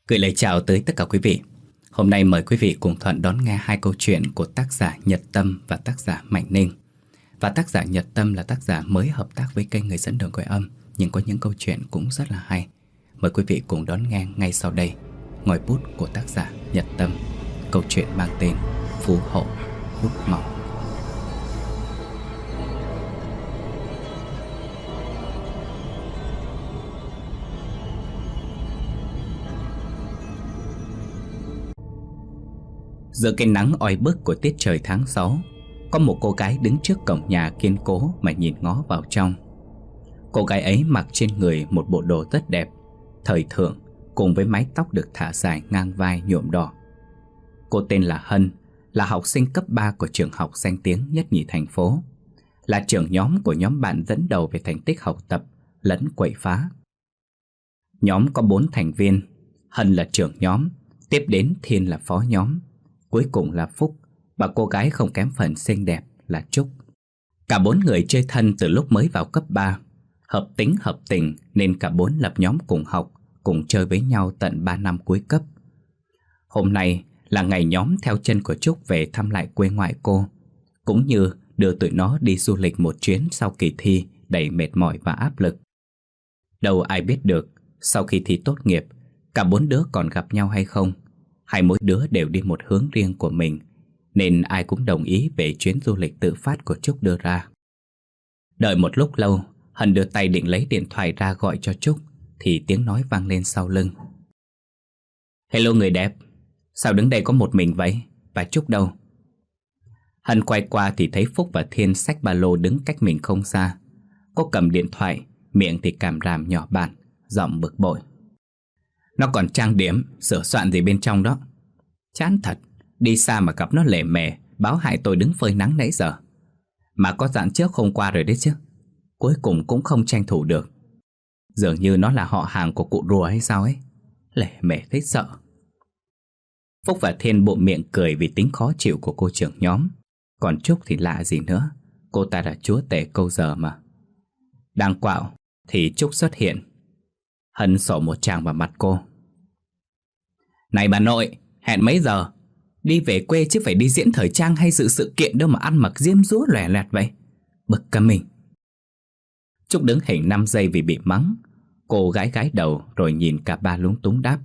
Gửi lời chào tới tất cả quý vị. Hôm nay mời quý vị cùng Thuận đón nghe hai câu chuyện của tác giả Nhật Tâm và tác giả Mạnh Ninh. Và tác giả Nhật Tâm là tác giả mới hợp tác với kênh Người Dẫn Đường Cõi Âm, nhưng có những câu chuyện cũng rất là hay. Mời quý vị cùng đón nghe ngay sau đây ngòi bút của tác giả Nhật Tâm. Câu chuyện mang tên Phú Hộ Hút Mỏng. Giữa cái nắng oi bức của tiết trời tháng 6, có một cô gái đứng trước cổng nhà kiên cố mà nhìn ngó vào trong. Cô gái ấy mặc trên người một bộ đồ rất đẹp, thời thượng, cùng với mái tóc được thả dài ngang vai nhuộm đỏ. Cô tên là Hân, là học sinh cấp 3 của trường học danh tiếng nhất nhì thành phố, là trưởng nhóm của nhóm bạn dẫn đầu về thành tích học tập lẫn quậy phá. Nhóm có 4 thành viên, Hân là trưởng nhóm, tiếp đến Thiên là phó nhóm, cuối cùng là Phúc, và cô gái không kém phần xinh đẹp là Trúc. Cả 4 người chơi thân từ lúc mới vào cấp 3, hợp tính hợp tình nên cả 4 lập nhóm cùng học, cùng chơi với nhau tận 3 năm cuối cấp. Hôm nay là ngày nhóm theo chân của Trúc về thăm lại quê ngoại cô, cũng như đưa tụi nó đi du lịch một chuyến sau kỳ thi đầy mệt mỏi và áp lực. Đâu ai biết được sau khi thi tốt nghiệp, cả 4 đứa còn gặp nhau hay không, hay mỗi đứa đều đi một hướng riêng của mình, nên ai cũng đồng ý về chuyến du lịch tự phát của Trúc đưa ra. Đợi một lúc lâu, Hân đưa tay định lấy điện thoại ra gọi cho Trúc, thì tiếng nói vang lên sau lưng. Hello người đẹp, sao đứng đây có một mình vậy? Và Trúc đâu? Hân quay qua thì thấy Phúc và Thiên xách ba lô đứng cách mình không xa. Cô cầm điện thoại, miệng thì càm ràm nhỏ bạn, giọng bực bội. Nó còn trang điểm, sửa soạn gì bên trong đó. Chán thật, đi xa mà gặp nó lề mề, báo hại tôi đứng phơi nắng nãy giờ. Mà có dặn trước hôm qua rồi đấy chứ, cuối cùng cũng không tranh thủ được. Dường như nó là họ hàng của cụ rùa hay sao ấy, lề mề thấy sợ. Phúc và Thiên bụm miệng cười vì tính khó chịu của cô trưởng nhóm. Còn Trúc thì lạ gì nữa, cô ta là chúa tể câu giờ mà. Đang quạo thì Trúc xuất hiện. Hân sổ một tràng vào mặt cô. Này bà nội, hẹn mấy giờ? Đi về quê chứ phải đi diễn thời trang hay dự sự kiện đâu mà ăn mặc diêm dúa lòe loẹt vậy. Bực cả mình. Trúc đứng hình 5 giây vì bị mắng. Cô gái gái đầu rồi nhìn cả ba lúng túng đáp.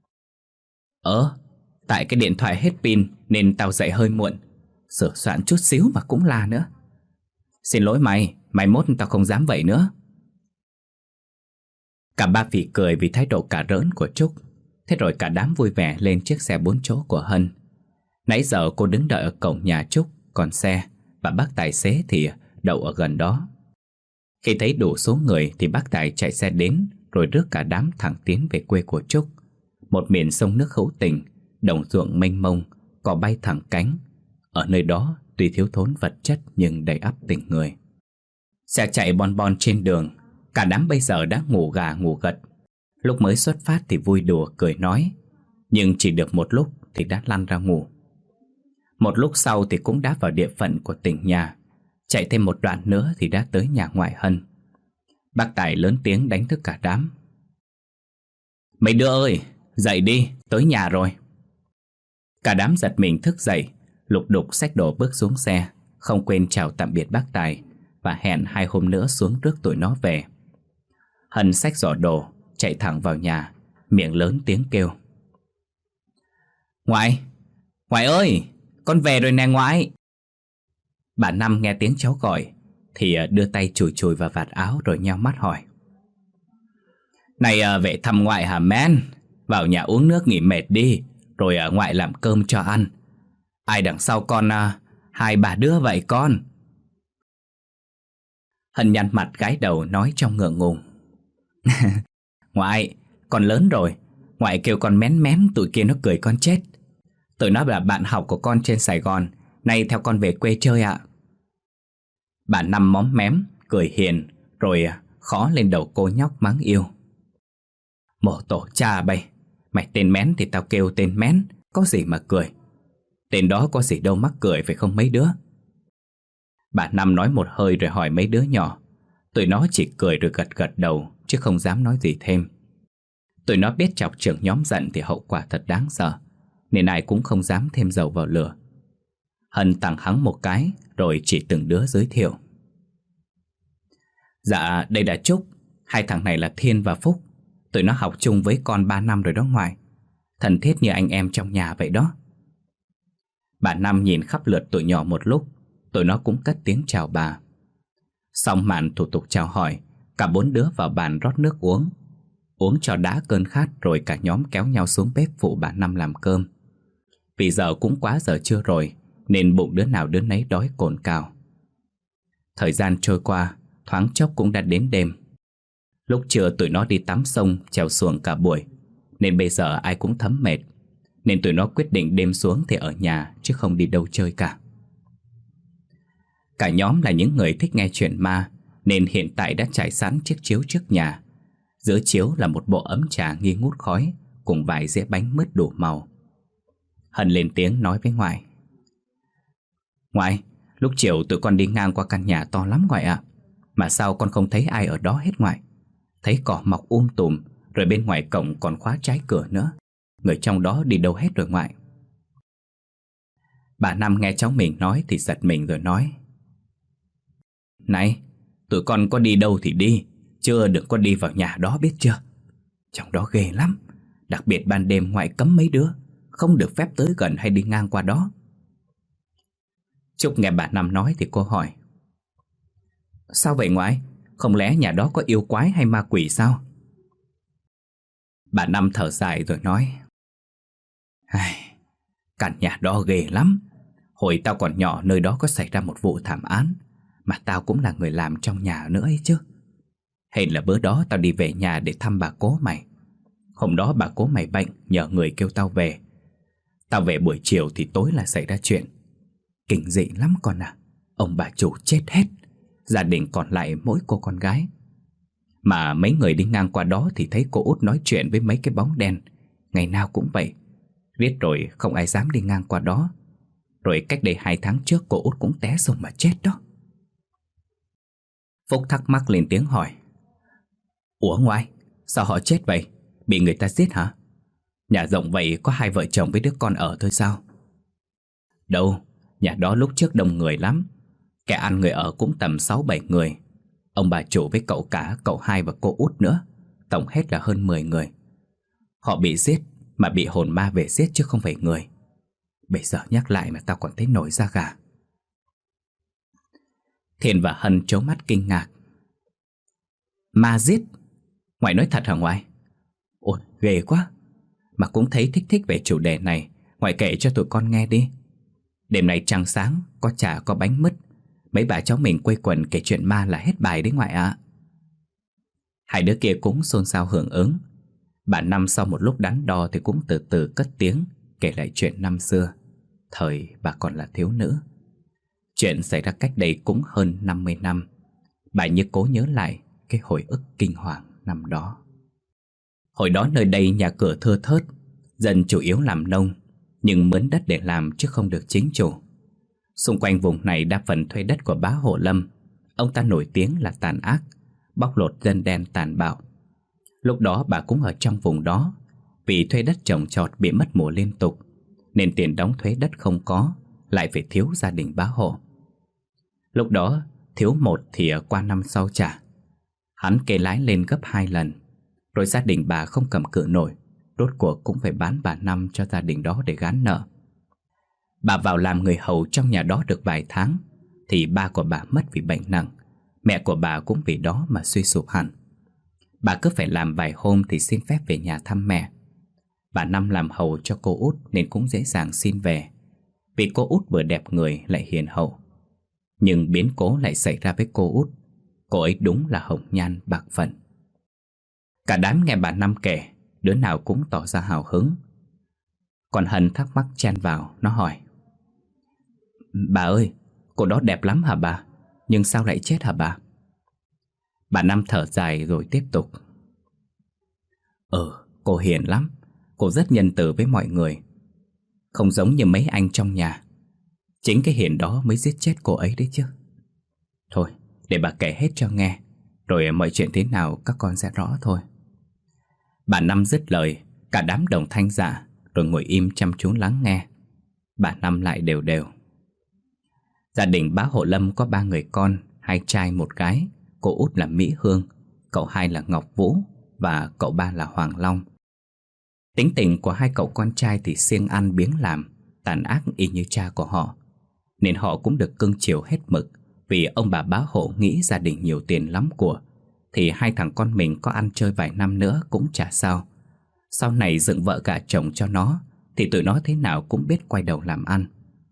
Tại cái điện thoại hết pin nên tao dậy hơi muộn. Sửa soạn chút xíu mà cũng la nữa. Xin lỗi mày, mai mốt tao không dám vậy nữa. Cả ba phỉ cười vì thái độ cà rỡn của Trúc. Thế rồi cả đám vui vẻ lên chiếc xe 4 chỗ của Hân. Nãy giờ cô đứng đợi ở cổng nhà Trúc, còn xe và bác tài xế thì đậu ở gần đó. Khi thấy đủ số người thì bác tài chạy xe đến, rồi rước cả đám thẳng tiến về quê của Trúc. Một miền sông nước hữu tình, đồng ruộng mênh mông, cỏ bay thẳng cánh. Ở nơi đó tuy thiếu thốn vật chất nhưng đầy ắp tình người. Xe chạy bon bon trên đường. Cả đám bây giờ đã ngủ gà ngủ gật. Lúc mới xuất phát thì vui đùa cười nói, nhưng chỉ được một lúc thì đã lăn ra ngủ. Một lúc sau thì cũng đã vào địa phận của tỉnh nhà. Chạy thêm một đoạn nữa thì đã tới nhà ngoại Hân. Bác Tài lớn tiếng đánh thức cả đám. Mấy đứa ơi, dậy đi, tới nhà rồi. Cả đám giật mình thức dậy, lục đục xách đồ bước xuống xe, không quên chào tạm biệt bác Tài và hẹn 2 hôm nữa xuống rước tụi nó về. Hân xách giỏ đồ, chạy thẳng vào nhà, miệng lớn tiếng kêu. Ngoại, ngoại ơi, con về rồi nè ngoại. Bà Năm nghe tiếng cháu gọi thì đưa tay chùi chùi vào vạt áo rồi nheo mắt hỏi. Này về thăm ngoại hả men? Vào nhà uống nước nghỉ mệt đi, rồi ngoại làm cơm cho ăn. Ai đằng sau con 2-3 đứa vậy con? Hân nhăn mặt gái đầu nói trong ngượng ngùng. Ngoại, con lớn rồi. Ngoại kêu con mén mén, tụi kia nó cười con chết. Tụi nó là bạn học của con trên Sài Gòn, nay theo con về quê chơi ạ. Bà Năm móm mém, cười hiền, rồi khó lên đầu cô nhóc mắng yêu. Mổ tổ cha bay, mày tên mén thì tao kêu tên mén, có gì mà cười. Tên đó có gì đâu mắc cười phải không mấy đứa? Bà Năm nói một hơi rồi hỏi mấy đứa nhỏ. Tụi nó chỉ cười rồi gật gật đầu chứ không dám nói gì thêm. Tụi nó biết chọc trưởng nhóm giận thì hậu quả thật đáng sợ, nên ai cũng không dám thêm dầu vào lửa. Hân tặng hắn một cái rồi chỉ từng đứa giới thiệu. Dạ, đây là Trúc. Hai thằng này là Thiên và Phúc. Tụi nó học chung với con 3 năm rồi đó ngoại. Thân thiết như anh em trong nhà vậy đó. Bà Năm nhìn khắp lượt tụi nhỏ một lúc. Tụi nó cũng cất tiếng chào bà. Xong màn thủ tục chào hỏi, cả 4 đứa vào bàn rót nước uống. Uống cho đã cơn khát rồi cả nhóm kéo nhau xuống bếp phụ bà Năm làm cơm. Vì giờ cũng quá giờ trưa rồi, nên bụng đứa nào đứa nấy đói cồn cào. Thời gian trôi qua, thoáng chốc cũng đã đến đêm. Lúc trưa tụi nó đi tắm sông, chèo xuồng cả buổi, nên bây giờ ai cũng thấm mệt. Nên tụi nó quyết định đêm xuống thì ở nhà, chứ không đi đâu chơi cả. Cả nhóm là những người thích nghe chuyện ma, nên hiện tại đã trải sẵn chiếc chiếu trước nhà. Giữa chiếu là một bộ ấm trà nghi ngút khói, cùng vài dĩa bánh mứt đủ màu. Hân lên tiếng nói với ngoại. Ngoại, lúc chiều tụi con đi ngang qua căn nhà to lắm ngoại ạ. Mà sao con không thấy ai ở đó hết ngoại? Thấy cỏ mọc tùm, rồi bên ngoài cổng còn khóa trái cửa nữa. Người trong đó đi đâu hết rồi ngoại? Bà Năm nghe cháu mình nói thì giật mình rồi nói. Này, tụi con có đi đâu thì đi, chứ đừng có đi vào nhà đó biết chưa? Trong đó ghê lắm. Đặc biệt ban đêm ngoại cấm mấy đứa không được phép tới gần hay đi ngang qua đó. Trúc nghe bà Năm nói thì cô hỏi. Sao vậy ngoại? Không lẽ nhà đó có yêu quái hay ma quỷ sao? Bà Năm thở dài rồi nói. Căn nhà đó ghê lắm. Hồi tao còn nhỏ nơi đó có xảy ra một vụ thảm án, mà tao cũng là người làm trong nhà nữa ấy chứ. Hèn là bữa đó tao đi về nhà để thăm bà cố mày. Hôm đó bà cố mày bệnh, nhờ người kêu tao về. Tao về buổi chiều thì tối là xảy ra chuyện. Kinh dị lắm con à. Ông bà chủ chết hết, gia đình còn lại mỗi cô con gái. Mà mấy người đi ngang qua đó thì thấy cô út nói chuyện với mấy cái bóng đen. Ngày nào cũng vậy. Riết rồi không ai dám đi ngang qua đó. Rồi cách đây 2 tháng trước cô út cũng té sông mà chết đó. Phúc thắc mắc lên tiếng hỏi. Ủa ngoại, sao họ chết vậy? Bị người ta giết hả? Nhà rộng vậy có 2 vợ chồng với đứa con ở thôi sao? Đâu, nhà đó lúc trước đông người lắm. Kẻ ăn người ở cũng tầm 6-7 người. Ông bà chủ với cậu cả, cậu hai và cô út nữa. Tổng hết là hơn 10 người. Họ bị giết mà bị hồn ma về giết chứ không phải người. Bây giờ nhắc lại mà tao còn thấy nổi da gà. Thiên và Hân trố mắt kinh ngạc. Ma giết? Ngoại nói thật hả ngoại? Ôi ghê quá. Mà cũng thấy thích về chủ đề này. Ngoại kể cho tụi con nghe đi. Đêm nay trăng sáng, có trà có bánh mứt. Mấy bà cháu mình quây quần kể chuyện ma là hết bài đấy ngoại ạ. Hai đứa kia cũng xôn xao hưởng ứng. Bà Năm sau một lúc đắn đo thì cũng từ từ cất tiếng kể lại chuyện năm xưa, thời bà còn là thiếu nữ. Chuyện xảy ra cách đây cũng hơn 50 năm. Bà như cố nhớ lại cái hồi ức kinh hoàng năm đó. Hồi đó nơi đây nhà cửa thưa thớt, dân chủ yếu làm nông, nhưng mướn đất để làm chứ không được chính chủ. Xung quanh vùng này đa phần thuê đất của bá Hộ Lâm. Ông ta nổi tiếng là tàn ác, bóc lột dân đen tàn bạo. Lúc đó bà cũng ở trong vùng đó. Vì thuê đất trồng trọt bị mất mùa liên tục, nên tiền đóng thuế đất không có, lại phải thiếu gia đình bá Hộ. Lúc đó thiếu một thì qua năm sau trả. Hắn kê lãi lên gấp 2 lần. Rồi gia đình bà không cầm cự nổi, rốt cuộc cũng phải bán bà Năm cho gia đình đó để gán nợ. Bà vào làm người hầu trong nhà đó được vài tháng thì ba của bà mất vì bệnh nặng. Mẹ của bà cũng vì đó mà suy sụp hẳn. Bà cứ phải làm vài hôm thì xin phép về nhà thăm mẹ. Bà Năm làm hầu cho cô út nên cũng dễ dàng xin về, vì cô út vừa đẹp người lại hiền hậu. Nhưng biến cố lại xảy ra với cô út. Cô ấy đúng là hồng nhan bạc phận. Cả đám nghe bà Năm kể, đứa nào cũng tỏ ra hào hứng. Còn Hân thắc mắc chen vào, nó hỏi. Bà ơi, cô đó đẹp lắm hả bà? Nhưng sao lại chết hả bà? Bà Năm thở dài rồi tiếp tục. Cô hiền lắm. Cô rất nhân từ với mọi người, không giống như mấy anh trong nhà. Chính cái hiền đó mới giết chết cô ấy đấy chứ. Thôi, để bà kể hết cho nghe, rồi mọi chuyện thế nào các con sẽ rõ thôi. Bà Năm dứt lời, cả đám đồng thanh dạ rồi ngồi im chăm chú lắng nghe. Bà Năm lại đều đều. Gia đình bá Hộ Lâm có 3 người con, 2 trai 1 gái. Cô út là Mỹ Hương, cậu 2 là Ngọc Vũ và cậu 3 là Hoàng Long. Tính tình của 2 cậu con trai thì siêng ăn biếng làm, tàn ác y như cha của họ, nên họ cũng được cưng chiều hết mực. Vì ông bà bá Hộ nghĩ gia đình nhiều tiền lắm của, thì 2 thằng con mình có ăn chơi vài năm nữa cũng chả sao. Sau này dựng vợ gả chồng cho nó thì tụi nó thế nào cũng biết quay đầu làm ăn.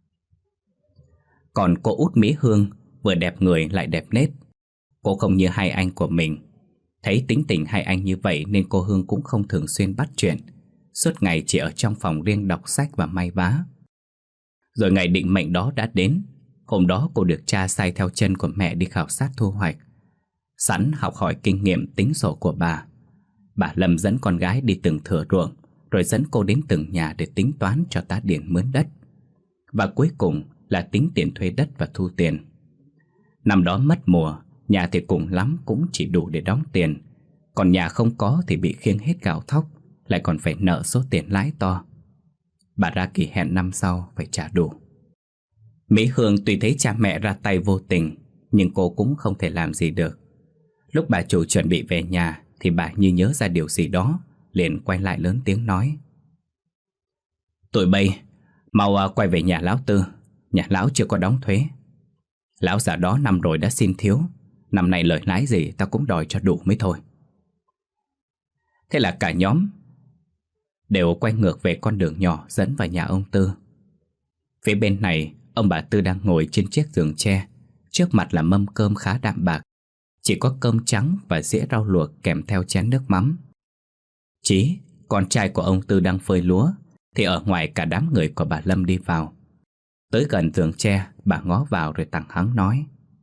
Còn cô út Mỹ Hương vừa đẹp người lại đẹp nết. Cô không như 2 anh của mình. Thấy tính tình 2 anh như vậy nên cô Hương cũng không thường xuyên bắt chuyện, suốt ngày chỉ ở trong phòng riêng đọc sách và may vá. Rồi ngày định mệnh đó đã đến. Hôm đó cô được cha sai theo chân của mẹ đi khảo sát thu hoạch. Sẵn học hỏi kinh nghiệm tính sổ của bà Lâm dẫn con gái đi từng thửa ruộng, rồi dẫn cô đến từng nhà để tính toán cho tá điền mướn đất. Và cuối cùng là tính tiền thuê đất và thu tiền. Năm đó mất mùa, nhà thì cùng lắm cũng chỉ đủ để đóng tiền, còn nhà không có thì bị khiêng hết gạo thóc, lại còn phải nợ số tiền lãi to. Bà ra kỳ hẹn năm sau phải trả đủ. Mỹ Hương tuy thấy cha mẹ ra tay vô tình, nhưng cô cũng không thể làm gì được. Lúc bà chủ chuẩn bị về nhà thì bà như nhớ ra điều gì đó, liền quay lại lớn tiếng nói: "Tụi bay mau quay về nhà lão Tư. Nhà lão chưa có đóng thuế. Lão già đó năm rồi đã xin thiếu, năm nay lời lãi gì tao cũng đòi cho đủ mới thôi." Thế là cả nhóm đều quay ngược về con đường nhỏ dẫn vào nhà ông Tư. Phía bên này, ông bà Tư đang ngồi trên chiếc giường tre. Trước mặt là mâm cơm khá đạm bạc, chỉ có cơm trắng và dĩa rau luộc kèm theo chén nước mắm. Chí, con trai của ông Tư đang phơi lúa, thì ở ngoài cả đám người của bà Lâm đi vào. Tới gần giường tre, bà ngó vào rồi tằng hắng nói: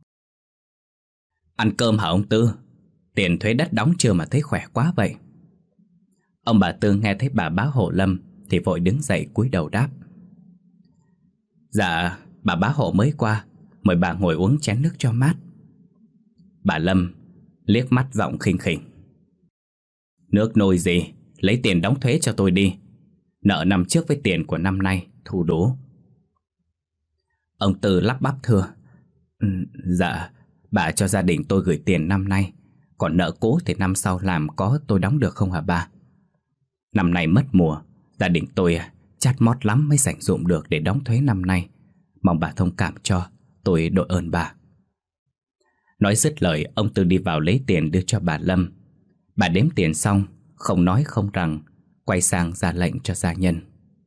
"Ăn cơm hả ông Tư? Tiền thuế đất đóng chưa mà thấy khỏe quá vậy?" Ông bà Tư nghe thấy bà bá Hộ Lâm thì vội đứng dậy cúi đầu đáp: "Dạ, bà bá Hộ mới qua, mời bà ngồi uống chén nước cho mát." Bà Lâm liếc mắt giọng khinh khỉnh: "Nước nôi gì, lấy tiền đóng thuế cho tôi đi. Nợ năm trước với tiền của năm nay thu đủ." Ông Tư lắp bắp thưa: Dạ, bà cho gia đình tôi gửi tiền năm nay, còn nợ cũ thì năm sau làm có tôi đóng được không hả bà? Năm nay mất mùa, gia đình tôi chát mót lắm mới dành dụm được để đóng thuế năm nay. Mong bà thông cảm cho, tôi đội ơn bà." Nói dứt lời, ông Tư đi vào lấy tiền đưa cho bà Lâm. Bà đếm tiền xong, không nói không rằng, quay sang ra lệnh cho gia nhân: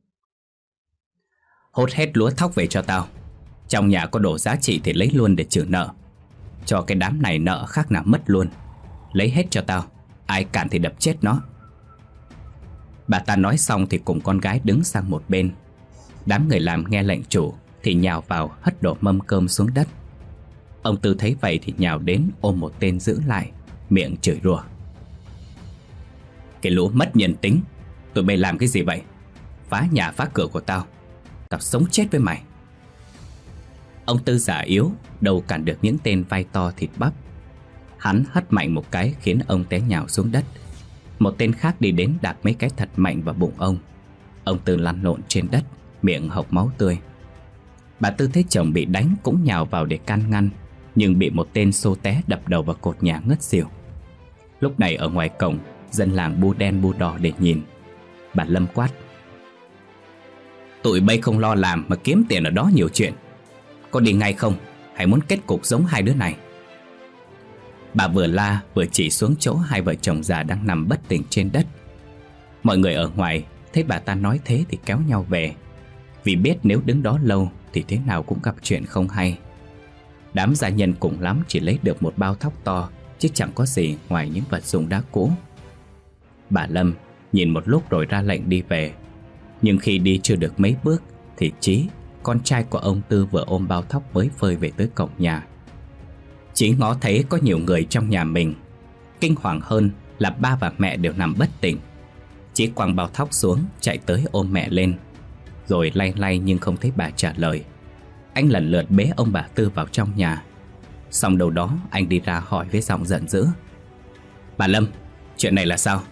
"Hốt hết lúa thóc về cho tao. Trong nhà có đồ giá trị thì lấy luôn để trừ nợ. Cho cái đám này nợ khác nào mất luôn. Lấy hết cho tao, ai cản thì đập chết nó." Bà ta nói xong thì cùng con gái đứng sang một bên. Đám người làm nghe lệnh chủ thì nhào vào hất đổ mâm cơm xuống đất. Ông Tư thấy vậy thì nhào đến ôm một tên giữ lại, miệng chửi rủa: "Cái lũ mất nhân tính, tụi bay làm cái gì vậy? Phá nhà phá cửa của tao, tao sống chết với mày." Ông Tư già yếu, đâu cản được những tên vai to thịt bắp. Hắn hất mạnh một cái khiến ông té nhào xuống đất. Một tên khác đi đến đạp mấy cái thật mạnh vào bụng ông. Ông Tư lăn lộn trên đất, miệng hộc máu tươi. Bà Tư thấy chồng bị đánh cũng nhào vào để can ngăn, nhưng bị một tên xô té đập đầu vào cột nhà ngất xỉu. Lúc này ở ngoài cổng, dân làng bu đen bu đỏ để nhìn. Bà Lâm quát: "Tụi bay không lo làm mà kiếm tiền ở đó nhiều chuyện. Có đi ngay không, hay muốn kết cục giống 2 đứa này?" Bà vừa la vừa chỉ xuống chỗ 2 vợ chồng già đang nằm bất tỉnh trên đất. Mọi người ở ngoài thấy bà ta nói thế thì kéo nhau về, vì biết nếu đứng đó lâu thì thế nào cũng gặp chuyện không hay. Đám gia nhân cùng lắm chỉ lấy được một bao thóc to, chứ chẳng có gì ngoài những vật dụng đá cũ. Bà Lâm nhìn một lúc rồi ra lệnh đi về. Nhưng khi đi chưa được mấy bước thì Chí, con trai của ông Tư vừa ôm bao thóc mới phơi về tới cổng nhà. Chí ngó thấy có nhiều người trong nhà mình. Kinh hoàng hơn là ba và mẹ đều nằm bất tỉnh. Chí quăng bao thóc xuống, chạy tới ôm mẹ lên, rồi lay lay nhưng không thấy bà trả lời. Anh lần lượt bế ông bà Tư vào trong nhà. Xong đầu đó anh đi ra hỏi với giọng giận dữ: "Bà Lâm, chuyện này là sao?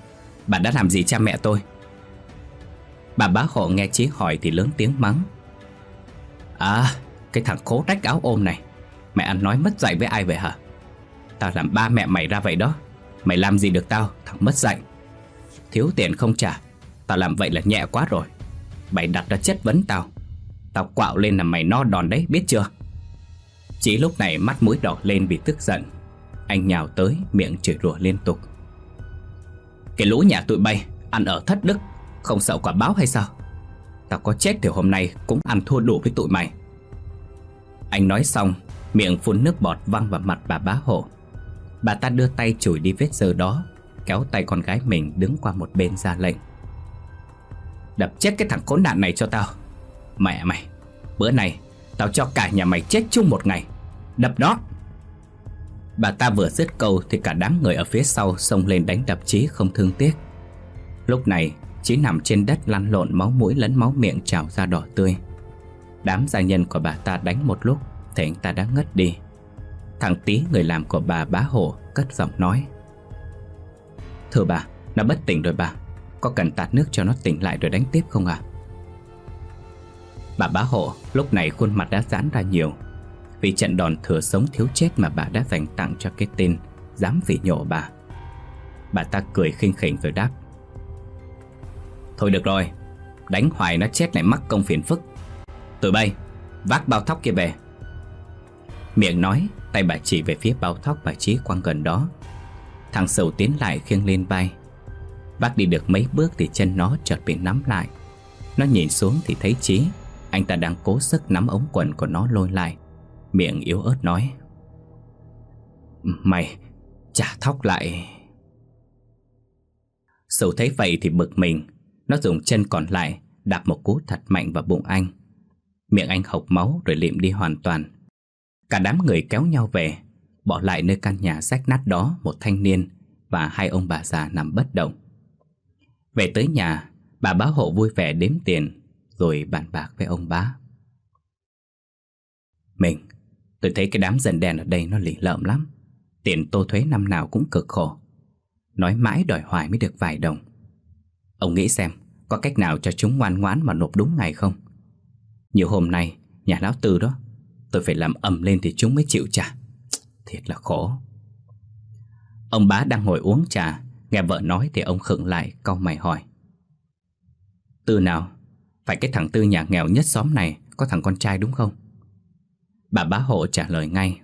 Bà đã làm gì cha mẹ tôi? Bà bá hộ nghe Chí hỏi thì lớn tiếng mắng. À, cái thằng khố rách áo ôm này, mẹ ăn nói mất dạy với ai vậy hả? Tao làm ba mẹ mày ra vậy đó. Mày làm gì được tao, thằng mất dạy. Thiếu tiền không trả, tao làm vậy là nhẹ quá rồi. Mày đặt ra chất vấn tao, tao quạo lên là mày no đòn đấy, biết chưa? Chí lúc này mắt mũi đỏ lên vì tức giận. Anh nhào tới, miệng chửi rủa liên tục. Cái lũ nhà tụi bay ăn ở thất đức, không sợ quả báo hay sao? Tao có chết thì hôm nay cũng ăn thua đủ với tụi mày. Anh nói xong, miệng phun nước bọt văng vào mặt bà bá hộ. Bà ta đưa tay chùi đi vết dơ đó, kéo tay con gái mình đứng qua một bên ra lệnh. Đập chết cái thằng khốn nạn này cho tao. Mẹ mày, bữa này tao cho cả nhà mày chết chung một ngày. Đập nó. Bà ta vừa dứt câu thì cả đám người ở phía sau xông lên đánh đập Chí không thương tiếc. Lúc này Chí nằm trên đất lăn lộn, máu mũi lẫn máu miệng trào ra đỏ tươi. Đám gia nhân của bà ta đánh một lúc thì anh ta đã ngất đi. Thằng Tý, người làm của bà bá hộ, cất giọng nói. Thưa bà, nó bất tỉnh rồi bà. Có cần tạt nước cho nó tỉnh lại rồi đánh tiếp không ạ? Bà bá hộ lúc này khuôn mặt đã giãn ra nhiều, vì trận đòn thừa sống thiếu chết mà bà đã dành tặng cho cái tên dám phỉ nhổ bà. Bà ta cười khinh khỉnh rồi đáp. Thôi được rồi, đánh hoài nó chết lại mắc công phiền phức. Tụi bay, vác bao thóc kia về. Miệng nói, tay bà chỉ về phía bao thóc bà Chí quăng gần đó. Thằng Sầu tiến lại khiêng lên vai. Vác đi được mấy bước thì chân nó chợt bị nắm lại. Nó nhìn xuống thì thấy Chí. Anh ta đang cố sức nắm ống quần của nó lôi lại. Miệng yếu ớt nói. Mày trả thóc lại. Sầu thấy vậy thì bực mình. Nó dùng chân còn lại đạp một cú thật mạnh vào bụng anh. Miệng anh hộc máu rồi lịm đi hoàn toàn. Cả đám người kéo nhau về, bỏ lại nơi căn nhà rách nát đó một thanh niên và hai ông bà già nằm bất động. Về tới nhà, bà bá hộ vui vẻ đếm tiền rồi bàn bạc với ông bá. Tôi thấy cái đám dân đen ở đây nó lì lợm lắm. Tiền tô thuế năm nào cũng cực khổ, nói mãi đòi hoài mới được vài đồng. Ông nghĩ xem có cách nào cho chúng ngoan ngoãn mà nộp đúng ngày không? Nhiều hôm nay nhà lão Tư đó, tôi phải làm ầm lên thì chúng mới chịu trả. Thiệt là khổ. Ông bá đang ngồi uống trà, nghe vợ nói thì ông khựng lại, cau mày hỏi. Tư nào? Phải cái thằng Tư nhà nghèo nhất xóm này có thằng con trai đúng không? Bà bá hộ trả lời ngay.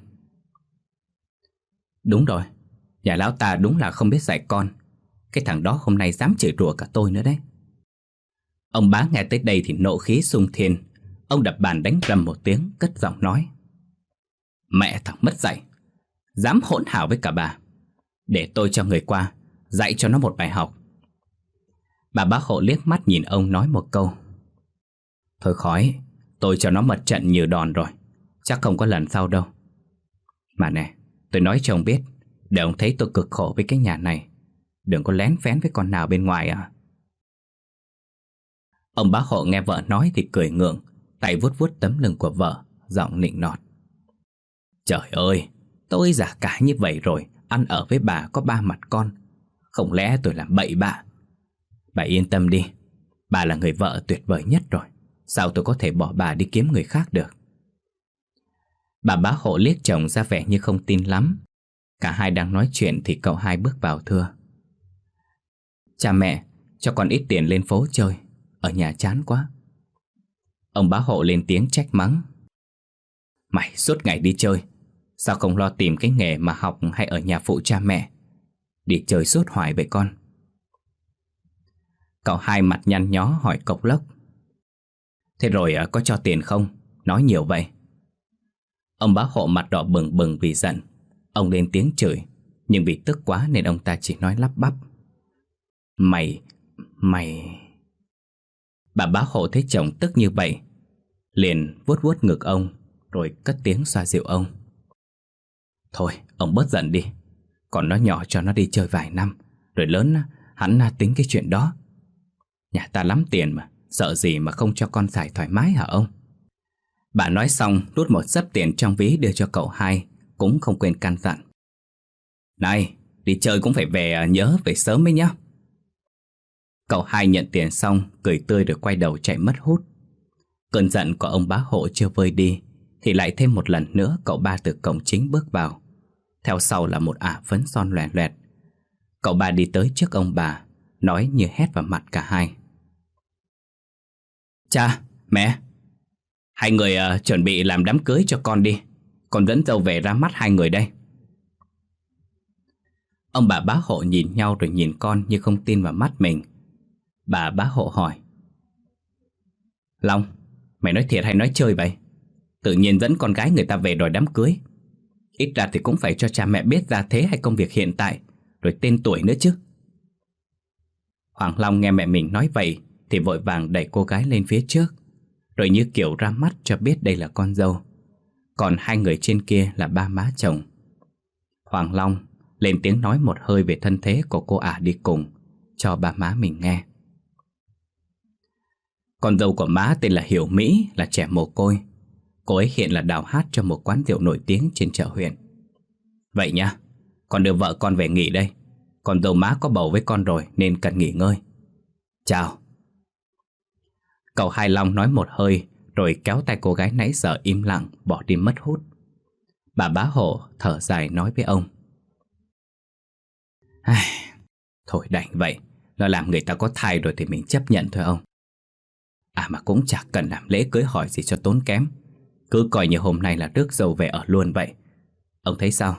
Đúng rồi, nhà lão ta đúng là không biết dạy con. Cái thằng đó hôm nay dám chửi rủa cả tôi nữa đấy. Ông bá nghe tới đây thì nộ khí xung thiên. Ông đập bàn đánh rầm một tiếng, cất giọng nói. Mẹ thằng mất dạy, dám hỗn hào với cả bà. Để tôi cho người qua dạy cho nó một bài học. Bà bá hộ liếc mắt nhìn ông nói một câu. Thôi khỏi, tôi cho nó một trận như đòn rồi, chắc không có lần sau đâu. Mà nè, tôi nói cho ông biết, để ông thấy tôi cực khổ với cái nhà này, đừng có lén phén với con nào bên ngoài à. Ông bá hộ nghe vợ nói thì cười ngượng, tay vuốt vuốt tấm lưng của vợ, giọng nịnh nọt. Trời ơi, tôi già cả như vậy rồi, ăn ở với bà có ba mặt con, không lẽ tôi làm bậy bạ? Bà yên tâm đi, bà là người vợ tuyệt vời nhất rồi, sao tôi có thể bỏ bà đi kiếm người khác được? Bà bá hộ liếc chồng ra vẻ như không tin lắm. Cả hai đang nói chuyện thì cậu hai bước vào thưa. Cha mẹ, cho con ít tiền lên phố chơi, ở nhà chán quá. Ông bá hộ lên tiếng trách mắng. Mày suốt ngày đi chơi, sao không lo tìm cái nghề mà học hay ở nhà phụ cha mẹ? Đi chơi suốt hoài vậy con. Cậu hai mặt nhăn nhó hỏi cộc lốc. Thế rồi có cho tiền không? Nói nhiều vậy. Ông bá hộ mặt đỏ bừng bừng vì giận. Ông lên tiếng chửi, nhưng vì tức quá nên ông ta chỉ nói lắp bắp. Mày... Bà bá hộ thấy chồng tức như vậy, liền vuốt vuốt ngực ông, rồi cất tiếng xoa dịu ông. Thôi, ông bớt giận đi. Còn nó nhỏ cho nó đi chơi vài năm, rồi lớn hắn tính cái chuyện đó. Nhà ta lắm tiền mà, sợ gì mà không cho con xài thoải mái hả ông? Bà nói xong rút một xấp tiền trong ví đưa cho cậu hai, cũng không quên căn dặn. Này, đi chơi cũng phải về nhớ về sớm ấy nhá. Cậu hai nhận tiền xong, cười tươi rồi quay đầu chạy mất hút. Cơn giận của ông bá hộ chưa vơi đi thì lại thêm một lần nữa cậu ba từ cổng chính bước vào. Theo sau là một ả phấn son loẹt loẹt. Cậu ba đi tới trước ông bà, nói như hét vào mặt cả hai: Cha, mẹ, hai người chuẩn bị làm đám cưới cho con đi. Con dẫn dâu về ra mắt hai người đây. Ông bà bá hộ nhìn nhau rồi nhìn con như không tin vào mắt mình. Bà bá hộ hỏi: Long, mày nói thiệt hay nói chơi vậy? Tự nhiên dẫn con gái người ta về đòi đám cưới. Ít ra thì cũng phải cho cha mẹ biết gia thế hay công việc hiện tại, rồi tên tuổi nữa chứ. Hoàng Long nghe mẹ mình nói vậy thì vội vàng đẩy cô gái lên phía trước, rồi như kiểu ra mắt cho biết đây là con dâu, còn hai người trên kia là ba má chồng. Hoàng Long lên tiếng nói một hơi về thân thế của cô ả đi cùng cho ba má mình nghe. Con dâu của má tên là Hiểu Mỹ, là trẻ mồ côi. Cô ấy hiện là đào hát cho một quán rượu nổi tiếng trên chợ huyện. Vậy nha, con đưa vợ con về nghỉ đây. Con dâu má có bầu với con rồi nên cần nghỉ ngơi. Chào. Cậu Hai Long nói một hơi rồi kéo tay cô gái nãy giờ im lặng bỏ đi mất hút. Bà bá hộ thở dài nói với ông: Thôi đành vậy, nó làm người ta có thai rồi thì mình chấp nhận thôi ông. Mà cũng chẳng cần làm lễ cưới hỏi gì cho tốn kém. Cứ coi như hôm nay là rước dâu về ở luôn vậy. Ông thấy sao?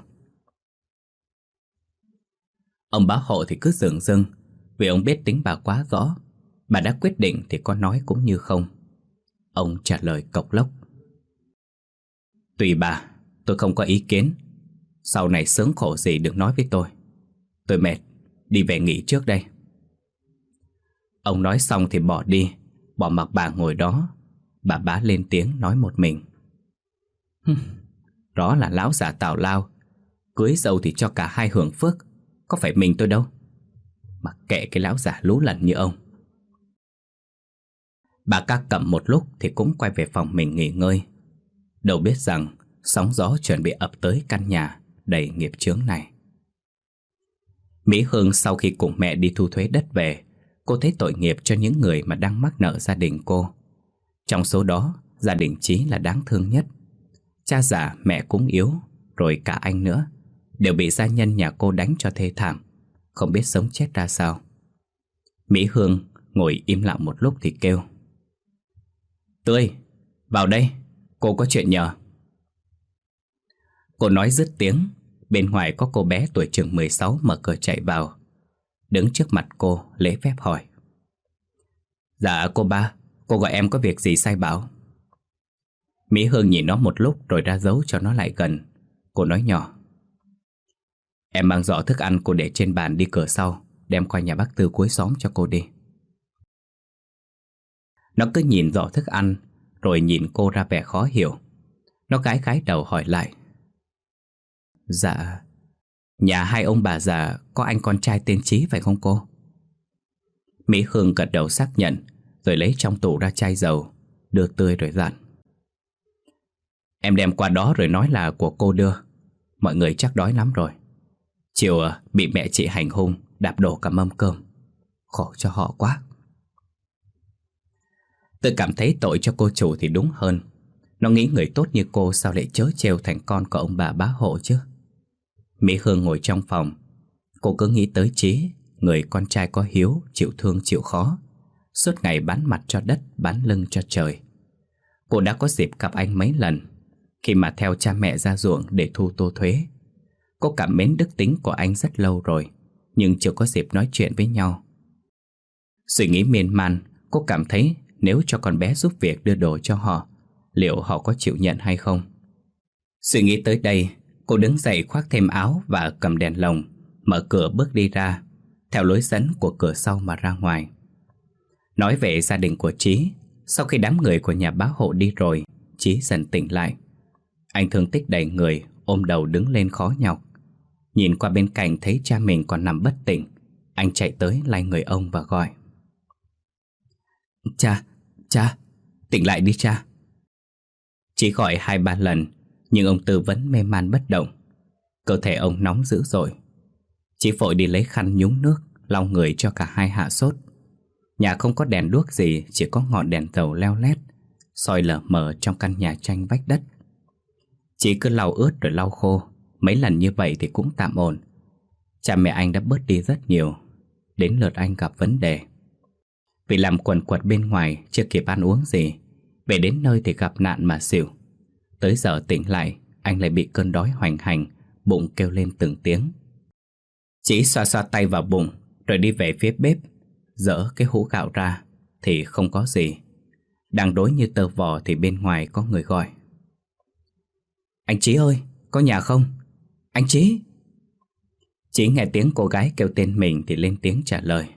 Ông bá hộ thì cứ dửng dưng, vì ông biết tính bà quá rõ. Bà đã quyết định thì có nói cũng như không. Ông trả lời cộc lốc: Tùy bà, tôi không có ý kiến. Sau này sướng khổ gì đừng nói với tôi. Tôi mệt, đi về nghỉ trước đây. Ông nói xong thì bỏ đi, bỏ mặc bà ngồi đó. Bà bá lên tiếng nói một mình: Đó là lão già tào lao. Cưới dâu thì cho cả hai hưởng phước, có phải mình tôi đâu. Mặc kệ cái lão già lú lẫn như ông. Bà ca cẩm một lúc thì cũng quay về phòng mình nghỉ ngơi. Đâu biết rằng sóng gió chuẩn bị ập tới căn nhà đầy nghiệp chướng này. Mỹ Hương sau khi cùng mẹ đi thu thuế đất về, cô thấy tội nghiệp cho những người mà đang mắc nợ gia đình cô. Trong số đó, gia đình Chí là đáng thương nhất. Cha già, mẹ cũng yếu, rồi cả anh nữa, đều bị gia nhân nhà cô đánh cho thê thảm, không biết sống chết ra sao. Mỹ Hương ngồi im lặng một lúc thì kêu: Tươi, vào đây, cô có chuyện nhờ. Cô nói dứt tiếng, bên ngoài có cô bé tuổi chừng 16 mở cửa chạy vào. Đứng trước mặt cô lễ phép hỏi: Dạ cô ba, cô gọi em có việc gì sai bảo? Mỹ Hương nhìn nó một lúc rồi ra dấu cho nó lại gần. Cô nói nhỏ: Em mang giỏ thức ăn cô để trên bàn đi cửa sau, đem qua nhà bác Tư cuối xóm cho cô đi. Nó cứ nhìn giỏ thức ăn rồi nhìn cô ra vẻ khó hiểu. Nó gái gái đầu hỏi lại: Dạ, nhà hai ông bà già có anh con trai tên Chí phải không cô? Mỹ Hương gật đầu xác nhận, rồi lấy trong tủ ra chai dầu, đưa Tươi rồi dặn: Em đem qua đó rồi nói là của cô đưa. Mọi người chắc đói lắm rồi. Chiều bị mẹ chị hành hung, đạp đổ cả mâm cơm. Khổ cho họ quá. Tôi cảm thấy tội cho cô chủ thì đúng hơn. Nó nghĩ người tốt như cô sao lại trớ trêu thành con của ông bà bá hộ chứ. Mỹ Hương ngồi trong phòng. Cô cứ nghĩ tới Chí, người con trai có hiếu, chịu thương chịu khó, suốt ngày bán mặt cho đất, bán lưng cho trời. Cô đã có dịp gặp anh mấy lần khi mà theo cha mẹ ra ruộng để thu tô thuế. Cô cảm mến đức tính của anh rất lâu rồi, nhưng chưa có dịp nói chuyện với nhau. Suy nghĩ miên man, cô cảm thấy nếu cho con bé giúp việc đưa đồ cho họ, liệu họ có chịu nhận hay không? Suy nghĩ tới đây, cô đứng dậy khoác thêm áo và cầm đèn lồng, mở cửa bước đi ra, theo lối dẫn của cửa sau mà ra ngoài. Nói về gia đình của Chí, sau khi đám người của nhà bá hộ đi rồi, Chí dần tỉnh lại. Anh thương tích đầy người, ôm đầu đứng lên khó nhọc. Nhìn qua bên cạnh thấy cha mình còn nằm bất tỉnh, anh chạy tới lay người ông và gọi: Cha, tỉnh lại đi cha. Chí gọi 2-3 lần, nhưng ông Tư vẫn mê man bất động. Cơ thể ông nóng dữ dội. Chí vội đi lấy khăn nhúng nước, lau người cho cả hai hạ sốt. Nhà không có đèn đuốc gì, chỉ có ngọn đèn dầu leo lét soi lờ mờ trong căn nhà tranh vách đất. Chí cứ lau ướt rồi lau khô, mấy lần như vậy thì cũng tạm ổn. Cha mẹ anh đã bớt đi rất nhiều. Đến lượt anh gặp vấn đề. Vì làm quần quật bên ngoài, chưa kịp ăn uống gì, về đến nơi thì gặp nạn mà xỉu. Tới giờ tỉnh lại, anh lại bị cơn đói hoành hành, bụng kêu lên từng tiếng. Chí xoa xoa tay vào bụng, rồi đi về phía bếp, dỡ cái hũ gạo ra thì không có gì. Đang đối như tơ vò thì bên ngoài có người gọi. Anh Chí ơi, có nhà không? Anh Chí! Chí nghe tiếng cô gái kêu tên mình thì lên tiếng trả lời.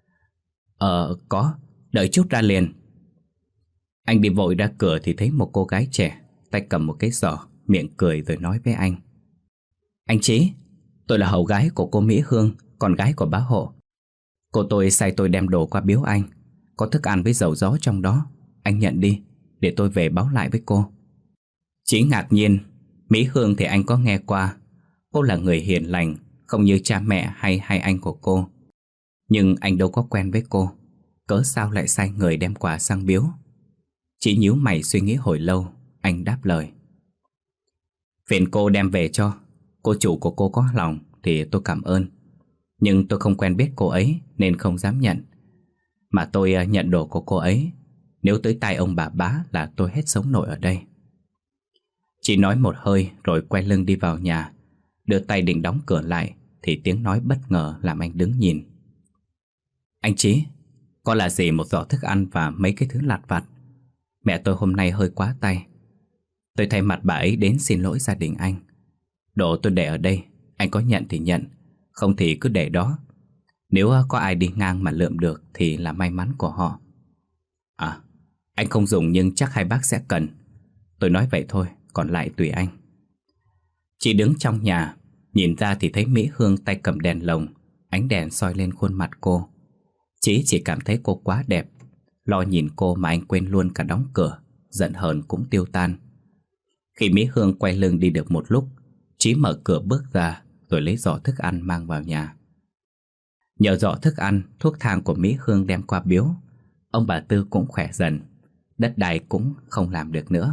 Có, đợi chút ra liền. Anh đi vội ra cửa thì thấy một cô gái trẻ, tay cầm một cái giỏ, miệng cười rồi nói với anh. Anh Chí, tôi là hầu gái của cô Mỹ Hương, con gái của bá hộ. Cô tôi sai tôi đem đồ qua biếu anh, có thức ăn với dầu gió trong đó. Anh nhận đi, để tôi về báo lại với cô. Chí ngạc nhiên. Mỹ Hương thì anh có nghe qua. Cô là người hiền lành, không như cha mẹ hay hai anh của cô. Nhưng anh đâu có quen với cô, cớ sao lại sai người đem quà sang biếu? Chí nhíu mày suy nghĩ hồi lâu, anh đáp lời. Phiền cô đem về cho. Cô chủ của cô có lòng thì tôi cảm ơn, nhưng tôi không quen biết cô ấy nên không dám nhận. Mà tôi nhận đồ của cô ấy, nếu tới tay ông bà bá là tôi hết sống nổi ở đây. Chị nói một hơi rồi quay lưng đi vào nhà, đưa tay định đóng cửa lại thì tiếng nói bất ngờ làm anh đứng nhìn. Anh Chí, có là gì một giỏ thức ăn và mấy cái thứ lặt vặt. Mẹ tôi hôm nay hơi quá tay. Tôi thay mặt bà ấy đến xin lỗi gia đình anh. Đồ tôi để ở đây, anh có nhận thì nhận, không thì cứ để đó. Nếu có ai đi ngang mà lượm được thì là may mắn của họ. À, anh không dùng nhưng chắc hai bác sẽ cần. Tôi nói vậy thôi, còn lại tùy anh. Chị đứng trong nhà, nhìn ra thì thấy Mỹ Hương tay cầm đèn lồng, ánh đèn soi lên khuôn mặt cô. Chí chỉ cảm thấy cô quá đẹp. Lo nhìn cô mà anh quên luôn cả đóng cửa, giận hờn cũng tiêu tan. Khi Mỹ Hương quay lưng đi được một lúc, Chí mở cửa bước ra rồi lấy giỏ thức ăn mang vào nhà. Nhờ giỏ thức ăn, thuốc thang của Mỹ Hương đem qua biếu, ông bà Tư cũng khỏe dần, đất đai cũng không làm được nữa.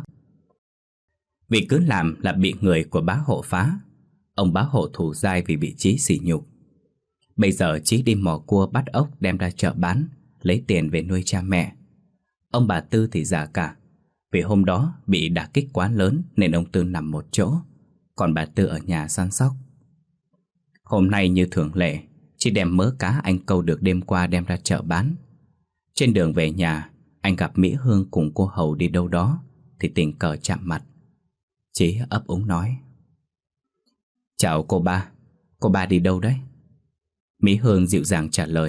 Vì cứ làm là bị người của bá hộ phá. Ông bá hộ thù dai vì bị Chí sỉ nhục. Bây giờ Chí đi mò cua bắt ốc đem ra chợ bán, lấy tiền về nuôi cha mẹ. Ông bà Tư thì già cả, vì hôm đó bị đả kích quá lớn nên ông Tư nằm một chỗ, còn bà Tư ở nhà săn sóc. Hôm nay như thường lệ, Chí đem mớ cá anh câu được đêm qua đem ra chợ bán. Trên đường về nhà, anh gặp Mỹ Hương cùng cô hầu đi đâu đó thì tình cờ chạm mặt. Chí ấp úng nói. Chào cô ba đi đâu đấy? Mỹ Hương dịu dàng trả lời.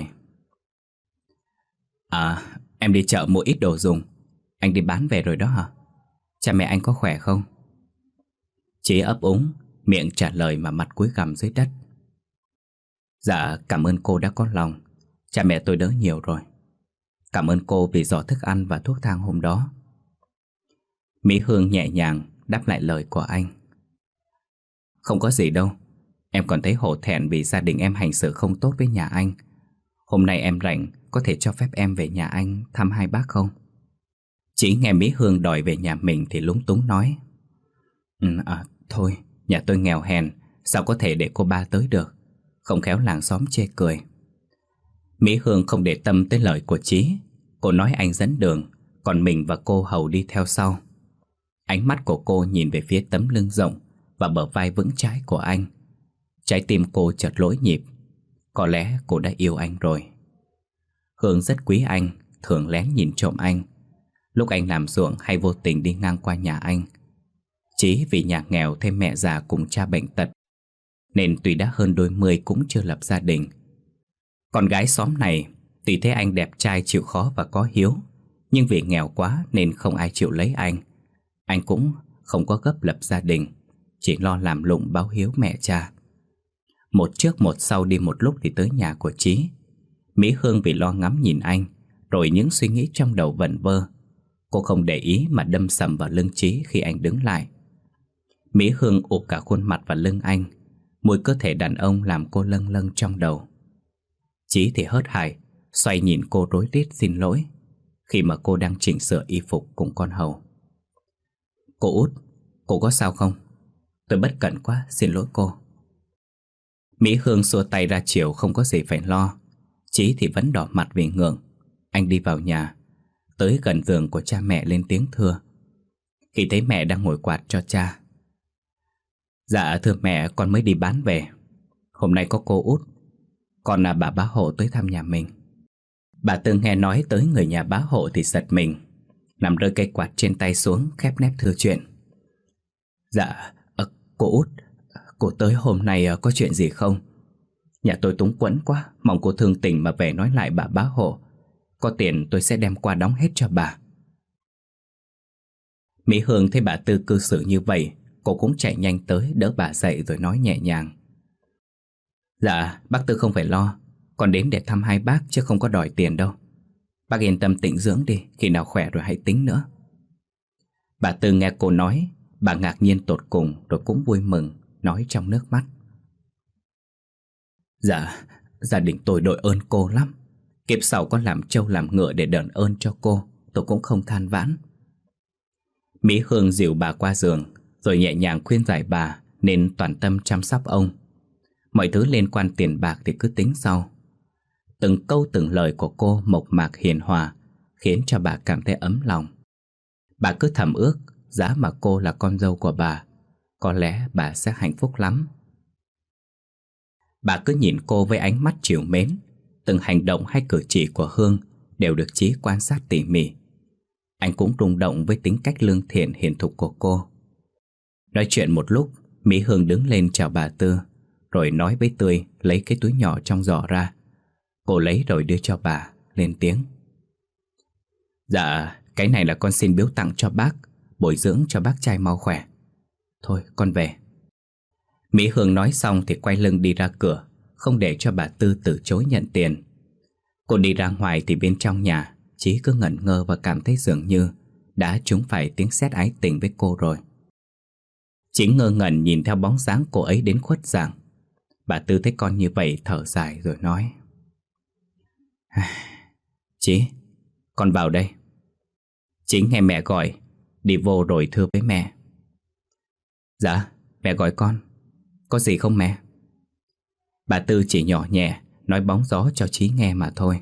Em đi chợ mua ít đồ dùng. Anh đi bán về rồi đó hả? Cha mẹ anh có khỏe không? Chí ấp úng, miệng trả lời mà mặt cúi gằm dưới đất. Dạ, cảm ơn cô đã có lòng. Cha mẹ tôi đỡ nhiều rồi. Cảm ơn cô vì giỏ thức ăn và thuốc thang hôm đó. Mỹ Hương nhẹ nhàng đáp lại lời của anh. Không có gì đâu. Em còn thấy hổ thẹn vì gia đình em hành xử không tốt với nhà anh. Hôm nay em rảnh, có thể cho phép em về nhà anh thăm hai bác không? Chỉ nghe Mỹ Hương đòi về nhà mình thì lúng túng nói. Thôi, nhà tôi nghèo hèn, sao có thể để cô ba tới được? Không khéo làng xóm chê cười. Mỹ Hương không để tâm tới lời của Chí. Cô nói anh dẫn đường, còn mình và cô hầu đi theo sau. Ánh mắt của cô nhìn về phía tấm lưng rộng và bờ vai vững chãi của anh. Trái tim cô chợt lỗi nhịp. Có lẽ cô đã yêu anh rồi. Hương rất quý anh, thường lén nhìn trộm anh. Lúc anh làm ruộng hay vô tình đi ngang qua nhà anh. Chí vì nhà nghèo thêm mẹ già cùng cha bệnh tật, nên tuy đã hơn đôi mươi cũng chưa lập gia đình. Con gái xóm này tuy thấy anh đẹp trai chịu khó và có hiếu, nhưng vì nghèo quá nên không ai chịu lấy anh. Anh cũng không có gấp lập gia đình, chỉ lo làm lụng báo hiếu mẹ cha. Một trước một sau đi một lúc thì tới nhà của Chí. Mỹ Hương vì lo ngắm nhìn anh, rồi những suy nghĩ trong đầu vẩn vơ, cô không để ý mà đâm sầm vào lưng Chí khi anh đứng lại. Mỹ Hương ụp cả khuôn mặt vào lưng anh, mùi cơ thể đàn ông làm cô lâng lâng trong đầu. Chí thì hớt hải, xoay nhìn cô rối rít xin lỗi khi mà cô đang chỉnh sửa y phục cùng con hầu. Cô út, cô có sao không? Tôi bất cẩn quá, xin lỗi cô. Mỹ Hương xua tay ra chiều không có gì phải lo. Chí thì vẫn đỏ mặt vì ngượng. Anh đi vào nhà, tới gần giường của cha mẹ lên tiếng thưa. Khi thấy mẹ đang ngồi quạt cho cha: Dạ thưa mẹ, con mới đi bán về. Hôm nay có cô út, còn là bà bá hộ tới thăm nhà mình. Bà Tư nghe nói tới người nhà bá hộ thì giật mình, nằm rơi cây quạt trên tay xuống, khép nép thưa chuyện. Dạ, cô út, cô tới hôm nay có chuyện gì không? Nhà tôi túng quẫn quá, mong cô thương tình mà về nói lại bà bá hộ. Có tiền tôi sẽ đem qua đóng hết cho bà. Mỹ Hương thấy bà Tư cư xử như vậy, cô cũng chạy nhanh tới đỡ bà dậy rồi nói nhẹ nhàng. Dạ, bác Tư không phải lo, con đến để thăm hai bác chứ không có đòi tiền đâu. Bác yên tâm tĩnh dưỡng đi, khi nào khỏe rồi hãy tính nữa. Bà Tư nghe cô nói, bà ngạc nhiên tột cùng rồi cũng vui mừng, nói trong nước mắt. Dạ, gia đình tôi đội ơn cô lắm. Kiếp sau con làm trâu làm ngựa để đền ơn cho cô, tôi cũng không than vãn. Mỹ Hương dìu bà qua giường, rồi nhẹ nhàng khuyên giải bà nên toàn tâm chăm sóc ông. Mọi thứ liên quan tiền bạc thì cứ tính sau. Từng câu từng lời của cô mộc mạc hiền hòa, khiến cho bà cảm thấy ấm lòng. Bà cứ thầm ước, giá mà cô là con dâu của bà, có lẽ bà sẽ hạnh phúc lắm. Bà cứ nhìn cô với ánh mắt trìu mến. Từng hành động hay cử chỉ của Hương đều được Chí quan sát tỉ mỉ. Anh cũng rung động với tính cách lương thiện hiền thục của cô. Nói chuyện một lúc, Mỹ Hương đứng lên chào bà Tư, rồi nói với Tươi lấy cái túi nhỏ trong giỏ ra. Cô lấy rồi đưa cho bà, lên tiếng. Dạ, cái này là con xin biếu tặng cho bác, bồi dưỡng cho bác trai mau khỏe. Thôi, con về. Mỹ Hương nói xong thì quay lưng đi ra cửa, không để cho bà Tư từ chối nhận tiền. Cô đi ra ngoài thì bên trong nhà, Chí cứ ngẩn ngơ và cảm thấy dường như đã trúng phải tiếng sét ái tình với cô rồi. Chí ngơ ngẩn nhìn theo bóng dáng cô ấy đến khuất dạng. Bà Tư thấy con như vậy thở dài rồi nói. Chí, con vào đây. Chí nghe mẹ gọi, đi vô rồi thưa với mẹ. Dạ, mẹ gọi con. Có gì không mẹ? Bà Tư chỉ nhỏ nhẹ, nói bóng gió cho Chí nghe mà thôi.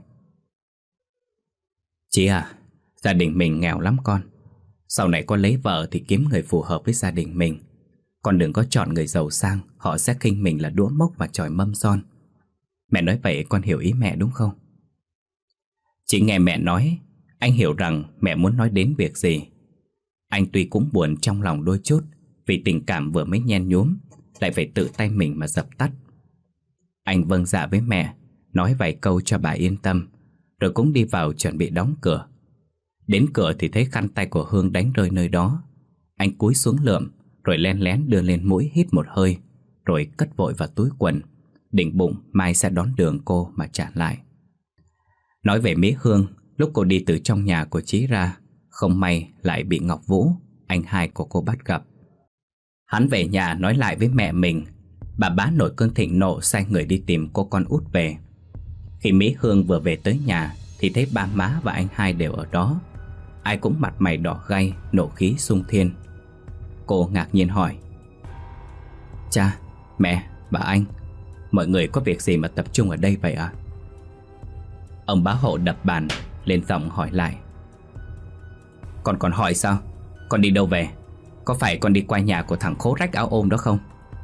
Chí à, gia đình mình nghèo lắm con. Sau này con lấy vợ thì kiếm người phù hợp với gia đình mình. Con đừng có chọn người giàu sang, họ sẽ khinh mình là đũa mốc và chòi mâm son. Mẹ nói vậy con hiểu ý mẹ đúng không? Chí nghe mẹ nói, anh hiểu rằng mẹ muốn nói đến việc gì. Anh tuy cũng buồn trong lòng đôi chút, vì tình cảm vừa mới nhen nhuốm lại phải tự tay mình mà dập tắt. Anh vâng dạ với mẹ, nói vài câu cho bà yên tâm, rồi cũng đi vào chuẩn bị đóng cửa. Đến cửa thì thấy khăn tay của Hương đánh rơi nơi đó. Anh cúi xuống lượm, rồi len lén đưa lên mũi hít một hơi, rồi cất vội vào túi quần, định bụng mai sẽ đón đường cô mà trả lại. Nói về Mỹ Hương, lúc cô đi từ trong nhà của Chí ra, không may lại bị Ngọc Vũ, anh hai của cô bắt gặp. Hắn về nhà nói lại với mẹ mình. Bà bá nổi cơn thịnh nộ sai người đi tìm cô con út về. Khi Mỹ Hương vừa về tới nhà thì thấy ba má và anh hai đều ở đó. Ai cũng mặt mày đỏ gay, nộ khí xung thiên. Cô ngạc nhiên hỏi. Cha, mẹ, bà anh, mọi người có việc gì mà tập trung ở đây vậy ạ? Ông bá hộ đập bàn, lên giọng hỏi lại. Con còn hỏi sao? Con đi đâu về? Có phải con đi qua nhà của thằng khố rách áo ôm đó không?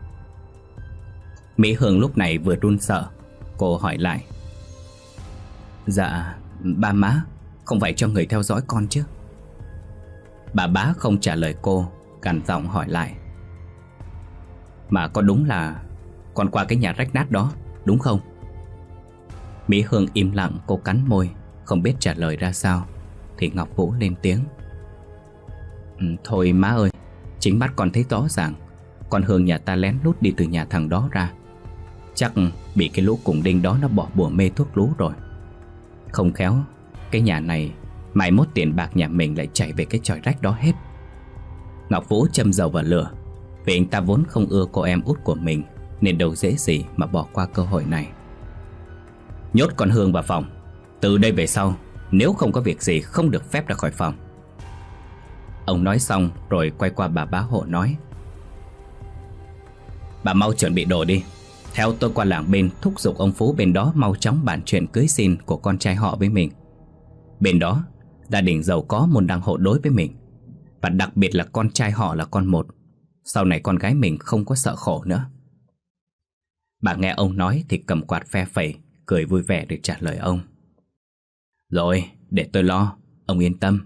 Mỹ Hương lúc này vừa run sợ. Cô hỏi lại. Dạ, ba má, không phải cho người theo dõi con chứ? Bà bá không trả lời cô, gằn giọng hỏi lại. Mà có đúng là con qua cái nhà rách nát đó, đúng không? Mỹ Hương im lặng, cô cắn môi, không biết trả lời ra sao. Thì Ngọc Vũ lên tiếng. Thôi má ơi, chính mắt con thấy rõ ràng. Con Hương nhà ta lén lút đi từ nhà thằng đó ra. Chắc bị cái lũ cùng đinh đó nó bỏ bùa mê thuốc lú rồi. Không khéo cái nhà này mai mốt tiền bạc nhà mình lại chạy về cái chòi rách đó hết. Ngọc Vũ châm dầu vào lửa. Vì anh ta vốn không ưa cô em út của mình, nên đâu dễ gì mà bỏ qua cơ hội này. Nhốt con Hương vào phòng, Từ đây về sau, nếu không có việc gì không được phép ra khỏi phòng. Ông nói xong rồi quay qua bà bá hộ nói: Bà mau chuẩn bị đồ đi. Theo tôi qua làng bên thúc giục ông Phú bên đó mau chóng bàn chuyện cưới xin của con trai họ với mình. Bên đó gia đình giàu có môn đăng hộ đối với mình, và đặc biệt là con trai họ là con một. Sau này con gái mình không có sợ khổ nữa. Bà nghe ông nói thì cầm quạt phe phẩy, cười vui vẻ để trả lời ông: Rồi, để tôi lo, ông yên tâm.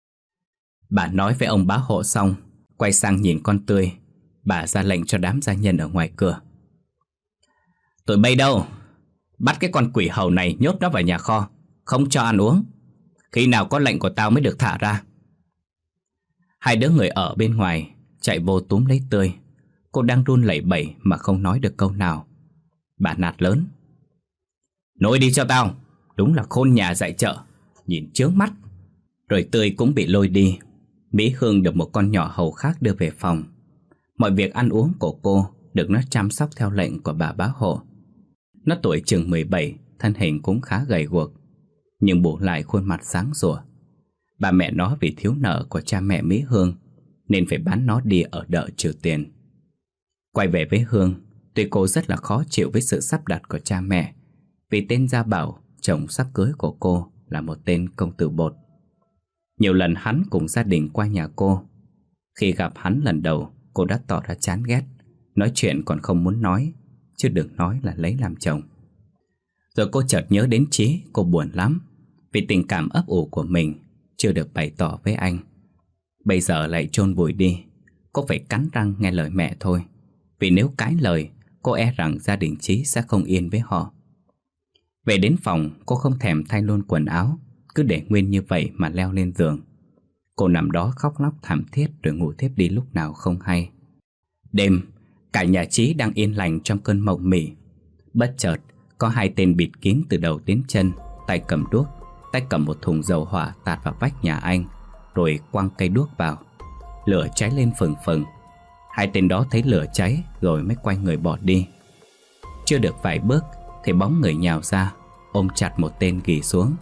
Bà nói với ông bá hộ xong, quay sang nhìn con Tươi. Bà ra lệnh cho đám gia nhân ở ngoài cửa: Tụi bay đâu? Bắt cái con quỷ hầu này nhốt nó vào nhà kho, không cho ăn uống. Khi nào có lệnh của tao mới được thả ra. Hai đứa người ở bên ngoài chạy vô túm lấy Tươi. Cô đang run lẩy bẩy mà không nói được câu nào. Bà nạt lớn: Nổi đi cho tao. Đúng là khôn nhà dạy chợ, nhìn chướng mắt. Rồi Tươi cũng bị lôi đi. Mỹ Hương được một con nhỏ hầu khác đưa về phòng. Mọi việc ăn uống của cô được nó chăm sóc theo lệnh của bà bá hộ. Nó tuổi chừng 17, thân hình cũng khá gầy guộc, nhưng bù lại khuôn mặt sáng sủa. Bà mẹ nó vì thiếu nợ của cha mẹ Mỹ Hương nên phải bán nó đi ở đợ trừ tiền. Quay về với Hương, tuy cô rất là khó chịu với sự sắp đặt của cha mẹ, vì tên Gia Bảo, chồng sắp cưới của cô, là một tên công tử bột. Nhiều lần hắn cùng gia đình qua nhà cô. Khi gặp hắn lần đầu, cô đã tỏ ra chán ghét, nói chuyện còn không muốn nói, chứ đừng nói là lấy làm chồng. Rồi cô chợt nhớ đến Chí. Cô buồn lắm vì tình cảm ấp ủ của mình chưa được bày tỏ với anh. Bây giờ lại chôn vùi đi. Cô phải cắn răng nghe lời mẹ thôi, vì nếu cãi lời, cô e rằng gia đình Chí sẽ không yên với họ. Về đến phòng, cô không thèm thay luôn quần áo, cứ để nguyên như vậy mà leo lên giường. Cô nằm đó khóc lóc thảm thiết rồi ngủ thiếp đi lúc nào không hay. Đêm, cả nhà Chí đang yên lành trong cơn mộng mị. Bất chợt, có hai tên bịt kín từ đầu đến chân, tay cầm đuốc, tay cầm một thùng dầu hỏa tạt vào vách nhà anh, rồi quăng cây đuốc vào. Lửa cháy lên phừng phừng. Hai tên đó thấy lửa cháy rồi mới quay người bỏ đi. Chưa được vài bước thì bóng người nhào ra, ôm chặt một tên ghì xuống.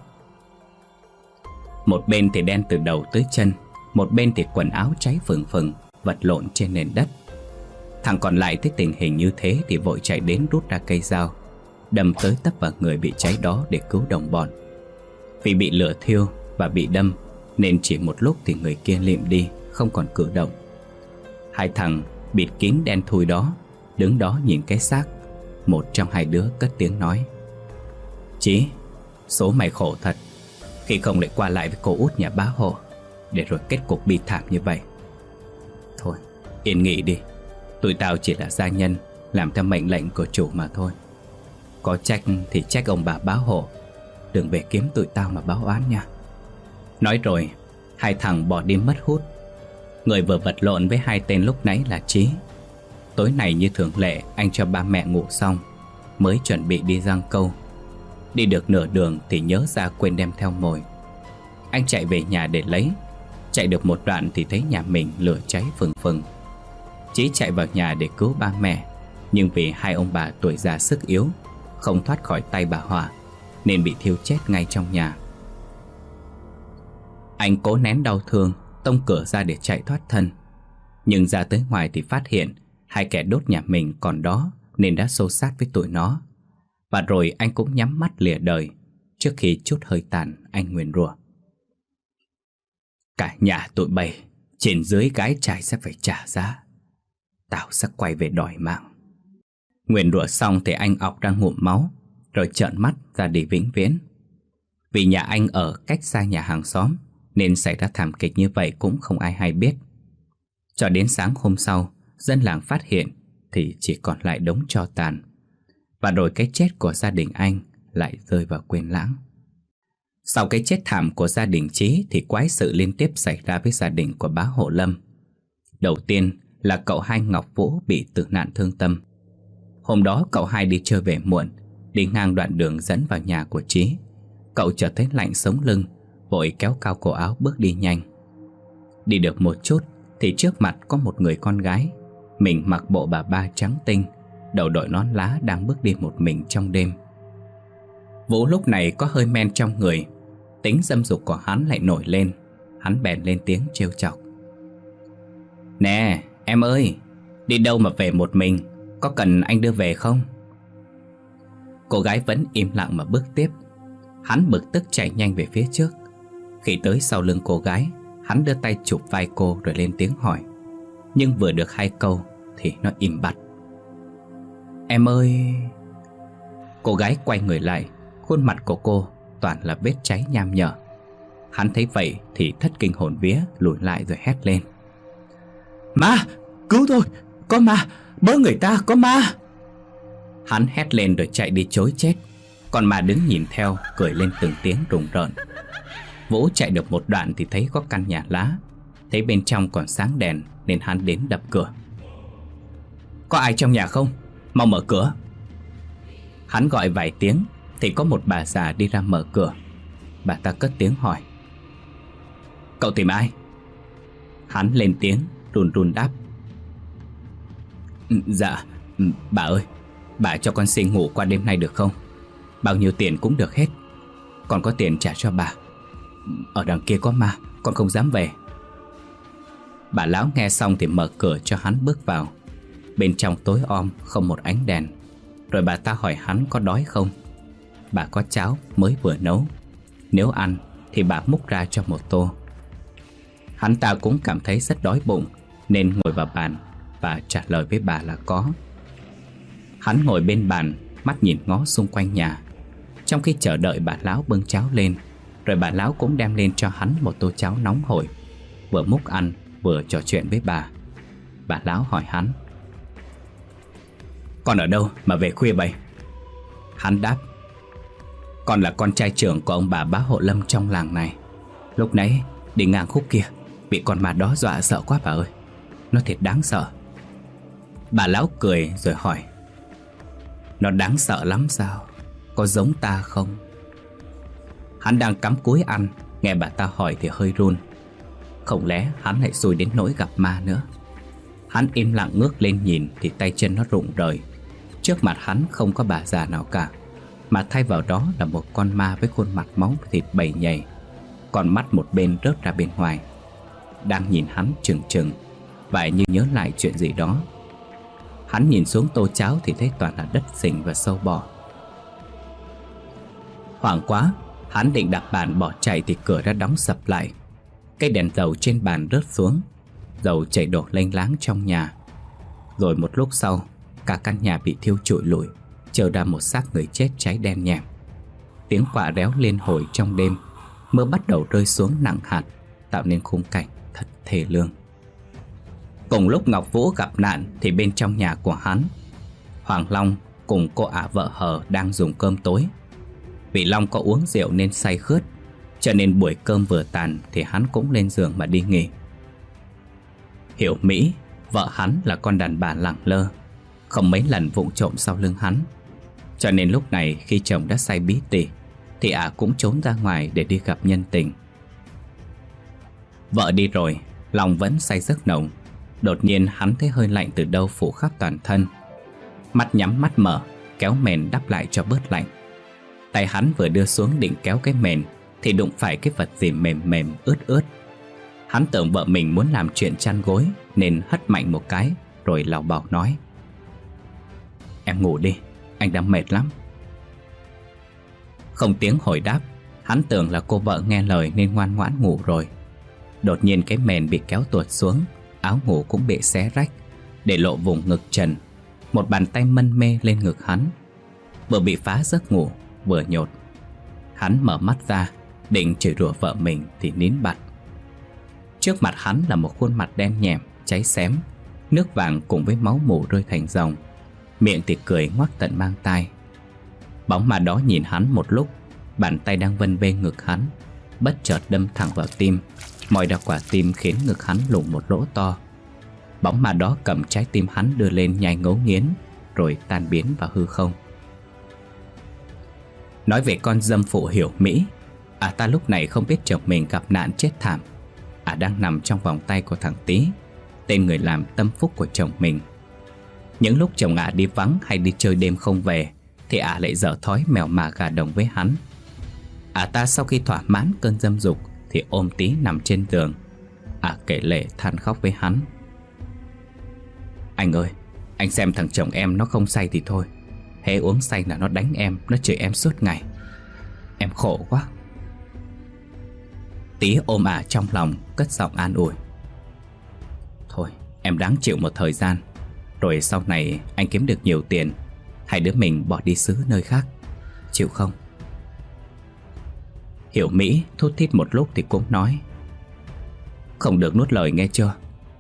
Một bên thì đen từ đầu tới chân, một bên thì quần áo cháy phừng phừng, vật lộn trên nền đất. Thằng còn lại thấy tình hình như thế thì vội chạy đến rút ra cây dao, đâm tới tấp vào người bị cháy đó để cứu đồng bọn. Vì bị lửa thiêu và bị đâm nên chỉ một lúc thì người kia lịm đi, không còn cử động. Hai thằng bịt kín đen thui đó đứng đó nhìn cái xác. Một trong hai đứa cất tiếng nói: Chí, số mày khổ thật, khi không lại qua lại với cô út nhà bá hộ, để rồi kết cục bi thảm như vậy. Thôi, yên nghỉ đi. Tụi tao chỉ là gia nhân, làm theo mệnh lệnh của chủ mà thôi. Có trách thì trách ông bà bá hộ, đừng về kiếm tụi tao mà báo oán nha. Nói rồi, hai thằng bỏ đi mất hút. Người vừa vật lộn với hai tên lúc nãy là Chí. Tối nay như thường lệ, anh cho ba mẹ ngủ xong mới chuẩn bị đi giăng câu. Đi được nửa đường thì nhớ ra quên đem theo mồi. Anh chạy về nhà để lấy. Chạy được một đoạn thì thấy nhà mình lửa cháy phừng phừng. Chí chạy vào nhà để cứu ba mẹ, nhưng vì hai ông bà tuổi già sức yếu, không thoát khỏi tay bà Hòa, nên bị thiêu chết ngay trong nhà. Anh cố nén đau thương, tông cửa ra để chạy thoát thân. Nhưng ra tới ngoài thì phát hiện hai kẻ đốt nhà mình còn đó, nên đã xô xát với tụi nó. Và rồi anh cũng nhắm mắt lìa đời. Trước khi chút hơi tàn, anh nguyền rủa: Cả nhà tụi bay, trên dưới gái trai sẽ phải trả giá. Tao sẽ quay về đòi mạng. Nguyền rủa xong thì anh ọc ra ngụm máu, rồi trợn mắt ra đi vĩnh viễn. Vì nhà anh ở cách xa nhà hàng xóm, nên xảy ra thảm kịch như vậy cũng không ai hay biết. Cho đến sáng hôm sau, dân làng phát hiện thì chỉ còn lại đống tro tàn. Và rồi cái chết của gia đình anh lại rơi vào quên lãng. Sau cái chết thảm của gia đình Chí thì quái sự liên tiếp xảy ra với gia đình của bá hộ Lâm. Đầu tiên là cậu hai Ngọc Vũ bị tử nạn thương tâm. Hôm đó cậu hai đi chơi về muộn, đi ngang đoạn đường dẫn vào nhà của Chí. Cậu chợt thấy lạnh sống lưng, vội kéo cao cổ áo bước đi nhanh. Đi được một chút thì trước mặt có một người con gái. Mình mặc bộ bà ba trắng tinh, đầu đội nón lá, đang bước đi một mình trong đêm. Vũ lúc này có hơi men trong người, tính dâm dục của hắn lại nổi lên. Hắn bèn lên tiếng trêu chọc: "Nè em ơi, đi đâu mà về một mình, có cần anh đưa về không?" Cô gái vẫn im lặng mà bước tiếp. Hắn bực tức chạy nhanh về phía trước. Khi tới sau lưng cô gái, hắn đưa tay chụp vai cô rồi lên tiếng hỏi. Nhưng vừa được 2 câu thì nó im bặt. "Em ơi." Cô gái quay người lại, khuôn mặt của cô toàn là vết cháy nham nhở. Hắn thấy vậy thì thất kinh hồn vía, lùi lại rồi hét lên: "Ma! Cứu tôi! Có ma! Bớ người ta, có ma!" Hắn hét lên rồi chạy đi chối chết. Còn ma đứng nhìn theo, cười lên từng tiếng rùng rợn. Vũ chạy được một đoạn thì thấy có căn nhà lá. Thấy bên trong còn sáng đèn nên hắn đến đập cửa. "Có ai trong nhà không? Mau mở cửa!" Hắn gọi vài tiếng thì có một bà già đi ra mở cửa. Bà ta cất tiếng hỏi: "Cậu tìm ai?" Hắn lên tiếng run run đáp: "Dạ, bà ơi, bà cho con xin ngủ qua đêm nay được không? Bao nhiêu tiền cũng được hết. Con có tiền trả cho bà. Ở đằng kia có ma, con không dám về." Bà lão nghe xong thì mở cửa cho hắn bước vào. Bên trong tối om không một ánh đèn. Rồi bà ta hỏi hắn có đói không. Bà có cháo mới vừa nấu, nếu ăn thì bà múc ra cho một tô. Hắn ta cũng cảm thấy rất đói bụng nên ngồi vào bàn và trả lời với bà là có. Hắn ngồi bên bàn, mắt nhìn ngó xung quanh nhà, trong khi chờ đợi bà lão bưng cháo lên. Rồi bà lão cũng đem lên cho hắn một tô cháo nóng hổi. Vừa múc ăn vừa trò chuyện với bà. Bà lão hỏi hắn: "Con ở đâu mà về khuya vậy?" Hắn đáp: "Con là con trai trưởng của ông bà bá hộ lâm trong làng này. Lúc nãy đi ngang khúc kia bị con ma đó dọa sợ quá bà ơi. Nó thiệt đáng sợ." Bà lão cười rồi hỏi: "Nó đáng sợ lắm sao? Có giống ta không?" Hắn đang cắm cúi ăn, nghe bà ta hỏi thì hơi run. Không lẽ hắn lại xui đến nỗi gặp ma nữa. Hắn im lặng ngước lên nhìn thì tay chân nó rụng rời. Trước mặt hắn không có bà già nào cả, mà thay vào đó là một con ma với khuôn mặt máu thịt bầy nhầy, còn mắt một bên rớt ra bên ngoài, đang nhìn hắn chừng chừng, và như nhớ lại chuyện gì đó. Hắn nhìn xuống tô cháo thì thấy toàn là đất sình và sâu bọ. Hoảng quá, hắn định đạp bàn bỏ chạy thì cửa đã đóng sập lại. Cây đèn dầu trên bàn rớt xuống, dầu chảy đổ lênh láng trong nhà. Rồi một lúc sau, cả căn nhà bị thiêu trụi lủi, trơ ra một xác người chết cháy đen nhèm. Tiếng quạ réo liên hồi trong đêm. Mưa bắt đầu rơi xuống nặng hạt, tạo nên khung cảnh thật thê lương. Cùng lúc Ngọc Vũ gặp nạn thì bên trong nhà của hắn, Hoàng Long cùng cô ả vợ Hờ đang dùng cơm tối. Vì Long có uống rượu nên say khướt, cho nên buổi cơm vừa tàn thì hắn cũng lên giường mà đi nghỉ. Hiểu Mỹ, vợ hắn là con đàn bà lẳng lơ, không mấy lần vụng trộm sau lưng hắn. Cho nên lúc này khi chồng đã say bí tỉ thì ả cũng trốn ra ngoài để đi gặp nhân tình. Vợ đi rồi, Long vẫn say giấc nồng. Đột nhiên hắn thấy hơi lạnh từ đâu phủ khắp toàn thân. Mắt nhắm mắt mở, kéo mền đắp lại cho bớt lạnh. Tay hắn vừa đưa xuống định kéo cái mền thì đụng phải cái vật gì mềm mềm ướt ướt. Hắn tưởng vợ mình muốn làm chuyện chăn gối nên hất mạnh một cái rồi lảo bảo nói: "Em ngủ đi, anh đang mệt lắm." Không tiếng hồi đáp, hắn tưởng là cô vợ nghe lời nên ngoan ngoãn ngủ rồi. Đột nhiên cái mền bị kéo tuột xuống, áo ngủ cũng bị xé rách, để lộ vùng ngực trần. Một bàn tay mân mê lên ngực hắn. Vừa bị phá giấc ngủ vừa nhột. Hắn mở mắt ra định chửi rủa vợ mình thì nín bặt. Trước mặt hắn là một khuôn mặt đen nhẻm, cháy xém, nước vàng cùng với máu mủ rơi thành dòng. Miệng thì cười ngoác tận mang tai. Bóng ma đó nhìn hắn một lúc, bàn tay đang vân vê ngực hắn bất chợt đâm thẳng vào tim, moi ra quả tim khiến ngực hắn lủng một lỗ to. Bóng ma đó cầm trái tim hắn đưa lên nhai ngấu nghiến, rồi tan biến vào hư không. Nói về con dâm phụ Hiểu Mỹ, ta lúc này không biết chồng mình gặp nạn chết thảm. Đang nằm trong vòng tay của thằng Tý, tên người làm tâm phúc của chồng mình. Những lúc chồng đi vắng hay đi chơi đêm không về thì ả lại dở thói mèo mả gà đồng với hắn. Ả ta sau khi thỏa mãn cơn dâm dục thì ôm Tý nằm trên giường. Ả kể lể than khóc với hắn: "Anh ơi, anh xem thằng chồng em nó không say thì thôi, hễ uống say là nó đánh em, nó chửi em suốt ngày. Em khổ quá." Tý ôm ả trong lòng, cất giọng an ủi: "Thôi, em ráng chịu một thời gian, rồi sau này anh kiếm được nhiều tiền, hai đứa mình bỏ đi xứ nơi khác, chịu không?" Hiểu Mỹ thút thít một lúc thì cũng nói: "Không được nuốt lời nghe chưa?"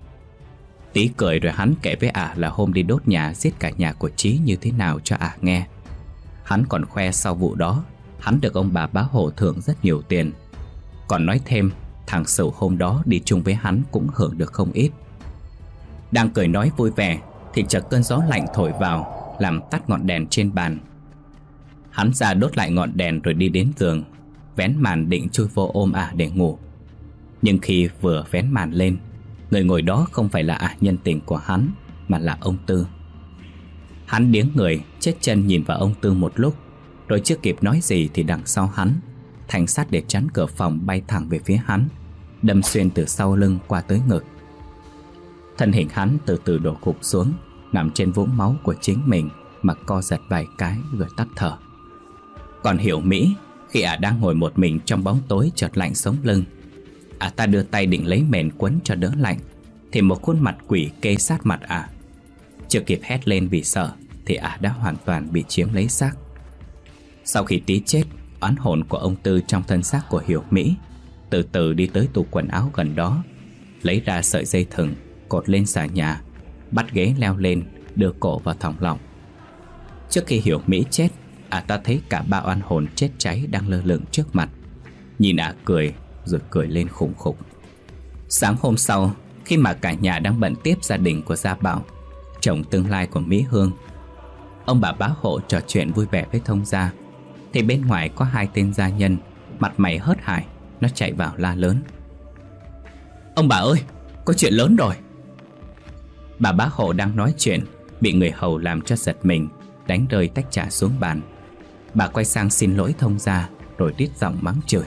Tý cười rồi hắn kể với ả là hôm đi đốt nhà giết cả nhà của Chí như thế nào cho ả nghe. Hắn còn khoe sau vụ đó hắn được ông bà Bá Hộ thưởng rất nhiều tiền. Còn nói thêm thằng Sửu hôm đó đi chung với hắn cũng hưởng được không ít. Đang cười nói vui vẻ thì chợt cơn gió lạnh thổi vào, làm tắt ngọn đèn trên bàn. Hắn ra đốt lại ngọn đèn rồi đi đến giường, vén màn định chui vô ôm ả để ngủ. Nhưng khi vừa vén màn lên, người ngồi đó không phải là ả nhân tình của hắn, mà là ông Tư. Hắn điếng người chết chân nhìn vào ông Tư một lúc, rồi chưa kịp nói gì thì đằng sau hắn, thanh sắt để chắn cửa phòng bay thẳng về phía hắn, đâm xuyên từ sau lưng qua tới ngực. Thân hình hắn từ từ đổ gục xuống, nằm trên vũng máu của chính mình mà co giật vài cái rồi tắt thở. Còn Hiểu Mỹ, khi ả đang ngồi một mình trong bóng tối chợt lạnh sống lưng. Ả ta đưa tay định lấy mền quấn cho đỡ lạnh, thì một khuôn mặt quỷ kê sát mặt ả. Chưa kịp hét lên vì sợ thì ả đã hoàn toàn bị chiếm lấy xác. Sau khi Tý chết, oán hồn của ông Tư trong thân xác của Hiểu Mỹ từ từ đi tới tủ quần áo gần đó, lấy ra sợi dây thừng cột lên xà nhà, bắt ghế leo lên, đưa cổ vào thòng lọng. Trước khi Hiểu Mỹ chết, ả ta thấy cả ba oan hồn chết cháy đang lơ lửng trước mặt, nhìn ả cười rồi cười lên khủng khục. Sáng hôm sau, khi mà cả nhà đang bận tiếp gia đình của Gia Bảo, chồng tương lai của Mỹ Hương, ông bà Bá Hộ trò chuyện vui vẻ với thông gia, thì bên ngoài có hai tên gia nhân mặt mày hớt hải. Nó chạy vào la lớn: "Ông bà ơi, có chuyện lớn rồi!" Bà Bá Hộ đang nói chuyện bị người hầu làm cho giật mình, đánh rơi tách trà xuống bàn. Bà quay sang xin lỗi thông gia rồi rít giọng mắng chửi: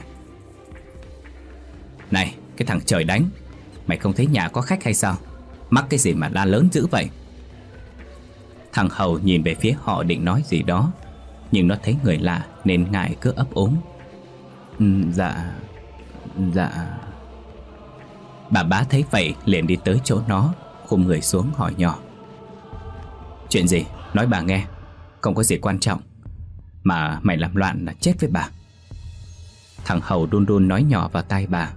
"Này, cái thằng trời đánh, mày không thấy nhà có khách hay sao? Mắc cái gì mà la lớn dữ vậy?" Thằng hầu nhìn về phía họ định nói gì đó, nhưng nó thấy người lạ nên ngại cứ ấp úng: Dạ. Bà Bá thấy vậy liền đi tới chỗ nó, khum người xuống hỏi nhỏ: "Chuyện gì? Nói bà nghe. Không có gì quan trọng, mà mày làm loạn là chết với bà." Thằng hầu run run nói nhỏ vào tai bà: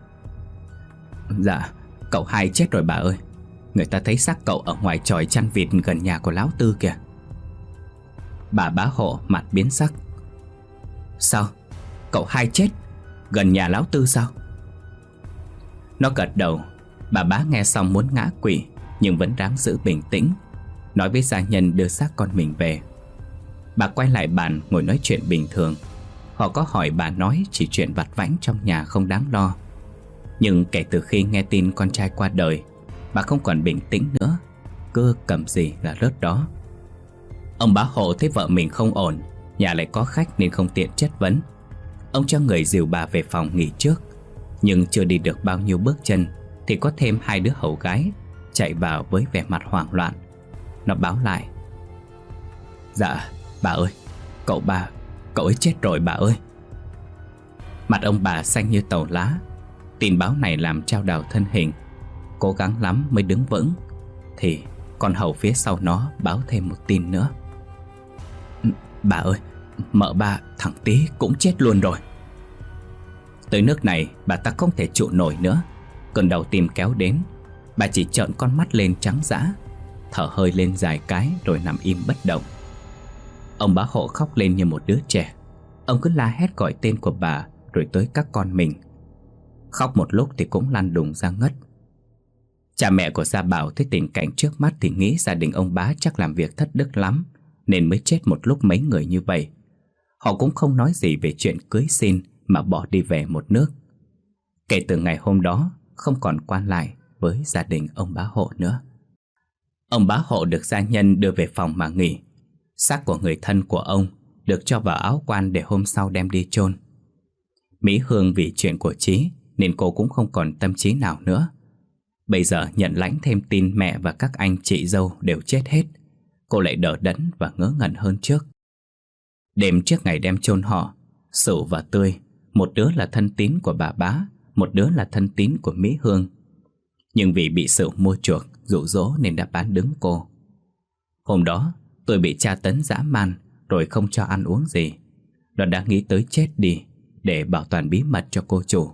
"Dạ, cậu hai chết rồi bà ơi. Người ta thấy xác cậu ở ngoài chòi chăn vịt gần nhà của lão Tư kìa." Bà Bá Hộ mặt biến sắc: "Sao? Cậu hai chết gần nhà lão Tư sao?" Nó gật đầu. Bà Bá nghe xong muốn ngã quỵ, nhưng vẫn ráng giữ bình tĩnh, nói với gia nhân đưa xác con mình về. Bà quay lại bàn ngồi nói chuyện bình thường. Họ có hỏi bà nói chỉ chuyện vặt vãnh trong nhà không đáng lo. Nhưng kể từ khi nghe tin con trai qua đời, bà không còn bình tĩnh nữa, cứ cầm gì là rớt đó. Ông Bá Hộ thấy vợ mình không ổn, nhà lại có khách nên không tiện chất vấn. Ông cho người dìu bà về phòng nghỉ trước. Nhưng chưa đi được bao nhiêu bước chân thì có thêm hai đứa hầu gái chạy vào với vẻ mặt hoảng loạn. Nó báo lại: "Dạ, bà ơi, cậu ấy chết rồi bà ơi." Mặt ông bà xanh như tàu lá. Tin báo này làm chao đảo thân hình. Cố gắng lắm mới đứng vững thì con hầu phía sau nó báo thêm một tin nữa: "Bà ơi, mợ ba thằng Tý cũng chết luôn rồi." Tới nước này bà ta không thể trụ nổi nữa. Cơn đau tim kéo đến. Bà chỉ trợn con mắt lên trắng dã, thở hơi lên dài cái rồi nằm im bất động. Ông Bá Hộ khóc lên như một đứa trẻ. Ông cứ la hét gọi tên của bà rồi tới các con mình. Khóc một lúc thì cũng lăn đùng ra ngất. Cha mẹ của Gia Bảo thấy tình cảnh trước mắt thì nghĩ gia đình ông Bá chắc làm việc thất đức lắm, nên mới chết một lúc mấy người như vậy. Họ cũng không nói gì về chuyện cưới xin mà bỏ đi về một nước. Kể từ ngày hôm đó không còn quan lại với gia đình ông Bá Hộ nữa. Ông Bá Hộ được gia nhân đưa về phòng mà nghỉ. Xác của người thân của ông được cho vào áo quan để hôm sau đem đi chôn. Mỹ Hương vì chuyện của Chí nên cô cũng không còn tâm trí nào nữa. Bây giờ nhận lãnh thêm tin mẹ và các anh chị dâu đều chết hết, cô lại đờ đẫn và ngớ ngẩn hơn trước. Đêm trước ngày đem chôn họ, Sửu và Tươi, một đứa là thân tín của bà Bá, một đứa là thân tín của Mỹ Hương. Nhưng vì bị Sửu mua chuộc, dụ dỗ nên đã bán đứng cô. Hôm đó, tôi bị tra tấn dã man rồi không cho ăn uống gì. Nó đã nghĩ tới chết đi để bảo toàn bí mật cho cô chủ.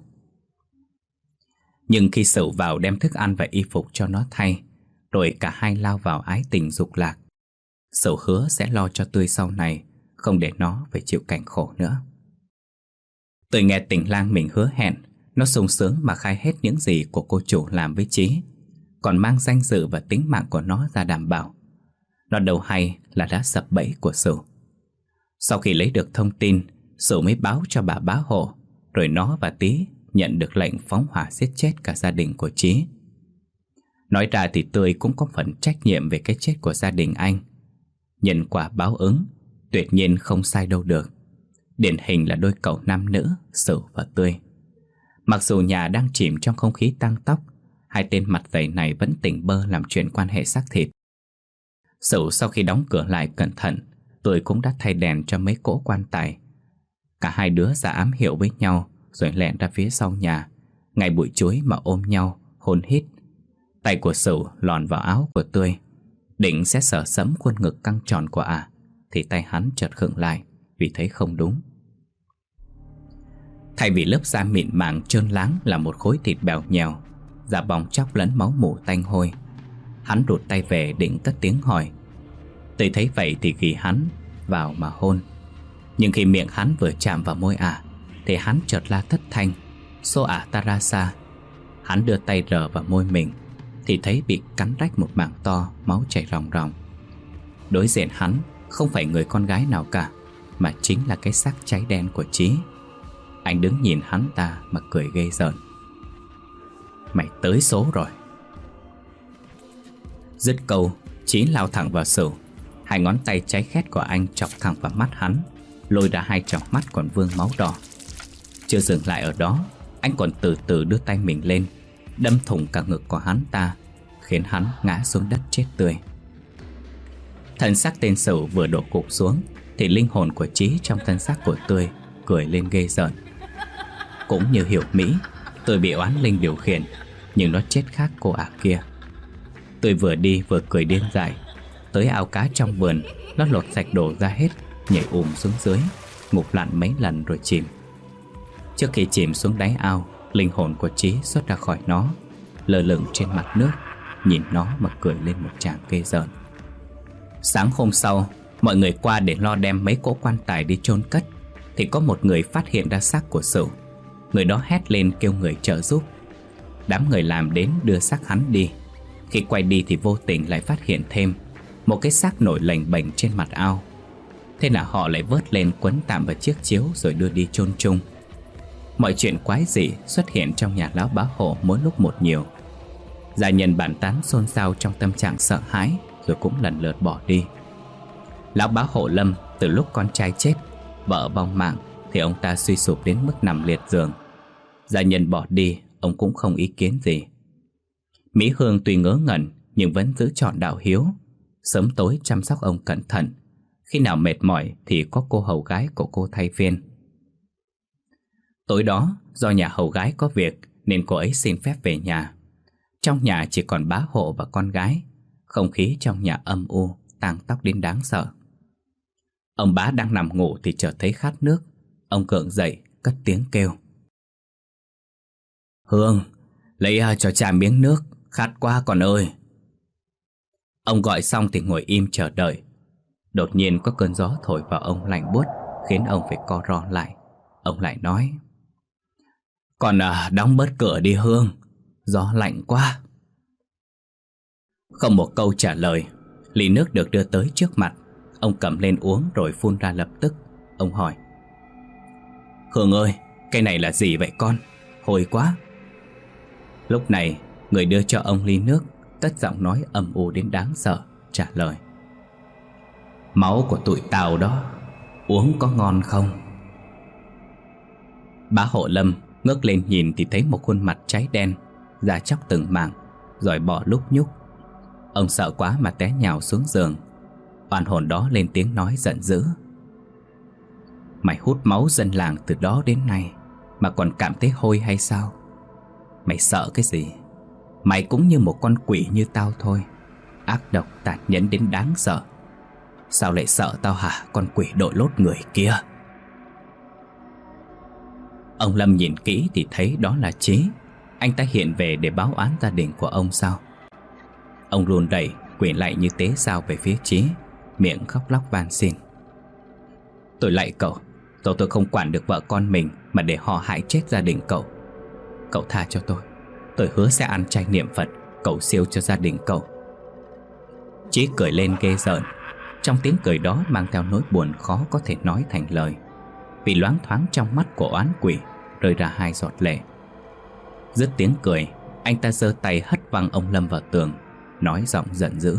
Nhưng khi Sửu vào đem thức ăn và y phục cho nó thay, rồi cả hai lao vào ái tình dục lạc, Sửu hứa sẽ lo cho Tươi sau này, không để nó phải chịu cảnh khổ nữa. Tươi nghe tình lang mình hứa hẹn, nó sung sướng mà khai hết những gì của cô chủ làm với Chí, còn mang danh dự và tính mạng của nó ra đảm bảo. Nó đâu hay là đã sập bẫy của Sửu. Sau khi lấy được thông tin, Sửu mới báo cho bà Bá Hộ, rồi nó và Tí nhận được lệnh phóng hỏa giết chết cả gia đình của Chí. Nói ra thì Tươi cũng có phần trách nhiệm về cái chết của gia đình anh. Nhân quả báo ứng, tuyệt nhiên không sai đâu được. Điển hình là đôi cậu nam nữ Sửu và Tươi. Mặc dù nhà đang chìm trong không khí tang tóc, hai tên mặt dày này vẫn tỉnh bơ làm chuyện quan hệ xác thịt. Sửu sau khi đóng cửa lại cẩn thận, Tươi cũng đã thay đèn cho mấy cỗ quan tài. Cả hai đứa ra ám hiệu với nhau rồi lẹn ra phía sau nhà, ngay bụi chuối mà ôm nhau, hôn hít. Tay của Sửu lòn vào áo của Tươi, định sẽ sờ sẫm khuôn ngực căng tròn của ả, thì tay hắn chợt khựng lại vì thấy không đúng. Thay vì lớp da mịn màng trơn láng là một khối thịt bèo nhèo, da bong chóc lẫn máu mủ tanh hôi. Hắn rụt tay về định cất tiếng hỏi. Tươi thấy vậy thì ghi hắn vào mà hôn. Nhưng khi miệng hắn vừa chạm vào môi ả thì hắn chợt la thất thanh: "Xô ả ta ra xa." Hắn đưa tay rờ vào môi mình thì thấy bị cắn rách một mảng to, máu chảy ròng ròng. Đối diện hắn không phải người con gái nào cả, mà chính là cái xác cháy đen của Chí. Anh đứng nhìn hắn ta mà cười ghê rợn. "Mày tới số rồi." Dứt câu, Chí lao thẳng vào Sửu. Hai ngón tay cháy khét của anh chọc thẳng vào mắt hắn, lôi ra hai tròng mắt còn vương máu đỏ. Chưa dừng lại ở đó, anh còn từ từ đưa tay mình lên, đâm thủng cả ngực của hắn ta, khiến hắn ngã xuống đất chết tươi. Thân xác tên Sửu vừa đổ gục xuống thì linh hồn của Chí trong thân xác của Tươi cười lên ghê rợn. Cũng như Hiểu Mỹ, Tươi bị oán linh điều khiển, nhưng nó chết khác cô ả kia. Tươi vừa đi vừa cười điên dại. Tới ao cá trong vườn, nó lột sạch đồ ra hết, nhảy xuống dưới, ngụp lặn mấy lần rồi chìm. Trước khi chìm xuống đáy ao, linh hồn của Chí xuất ra khỏi nó, lơ lửng trên mặt nước, nhìn nó mà cười lên một tràng ghê rợn. Sáng hôm sau, mọi người qua để lo đem mấy cỗ quan tài đi chôn cất, thì có một người phát hiện ra xác của Sửu. Người đó hét lên kêu người trợ giúp. Đám người làm đến đưa xác hắn đi. Khi quay đi thì vô tình lại phát hiện thêm một cái xác nổi lềnh bềnh trên mặt ao. Thế là họ lại vớt lên quấn tạm vào chiếc chiếu rồi đưa đi chôn chung. Mọi chuyện quái dị xuất hiện trong nhà lão Bá Hộ mỗi lúc một nhiều. Gia nhân bàn tán xôn xao trong tâm trạng sợ hãi, rồi cũng lần lượt bỏ đi. Lão Bá Hộ Lâm từ lúc con trai chết, vợ vong mạng, thì ông ta suy sụp đến mức nằm liệt giường. Gia nhân bỏ đi, ông cũng không ý kiến gì. Mỹ Hương tuy ngớ ngẩn nhưng vẫn giữ trọn đạo hiếu, sớm tối chăm sóc ông cẩn thận. Khi nào mệt mỏi thì có cô hầu gái của cô thay phiên. Tối đó, do nhà hầu gái có việc nên cô ấy xin phép về nhà. Trong nhà chỉ còn Bá Hộ và con gái. Không khí trong nhà âm u, tang tóc đến đáng sợ. Ông Bá đang nằm ngủ thì chợt thấy khát nước. Ông gượng dậy, cất tiếng kêu: "Hương, lấy cho cha miếng nước, khát quá con ơi." Ông gọi xong thì ngồi im chờ đợi. Đột nhiên có cơn gió thổi vào ông lạnh buốt, khiến ông phải co ro lại. Ông lại nói: "Con đóng bớt cửa đi Hương, gió lạnh quá." Không một câu trả lời, ly nước được đưa tới trước mặt. Ông cầm lên uống rồi phun ra lập tức. Ông hỏi: "Hương ơi, cái này là gì vậy con? Hôi quá." Lúc này, người đưa cho ông ly nước cất giọng nói âm u đến đáng sợ, trả lời: Máu của tụi tao đó, uống có ngon không? Bá Hộ Lâm ngước lên nhìn thì thấy một khuôn mặt cháy đen, da chóc từng mảng, rồi bọ lúc nhúc. Ông sợ quá mà té nhào xuống giường. Oan hồn đó lên tiếng nói giận dữ: Mày hút máu dân làng từ đó đến nay mà còn cảm thấy hôi hay sao? Mày sợ cái gì? Mày cũng như một con quỷ như tao thôi, ác độc tàn nhẫn đến đáng sợ. Sao lại sợ tao hả, con quỷ đội lốt người kia? Ông Lâm nhìn kỹ thì thấy đó là Chí. Anh ta hiện về để báo oán gia đình của ông sao? Ông run rẩy quỳ lại như tế sao về phía Chí, miệng khóc lóc van xin: Tôi lạy cậu, tôi không quản được vợ con mình mà để họ hại chết gia đình cậu. Cậu tha cho tôi hứa sẽ ăn chay niệm Phật, cầu siêu cho gia đình cậu. Chí cười lên ghê rợn. Trong tiếng cười đó mang theo nỗi buồn khó có thể nói thành lời, vì loáng thoáng trong mắt của oán quỷ rơi ra 2 giọt lệ. Dứt tiếng cười, anh ta giơ tay hất văng ông Lâm vào tường, nói giọng giận dữ: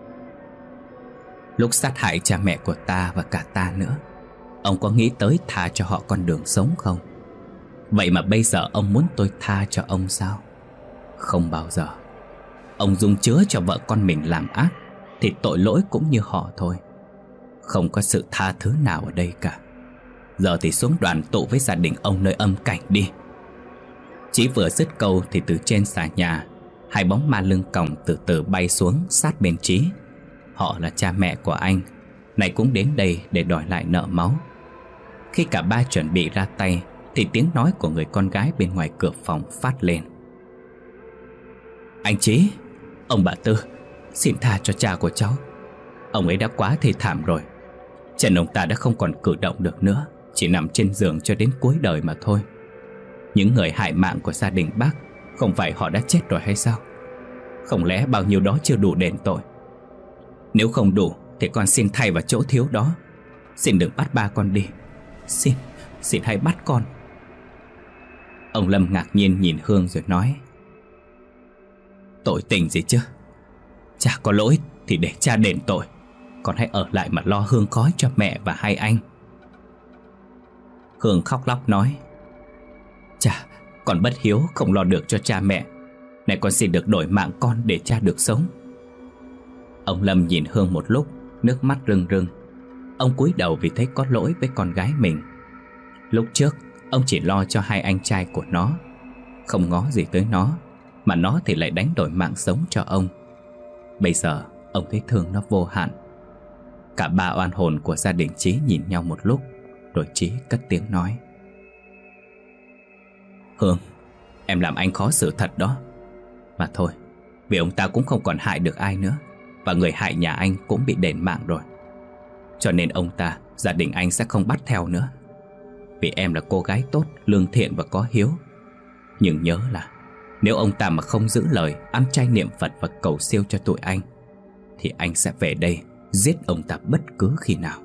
Lúc sát hại cha mẹ của ta và cả ta nữa, ông có nghĩ tới tha cho họ con đường sống không? Vậy mà bây giờ ông muốn tôi tha cho ông sao? Không bao giờ. Ông dung chứa cho vợ con mình làm ác thì tội lỗi cũng như họ thôi. Không có sự tha thứ nào ở đây cả. Giờ thì xuống đoàn tụ với gia đình ông nơi âm cảnh đi. Chỉ vừa dứt câu thì từ trên xà nhà, 2 bóng ma lưng còng từ từ bay xuống sát bên Chí. Họ là cha mẹ của anh, này cũng đến đây để đòi lại nợ máu. Khi cả ba chuẩn bị ra tay thì tiếng nói của người con gái bên ngoài cửa phòng phát lên: Anh Chí, ông bà Tư, xin tha cho cha của cháu. Ông ấy đã quá thê thảm rồi. Chân ông ta đã không còn cử động được nữa, chỉ nằm trên giường cho đến cuối đời mà thôi. Những người hại mạng của gia đình bác, không phải họ đã chết rồi hay sao? Không lẽ bao nhiêu đó chưa đủ đền tội? Nếu không đủ thì con xin thay vào chỗ thiếu đó. Xin đừng bắt ba con đi. Xin hãy bắt con. Ông Lâm ngạc nhiên nhìn Hương rồi nói: Tội tình gì chứ? Cha có lỗi thì để cha đền tội, con hãy ở lại mà lo hương khói cho mẹ và 2 anh. Hương khóc lóc nói: Cha, con bất hiếu không lo được cho cha mẹ. Này con xin được đổi mạng con để cha được sống. Ông Lâm nhìn Hương một lúc, nước mắt rưng rưng. Ông cúi đầu vì thấy có lỗi với con gái mình. Lúc trước ông chỉ lo cho 2 anh trai của nó, không ngó gì tới nó, mà nó thì lại đánh đổi mạng sống cho ông. Bây giờ ông thấy thương nó vô hạn. Cả 3 oan hồn của gia đình Chí nhìn nhau một lúc, rồi Chí cất tiếng nói: Hương, em làm anh khó xử thật đó. Mà thôi, vì ông ta cũng không còn hại được ai nữa, và người hại nhà anh cũng bị đền mạng rồi. Cho nên ông ta, gia đình anh sẽ không bắt theo nữa. Vì em là cô gái tốt, lương thiện và có hiếu. Nhưng nhớ là nếu ông ta mà không giữ lời, ăn chay niệm Phật và cầu siêu cho tụi anh, thì anh sẽ về đây giết ông ta bất cứ khi nào.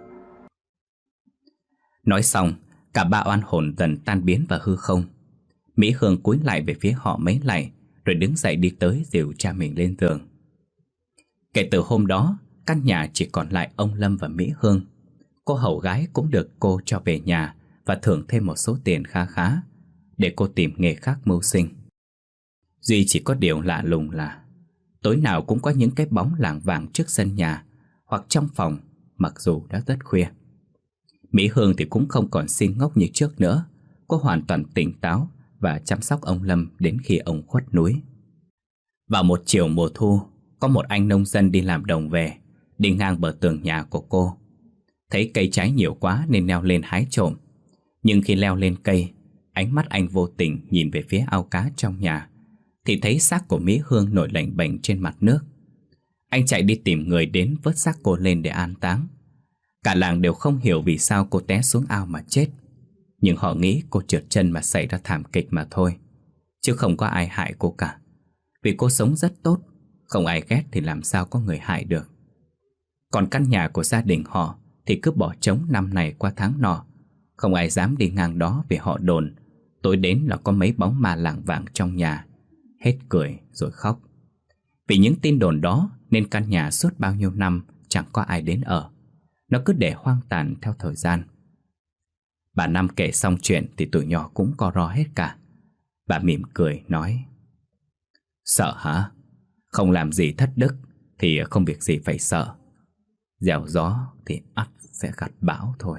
Nói xong, cả 3 oan hồn dần tan biến vào hư không. Mỹ Hương cúi lại về phía họ mấy lạy, rồi đứng dậy đi tới dìu cha mình lên giường. Kể từ hôm đó, căn nhà chỉ còn lại ông Lâm và Mỹ Hương. Cô hầu gái cũng được cô cho về nhà và thưởng thêm một số tiền khá khá để cô tìm nghề khác mưu sinh. Duy chỉ có điều lạ lùng là tối nào cũng có những cái bóng lảng vảng trước sân nhà hoặc trong phòng, mặc dù đã rất khuya. Mỹ Hương thì cũng không còn si ngốc như trước nữa. Cô hoàn toàn tỉnh táo và chăm sóc ông Lâm đến khi ông khuất núi. Vào một chiều mùa thu, có một anh nông dân đi làm đồng về, đi ngang bờ tường nhà của cô. Thấy cây trái nhiều quá nên leo lên hái trộm. Nhưng khi leo lên cây, ánh mắt anh vô tình nhìn về phía ao cá trong nhà, thì thấy xác của Mỹ Hương nổi lềnh bềnh trên mặt nước. Anh chạy đi tìm người đến vớt xác cô lên để an táng. Cả làng đều không hiểu vì sao cô té xuống ao mà chết, nhưng họ nghĩ cô trượt chân mà xảy ra thảm kịch mà thôi, chứ không có ai hại cô cả. Vì cô sống rất tốt, không ai ghét thì làm sao có người hại được. Còn căn nhà của gia đình họ thì cứ bỏ trống năm này qua tháng nọ, không ai dám đi ngang đó vì họ đồn tối đến là có mấy bóng ma lảng vảng trong nhà. Hết cười rồi khóc. Vì những tin đồn đó nên căn nhà suốt bao nhiêu năm chẳng có ai đến ở. nó cứ để hoang tàn theo thời gian. Bà Năm kể xong chuyện thì tụi nhỏ cũng co ro hết cả. Bà mỉm cười nói: Sợ hả? Không làm gì thất đức thì không việc gì phải sợ. Gieo gió thì ắt sẽ gặt bão thôi.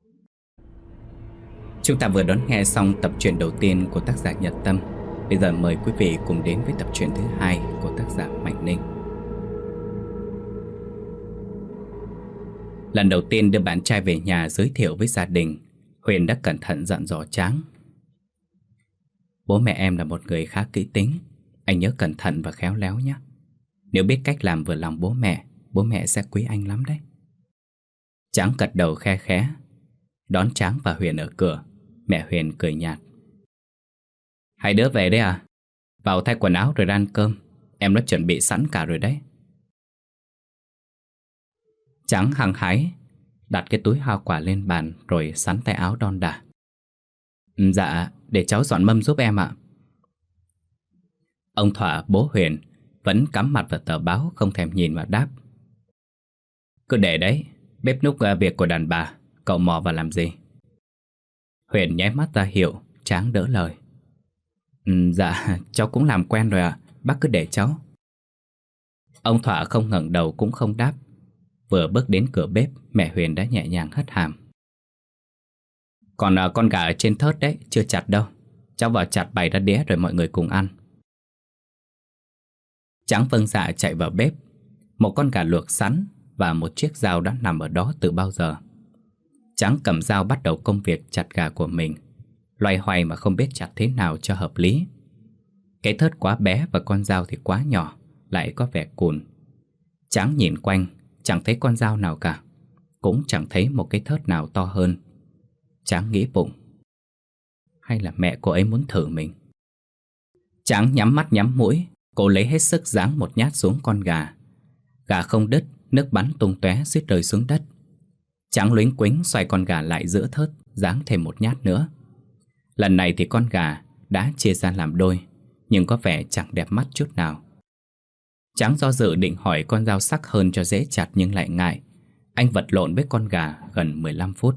Chúng ta vừa đón nghe xong tập truyện đầu tiên của tác giả Nhật Tâm. Bây giờ mời quý vị cùng đến với tập truyện thứ hai của tác giả Mạnh Ninh. Lần đầu tiên đưa bạn trai về nhà giới thiệu với gia đình, Huyền đã cẩn thận dặn dò Tráng: Bố mẹ em là một người khá kỹ tính, anh nhớ cẩn thận và khéo léo nhé. Nếu biết cách làm vừa lòng bố mẹ sẽ quý anh lắm đấy. Tráng gật đầu khe khẽ. Đón Tráng và Huyền ở cửa, mẹ Huyền cười nhạt: Hai đứa về đấy à? Vào thay quần áo rồi ăn cơm. Em đã chuẩn bị sẵn cả rồi đấy. Tráng hăng hái đặt cái túi hoa quả lên bàn rồi sắn tay áo đon đả: Dạ, để cháu dọn mâm giúp em ạ. Ông Thỏa, bố Huyền, vẫn cắm mặt vào tờ báo, không thèm nhìn mà đáp: Cứ để đấy, bếp núc việc của đàn bà, cậu mò vào làm gì? Huyền nháy mắt ra hiệu. Tráng đỡ lời: Dạ, cháu cũng làm quen rồi ạ, bác cứ để cháu. Ông Thỏa không ngẩng đầu cũng không đáp. Vừa bước đến cửa bếp, mẹ Huyền đã nhẹ nhàng hất hàm: Còn con gà ở trên thớt đấy, chưa chặt đâu. Cháu vào chặt bày ra đĩa rồi mọi người cùng ăn. Tráng vâng dạ chạy vào bếp. Một con gà luộc sẵn và một chiếc dao đã nằm ở đó từ bao giờ. Tráng cầm dao bắt đầu công việc chặt gà của mình, loay hoay mà không biết chặt thế nào cho hợp lý. Cái thớt quá bé và con dao thì quá nhỏ, lại có vẻ cùn. Tráng nhìn quanh, chẳng thấy con dao nào cả, cũng chẳng thấy một cái thớt nào to hơn. Tráng nghĩ bụng: Hay là mẹ cô ấy muốn thử mình? Tráng nhắm mắt nhắm mũi, cô lấy hết sức giáng một nhát xuống con gà. Gà không đứt, nước bắn tung tóe suýt rơi xuống đất. Tráng luếnh quính xoay con gà lại giữa thớt, giáng thêm một nhát nữa. Lần này thì con gà đã chia ra làm đôi, nhưng có vẻ chẳng đẹp mắt chút nào. Tráng do dự định hỏi con dao sắc hơn cho dễ chặt nhưng lại ngại. Anh vật lộn với con gà gần 15 phút.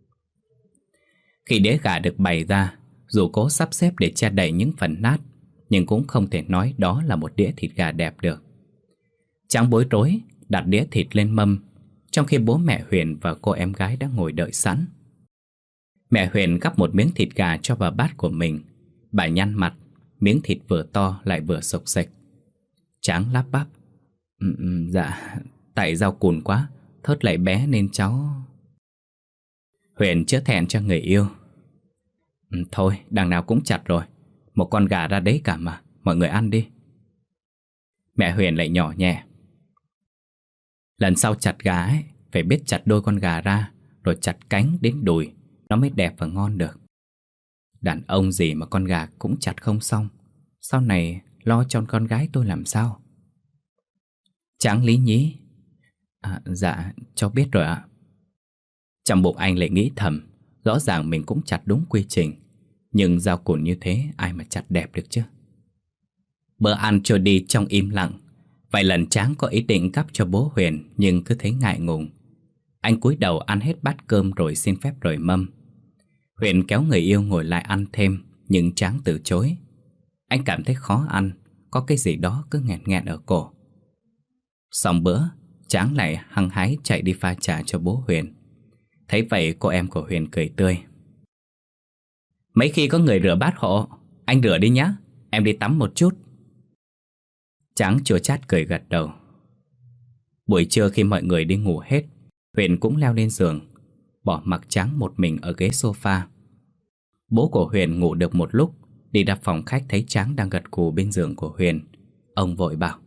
Khi đĩa gà được bày ra, dù cố sắp xếp để che đậy những phần nát, nhưng cũng không thể nói đó là một đĩa thịt gà đẹp được. Tráng bối rối đặt đĩa thịt lên mâm, trong khi bố mẹ Huyền và cô em gái đã ngồi đợi sẵn. Mẹ Huyền gắp một miếng thịt gà cho vào bát của mình. Bà nhăn mặt, miếng thịt vừa to lại vừa xộc xệch. Tráng lắp bắp: Dạ, tại rau cùn quá, thớt lại bé nên cháu... Huyền chữa thẹn cho người yêu: Thôi, đằng nào cũng chặt rồi, một con gà ra đấy cả mà, mọi người ăn đi. Mẹ Huyền lại nhỏ nhẹ: Lần sau chặt gà ấy, phải biết chặt đôi con gà ra, rồi chặt cánh đến đùi, nó mới đẹp và ngon được. Đàn ông gì mà con gà cũng chặt không xong, sau này lo cho con gái tôi làm sao? Tráng lý nhí: Dạ, cháu biết rồi ạ. Trong bụng anh lại nghĩ thầm, rõ ràng mình cũng chặt đúng quy trình, nhưng dao cùn như thế ai mà chặt đẹp được chứ. Bữa ăn trôi đi trong im lặng. Vài lần Tráng có ý định gắp cho bố Huyền, nhưng cứ thấy ngại ngùng. Anh cúi đầu ăn hết bát cơm rồi xin phép rời mâm. Huyền kéo người yêu ngồi lại ăn thêm, nhưng Tráng từ chối. Anh cảm thấy khó ăn, có cái gì đó cứ nghẹn nghẹn ở cổ. Xong bữa, Tráng lại hăng hái chạy đi pha trà cho bố Huyền. Thấy vậy cô em của Huyền cười tươi: Mấy khi có người rửa bát hộ, anh rửa đi nhá, em đi tắm một chút. Tráng chua chát cười gật đầu. Buổi trưa khi mọi người đi ngủ hết, Huyền cũng leo lên giường, bỏ mặc Tráng một mình ở ghế sofa. Bố của Huyền ngủ được một lúc, đi ra phòng khách thấy Tráng đang gật gù bên giường của Huyền. Ông vội bảo: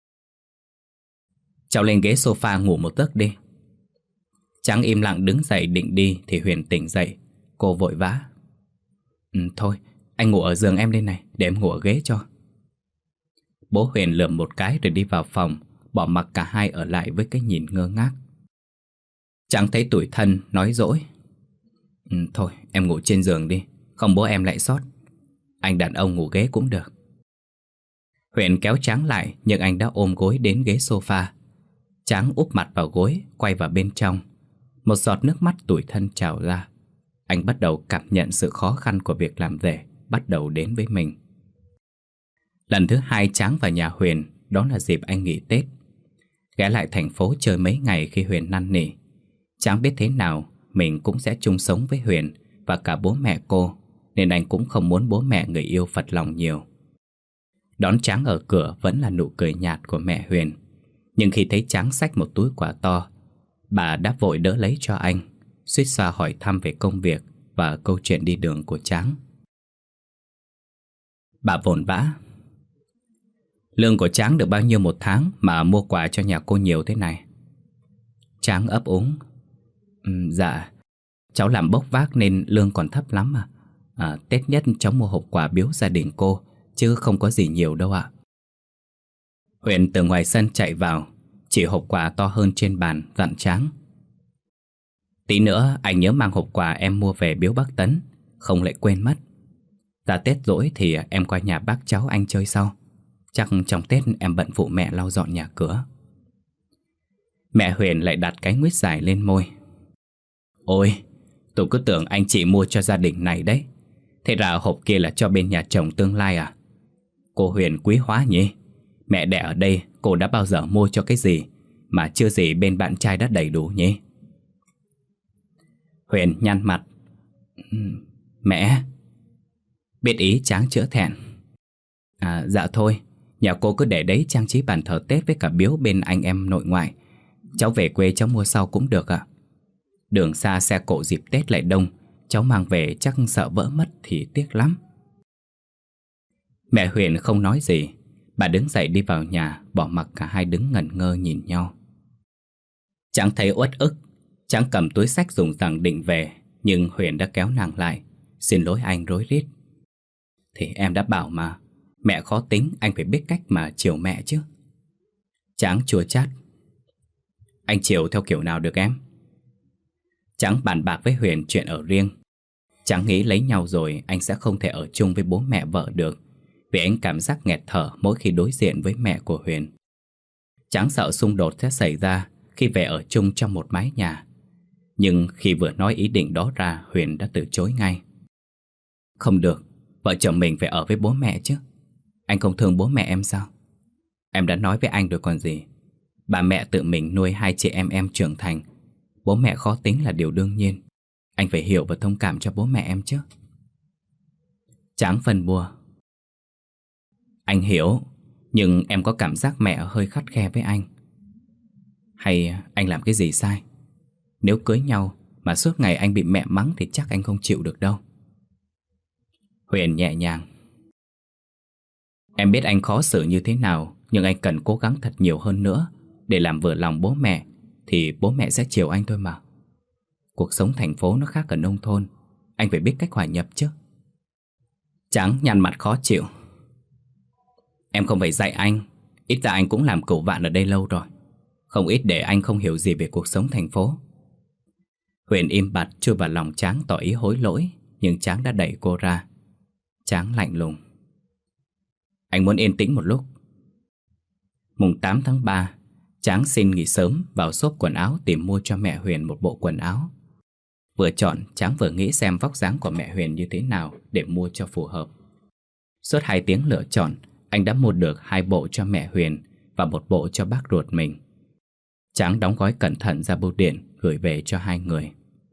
Cháu lên ghế sofa ngủ một giấc đi. Tráng im lặng đứng dậy định đi thì Huyền tỉnh dậy. Cô vội vã: Thôi, anh ngủ ở giường em đây này, để em ngủ ở ghế cho. Bố Huyền lườm một cái rồi đi vào phòng, bỏ mặc cả hai ở lại với cái nhìn ngơ ngác. Tráng thấy tủi thân, nói dỗi: Thôi, em ngủ trên giường đi, không bố em lại sót. Anh đàn ông ngủ ghế cũng được. Huyền kéo Tráng lại, nhưng anh đã ôm gối đến ghế sofa. Tráng úp mặt vào gối, quay vào bên trong. Một giọt nước mắt tủi thân trào ra. Anh bắt đầu cảm nhận sự khó khăn của việc làm rể bắt đầu đến với mình. Lần thứ hai Tráng vào nhà Huyền, đó là dịp anh nghỉ Tết. Ghé lại thành phố chơi mấy ngày khi Huyền năn nỉ. Tráng biết thế nào mình cũng sẽ chung sống với Huyền và cả bố mẹ cô, nên anh cũng không muốn bố mẹ người yêu phật lòng nhiều. Đón Tráng ở cửa vẫn là nụ cười nhạt của mẹ Huyền. Nhưng khi thấy Tráng xách một túi quà to, bà đã vội đỡ lấy cho anh, suýt xoa hỏi thăm về công việc và câu chuyện đi đường của Tráng. Bà vồn vã: "Lương của Tráng được bao nhiêu một tháng mà mua quà cho nhà cô nhiều thế này?" Tráng ấp úng: Dạ, cháu làm bốc vác nên lương còn thấp lắm mà. Tết nhất cháu mua hộp quà biếu gia đình cô, chứ không có gì nhiều đâu ạ." Huyền từ ngoài sân chạy vào, chỉ hộp quà to hơn trên bàn, dặn Tráng: "Tí nữa anh nhớ mang hộp quà em mua về biếu bác Tấn, không lại quên mất. Ra Tết rỗi thì em qua nhà bác cháu anh chơi sau. Chắc trong Tết em bận phụ mẹ lau dọn nhà cửa." Mẹ Huyền lại đặt cái nguyết dài lên môi: "Ôi, tôi cứ tưởng anh chị mua cho gia đình này đấy. Thế ra hộp kia là cho bên nhà chồng tương lai à? Cô Huyền quý hóa nhỉ. Mẹ đẻ ở đây cô đã bao giờ mua cho cái gì mà chưa gì bên bạn trai đã đầy đủ nhỉ?" Huyền nhăn mặt: "Mẹ." Biết ý Tráng chữa thẹn: Dạ thôi, nhà cô cứ để đấy trang trí bàn thờ Tết với cả biếu bên anh em nội ngoại. Cháu về quê cháu mua sau cũng được ạ. Đường xa xe cộ dịp Tết lại đông, cháu mang về chắc sợ vỡ mất thì tiếc lắm." Mẹ Huyền không nói gì. Bà đứng dậy đi vào nhà, bỏ mặc cả hai đứng ngẩn ngơ nhìn nhau. Tráng thấy uất ức. Tráng cầm túi xách dùng rằng định về, nhưng Huyền đã kéo nàng lại: "Xin lỗi anh." Rối rít: "Thì em đã bảo mà, mẹ khó tính, anh phải biết cách mà chiều mẹ chứ." Tráng chua chát: "Anh chiều theo kiểu nào được em?" Tráng bàn bạc với Huyền chuyện ở riêng. Tráng nghĩ lấy nhau rồi anh sẽ không thể ở chung với bố mẹ vợ được, vì anh cảm giác nghẹt thở mỗi khi đối diện với mẹ của Huyền. Tráng sợ xung đột sẽ xảy ra khi về ở chung trong một mái nhà. Nhưng khi vừa nói ý định đó ra, Huyền đã từ chối ngay: "Không được, vợ chồng mình phải ở với bố mẹ chứ. Anh không thương bố mẹ em sao? Em đã nói với anh rồi còn gì. Bà mẹ tự mình nuôi hai chị em trưởng thành. Bố mẹ khó tính là điều đương nhiên. Anh phải hiểu và thông cảm cho bố mẹ em chứ." Tráng phân bua: "Anh hiểu, nhưng em có cảm giác mẹ hơi khắt khe với anh. Hay anh làm cái gì sai? Nếu cưới nhau mà suốt ngày anh bị mẹ mắng thì chắc anh không chịu được đâu." Huyền nhẹ nhàng: "Em biết anh khó xử như thế nào, nhưng anh cần cố gắng thật nhiều hơn nữa để làm vừa lòng bố mẹ, thì bố mẹ sẽ chiều anh thôi mà. Cuộc sống thành phố nó khác ở nông thôn, anh phải biết cách hòa nhập chứ." Tráng nhăn mặt khó chịu: "Em không phải dạy anh, ít ra anh cũng làm cửu vạn ở đây lâu rồi. Không ít để anh không hiểu gì về cuộc sống thành phố." Huyền im bặt chui vào lòng Tráng tỏ ý hối lỗi, nhưng Tráng đã đẩy cô ra. Tráng lạnh lùng: "Anh muốn yên tĩnh một lúc." Mùng 8 tháng 3, Tráng xin nghỉ sớm vào shop quần áo tìm mua cho mẹ Huyền một bộ quần áo. Vừa chọn, Tráng vừa nghĩ xem vóc dáng của mẹ Huyền như thế nào để mua cho phù hợp. Suốt 2 tiếng lựa chọn, anh đã mua được 2 bộ cho mẹ Huyền và một bộ cho bác ruột mình. Tráng đóng gói cẩn thận ra bưu điện gửi về cho hai người.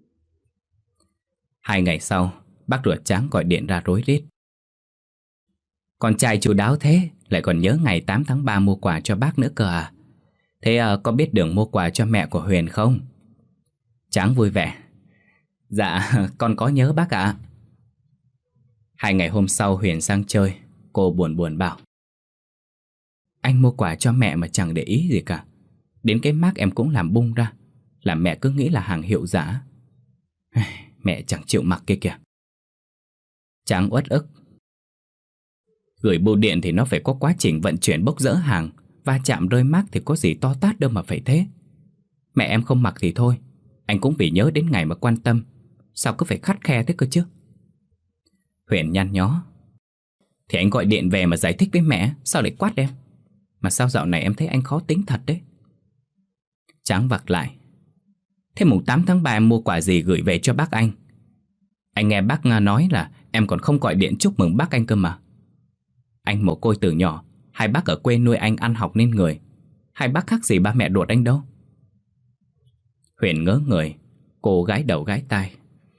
2 ngày sau, bác ruột Tráng gọi điện ra rối rít: "Con trai chu đáo thế, lại còn nhớ ngày 8 tháng 3 mua quà cho bác nữa cơ à? Thế có biết đường mua quà cho mẹ của Huyền không?" Tráng vui vẻ: "Dạ, con có nhớ bác ạ." 2 ngày hôm sau Huyền sang chơi. Cô buồn buồn bảo: "Anh mua quà cho mẹ mà chẳng để ý gì cả. Đến cái mác em cũng làm bung ra, làm mẹ cứ nghĩ là hàng hiệu giả. Mẹ chẳng chịu mặc kia kìa." Tráng uất ức: "Gửi bưu điện thì nó phải có quá trình vận chuyển bốc dỡ hàng, va chạm rơi mác thì có gì to tát đâu mà phải thế. Mẹ em không mặc thì thôi, anh cũng vì nhớ đến ngày mà quan tâm, sao cứ phải khắt khe thế cơ chứ?" Huyền nhăn nhó: "Thì anh gọi điện về mà giải thích với mẹ, sao lại quát em? Mà sao dạo này em thấy anh khó tính thật đấy." Tráng vặc lại: Thế mùng 8 tháng 3 em mua quà gì gửi về cho bác anh? Anh nghe bác nói là em còn không gọi điện chúc mừng bác anh cơ mà. Anh mồ côi từ nhỏ, hai bác ở quê nuôi anh ăn học nên người. Hai bác khác gì ba mẹ ruột anh đâu. Huyền ngớ người, cô gái đầu gái tai.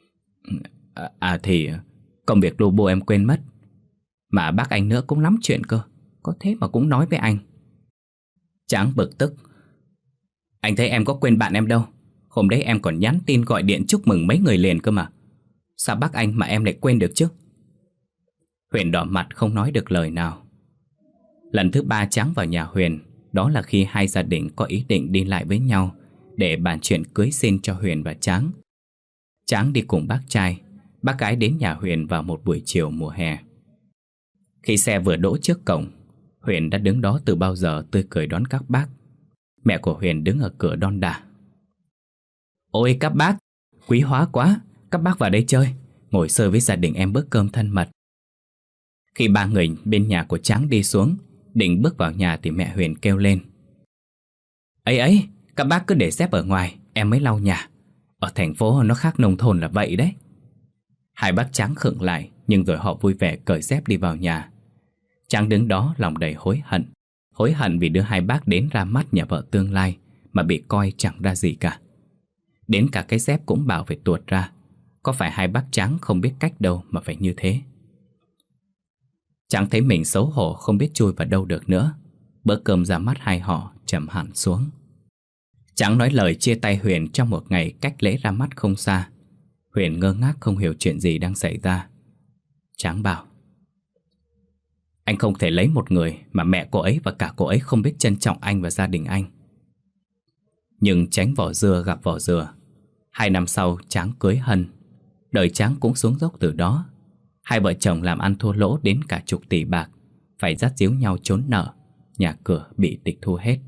Thì công việc lu bu em quên mất. Mà bác anh nữa cũng lắm chuyện cơ, có thế mà cũng nói với anh. Tráng bực tức. Anh thấy em có quên bạn em đâu. Hôm đấy em còn nhắn tin gọi điện chúc mừng mấy người liền cơ mà. Sao bác anh mà em lại quên được chứ? Huyền đỏ mặt không nói được lời nào. Lần thứ 3 Tráng vào nhà Huyền, đó là khi hai gia đình có ý định đi lại với nhau để bàn chuyện cưới xin cho Huyền và Tráng. Tráng đi cùng bác trai, bác gái đến nhà Huyền vào một buổi chiều mùa hè. Khi xe vừa đỗ trước cổng, Huyền đã đứng đó từ bao giờ tươi cười đón các bác. Mẹ của Huyền đứng ở cửa đon đả. Ôi các bác, quý hóa quá, các bác vào đây chơi, ngồi xơi với gia đình em bữa cơm thân mật. Khi ba người bên nhà của Tráng đi xuống, định bước vào nhà thì mẹ Huyền kêu lên. Ấy, các bác cứ để dép ở ngoài, em mới lau nhà. Ở thành phố nó khác nông thôn là vậy đấy. Hai bác Tráng khựng lại, nhưng rồi họ vui vẻ cởi dép đi vào nhà. Tráng đứng đó lòng đầy hối hận. Hối hận vì đưa hai bác đến ra mắt nhà vợ tương lai mà bị coi chẳng ra gì cả. Đến cả cái dép cũng bảo phải tuột ra. Có phải hai bác Tráng không biết cách đâu mà phải như thế? Tráng thấy mình xấu hổ không biết chui vào đâu được nữa. Bữa cơm ra mắt hai họ trầm hẳn xuống. Tráng nói lời chia tay Huyền trong một ngày cách lễ ra mắt không xa. Huyền ngơ ngác không hiểu chuyện gì đang xảy ra. Tráng bảo: Anh không thể lấy một người mà mẹ cô ấy và cả cô ấy không biết trân trọng anh và gia đình anh. Nhưng tránh vỏ dưa gặp vỏ dừa. 2 năm sau Tráng cưới Hân. Đời Tráng cũng xuống dốc từ đó. Hai vợ chồng làm ăn thua lỗ đến cả chục tỷ bạc, phải dắt díu nhau trốn nợ. Nhà cửa bị tịch thu hết.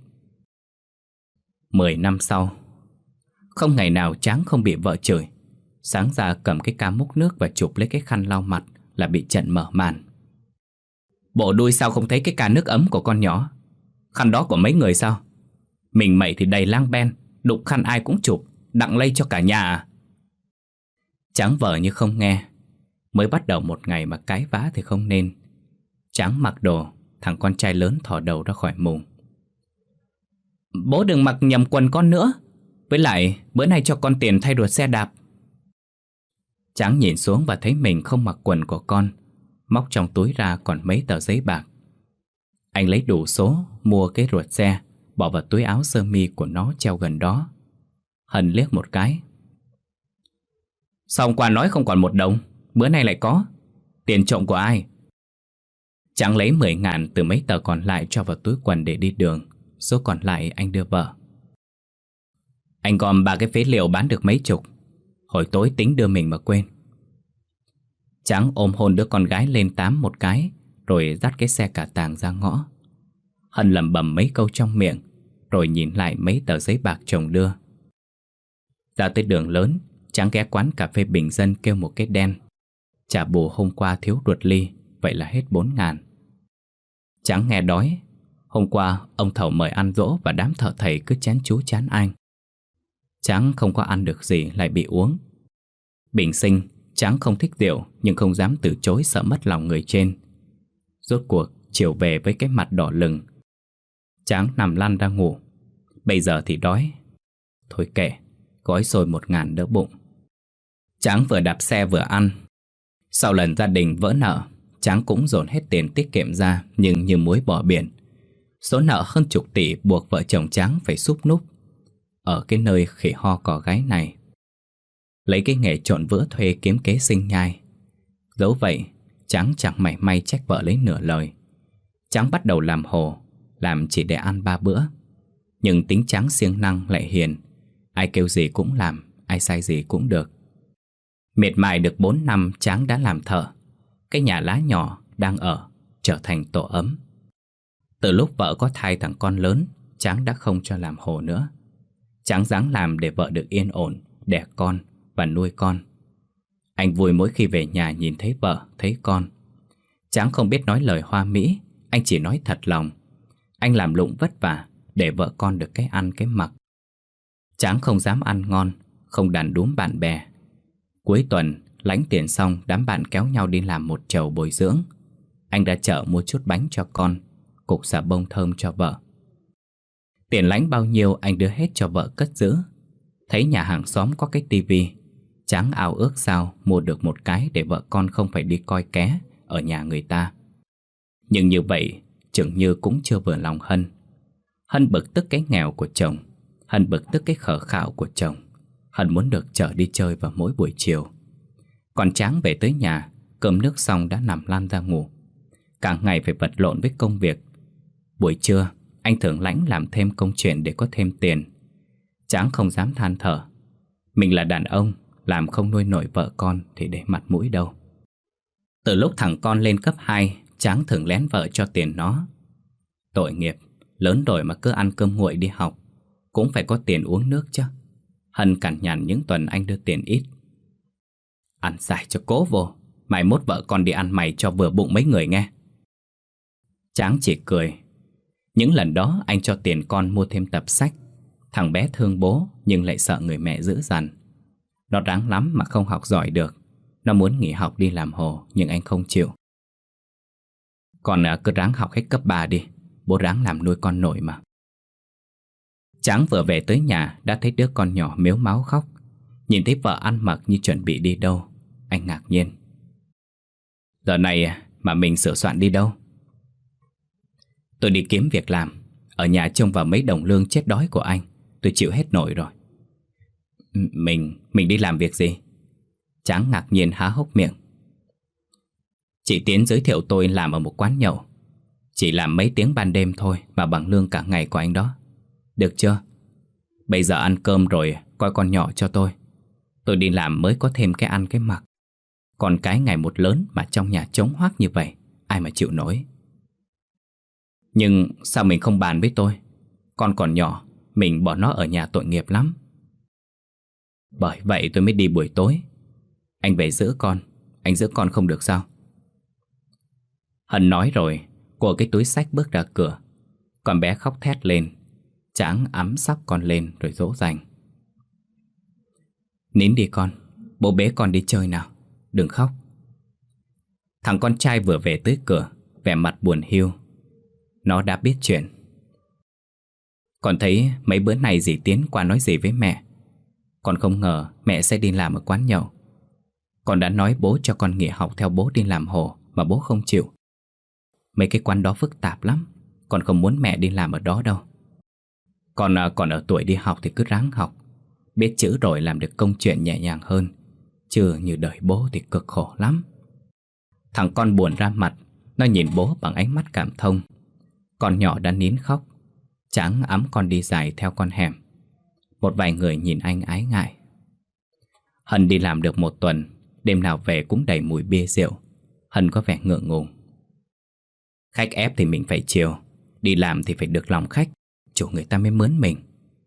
10 năm sau, không ngày nào Tráng không bị vợ chửi. Sáng ra cầm cái ca múc nước và chụp lấy cái khăn lau mặt là bị trận mở màn. Bộ đuôi sao không thấy cái ca nước ấm của con nhỏ? Khăn đó của mấy người sao? Mình mậy thì đầy lang ben, đụng khăn ai cũng chụp, đặng lây cho cả nhà à? Tráng vờ như không nghe. Mới bắt đầu một ngày mà cái vã thì không nên. Tráng mặc đồ, thằng con trai lớn thò đầu ra khỏi mùng. Bố đừng mặc nhầm quần con nữa. Với lại bữa nay cho con tiền thay đồ xe đạp. Tráng nhìn xuống và thấy mình không mặc quần của con. Móc trong túi ra còn mấy tờ giấy bạc. Anh lấy đủ số mua cái ruột xe, bỏ vào túi áo sơ mi của nó treo gần đó. Hân liếc một cái. Sao hôm qua nói không còn 1 đồng, bữa nay lại có? Tiền trộm của ai? Tráng lấy 10.000 từ mấy tờ còn lại cho vào túi quần để đi đường. Số còn lại anh đưa vợ. Anh gom 3 cái phế liệu bán được mấy chục. Hồi tối tính đưa mình mà quên. Tráng ôm hôn đứa con gái lên 8 một cái, rồi dắt cái xe cả tàng ra ngõ. Hân lẩm bẩm mấy câu trong miệng, rồi nhìn lại mấy tờ giấy bạc chồng đưa. Ra tới đường lớn, Tráng ghé quán cà phê bình dân kêu một cái đen. Trả bù hôm qua thiếu ruột ly, vậy là hết 4.000. Tráng nghe đói. Hôm qua ông thầu mời ăn dỗ và đám thợ thầy cứ chán chú chán anh. Tráng không có ăn được gì lại bị uống. Bình sinh, Tráng không thích rượu nhưng không dám từ chối sợ mất lòng người trên. Rốt cuộc chiều về với cái mặt đỏ lừng. Tráng nằm lăn ra ngủ. Bây giờ thì đói. Thôi kệ, gói xôi 1.000 đỡ bụng. Tráng vừa đạp xe vừa ăn. Sau lần gia đình vỡ nợ, Tráng cũng dồn hết tiền tiết kiệm ra nhưng như muối bỏ biển. Số nợ hơn chục tỷ buộc vợ chồng Tráng phải súp núp ở cái nơi khỉ ho cò gáy này. Lấy cái nghề trộn vữa thuê kiếm kế sinh nhai. Dẫu vậy, Tráng chẳng mảy may trách vợ lấy nửa lời. Tráng bắt đầu làm hồ, làm chỉ để ăn 3 bữa. Nhưng tính Tráng siêng năng lại hiền. Ai kêu gì cũng làm, ai sai gì cũng được. Miệt mài được 4 năm Tráng đã làm thợ. Cái nhà lá nhỏ đang ở trở thành tổ ấm. Từ lúc vợ có thai thằng con lớn, Tráng đã không cho làm hồ nữa. Tráng ráng làm để vợ được yên ổn, đẻ con và nuôi con. Anh vui mỗi khi về nhà nhìn thấy vợ, thấy con. Tráng không biết nói lời hoa mỹ, anh chỉ nói thật lòng. Anh làm lụng vất vả để vợ con được cái ăn cái mặc. Tráng không dám ăn ngon, không đàn đúm bạn bè. Cuối tuần lãnh tiền xong, đám bạn kéo nhau đi làm một chầu bồi dưỡng. Anh ra chợ mua chút bánh cho con, cục xà bông thơm cho vợ. Tiền lãnh bao nhiêu anh đưa hết cho vợ cất giữ. Thấy nhà hàng xóm có cái tivi, Tráng ao ước sao mua được một cái để vợ con không phải đi coi ké ở nhà người ta. Nhưng như vậy chừng như cũng chưa vừa lòng Hân. Hân bực tức cái nghèo của chồng, Hân bực tức cái khờ khạo của chồng. Hân muốn được chở đi chơi vào mỗi buổi chiều. Còn Tráng về tới nhà, cơm nước xong đã nằm lăn ra ngủ. Cả ngày phải vật lộn với công việc. Buổi trưa anh thường lãnh làm thêm công chuyện để có thêm tiền. Tráng không dám than thở. Mình là đàn ông, làm không nuôi nổi vợ con thì để mặt mũi đâu. Từ lúc thằng con lên cấp 2, Tráng thường lén vợ cho tiền nó. Tội nghiệp, lớn rồi mà cứ ăn cơm nguội đi học, cũng phải có tiền uống nước chứ. Hân cằn nhằn những tuần anh đưa tiền ít. Ăn xài cho cố vô, mai mốt vợ con đi ăn mày cho vừa bụng mấy người nghe. Tráng chỉ cười. Những lần đó anh cho tiền con mua thêm tập sách. Thằng bé thương bố nhưng lại sợ người mẹ dữ dằn. Nó ráng lắm mà không học giỏi được. Nó muốn nghỉ học đi làm hồ, nhưng anh không chịu. Con cứ ráng học hết cấp 3 đi, bố ráng làm nuôi con nổi mà. Tráng vừa về tới nhà đã thấy đứa con nhỏ mếu máo khóc. Nhìn thấy vợ ăn mặc như chuẩn bị đi đâu, anh ngạc nhiên. Giờ này mà mình sửa soạn đi đâu? Tôi đi kiếm việc làm. Ở nhà trông vào mấy đồng lương chết đói của anh, tôi chịu hết nổi rồi. Mình đi làm việc gì? Tráng ngạc nhiên há hốc miệng. Chị Tiến giới thiệu tôi làm ở một quán nhậu. Chỉ làm mấy tiếng ban đêm thôi mà bằng lương cả ngày của anh đó. Được chưa? Bây giờ ăn cơm rồi coi con nhỏ cho tôi. Tôi đi làm mới có thêm cái ăn cái mặc. Còn cái ngày một lớn mà trong nhà trống hoác như vậy, ai mà chịu nổi. Nhưng sao mình không bàn với tôi? Con còn nhỏ, mình bỏ nó ở nhà tội nghiệp lắm. Bởi vậy tôi mới đi buổi tối. Anh về giữ con. Anh giữ con không được sao? Hân nói rồi cô cái túi xách bước ra cửa. Con bé khóc thét lên. Tráng ẵm sóc con lên rồi dỗ dành. Nín đi con, bố bế con đi chơi nào, đừng khóc. Thằng con trai vừa về tới cửa, vẻ mặt buồn hiu. Nó đã biết chuyện. Con thấy mấy bữa nay dì Tiến qua nói gì với mẹ. Con không ngờ mẹ sẽ đi làm ở quán nhậu. Con đã nói bố cho con nghỉ học theo bố đi làm hồ, mà bố không chịu. Mấy cái quán đó phức tạp lắm, con không muốn mẹ đi làm ở đó đâu. Con còn ở tuổi đi học thì cứ ráng học. Biết chữ rồi làm được công chuyện nhẹ nhàng hơn. Chứ như đời bố thì cực khổ lắm. Thằng con buồn ra mặt. Nó nhìn bố bằng ánh mắt cảm thông. Con nhỏ đã nín khóc. Tráng ẵm con đi dài theo con hẻm. Một vài người nhìn anh ái ngại. Hân đi làm được một tuần, đêm nào về cũng đầy mùi bia rượu. Hân có vẻ ngượng ngùng. Khách ép thì mình phải chiều, đi làm thì phải được lòng khách, chủ người ta mới mướn mình.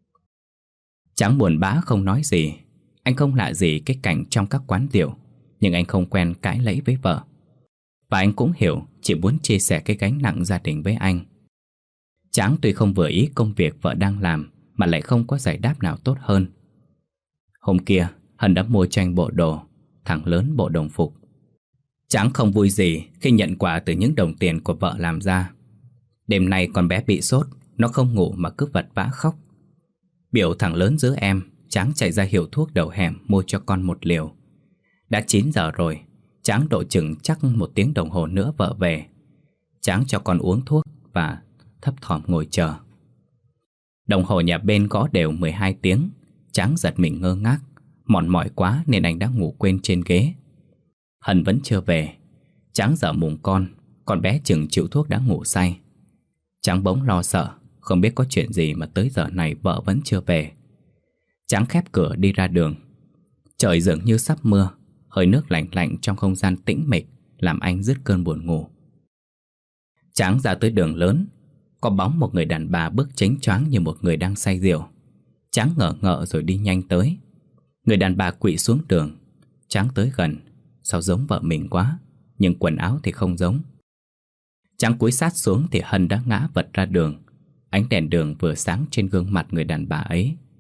Tráng buồn bã không nói gì. Anh không lạ gì cái cảnh trong các quán rượu, nhưng anh không quen cãi lẫy với vợ. Và anh cũng hiểu chị muốn chia sẻ cái gánh nặng gia đình với anh. Tráng tuy không vừa ý công việc vợ đang làm, mà lại không có giải đáp nào tốt hơn. Hôm kia Hân đã mua cho anh bộ đồ, thằng lớn bộ đồng phục. Tráng không vui gì khi nhận quà từ những đồng tiền của vợ làm ra. Đêm nay con bé bị sốt, nó không ngủ mà cứ vật vã khóc. Biểu thằng lớn giữ em, Tráng chạy ra hiệu thuốc đầu hẻm mua cho con một liều. Đã 9 giờ rồi, Tráng độ chừng chắc 1 tiếng đồng hồ nữa vợ về. Tráng cho con uống thuốc và thấp thỏm ngồi chờ. Đồng hồ nhà bên gõ đều 12 tiếng. Tráng giật mình ngơ ngác. Mòn mỏi quá nên anh đã ngủ quên trên ghế. Hân vẫn chưa về. Tráng dở mùng con bé chừng chịu thuốc đã ngủ say. Tráng bỗng lo sợ, không biết có chuyện gì mà tới giờ này vợ vẫn chưa về. Tráng khép cửa đi ra đường. Trời dường như sắp mưa. Hơi nước lạnh lạnh trong không gian tĩnh mịch làm anh dứt cơn buồn ngủ. Tráng ra tới đường lớn. Có bóng một người đàn bà bước chánh choáng như một người đang say rượu. Tráng ngỡ ngợ rồi đi nhanh tới. Người đàn bà quỵ xuống đường. Tráng tới gần. Sao giống vợ mình quá, nhưng quần áo thì không giống. Tráng cúi sát xuống thì Hân đã ngã vật ra đường. Ánh đèn đường vừa sáng trên gương mặt người đàn bà ấy.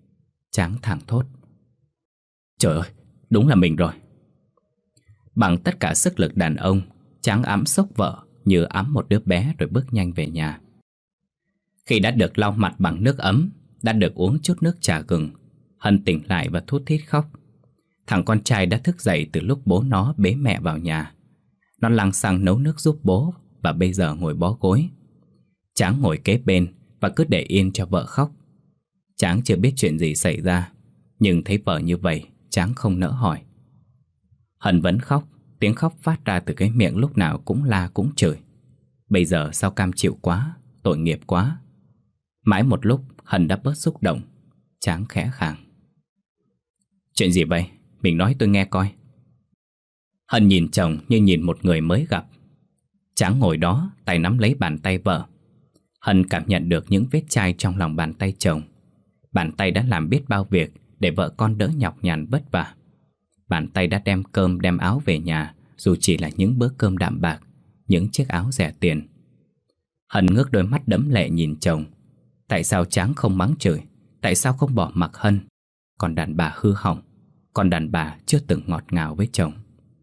Tráng thảng thốt. Trời ơi, đúng là mình rồi. Bằng tất cả sức lực đàn ông, Tráng ẵm xốc vợ như ẵm một đứa bé rồi bước nhanh về nhà. Khi đã được lau mặt bằng nước ấm, đã được uống chút nước trà gừng, Hân tỉnh lại và thút thít khóc. Thằng con trai đã thức dậy từ lúc bố nó bế mẹ vào nhà. Nó lăng xăng nấu nước giúp bố và bây giờ ngồi bó gối. Tráng ngồi kế bên và cứ để yên cho vợ khóc. Tráng chưa biết chuyện gì xảy ra, nhưng thấy vợ như vậy, Tráng không nỡ hỏi. Hân vẫn khóc, tiếng khóc phát ra từ cái miệng lúc nào cũng la cũng chửi. Bây giờ sao cam chịu quá, tội nghiệp quá. Mãi một lúc Hân đã bớt xúc động. Tráng khẽ khàng. Chuyện gì vậy? Mình nói tôi nghe coi. Hân nhìn chồng như nhìn một người mới gặp. Tráng ngồi đó, tay nắm lấy bàn tay vợ. Hân cảm nhận được những vết chai trong lòng bàn tay chồng. Bàn tay đã làm biết bao việc để vợ con đỡ nhọc nhằn vất vả. Bàn tay đã đem cơm đem áo về nhà, dù chỉ là những bữa cơm đạm bạc, những chiếc áo rẻ tiền. Hân ngước đôi mắt đẫm lệ nhìn chồng. Tại sao Tráng không mắng chửi? Tại sao không bỏ mặc Hân? Còn đàn bà hư hỏng, còn đàn bà chưa từng ngọt ngào với chồng.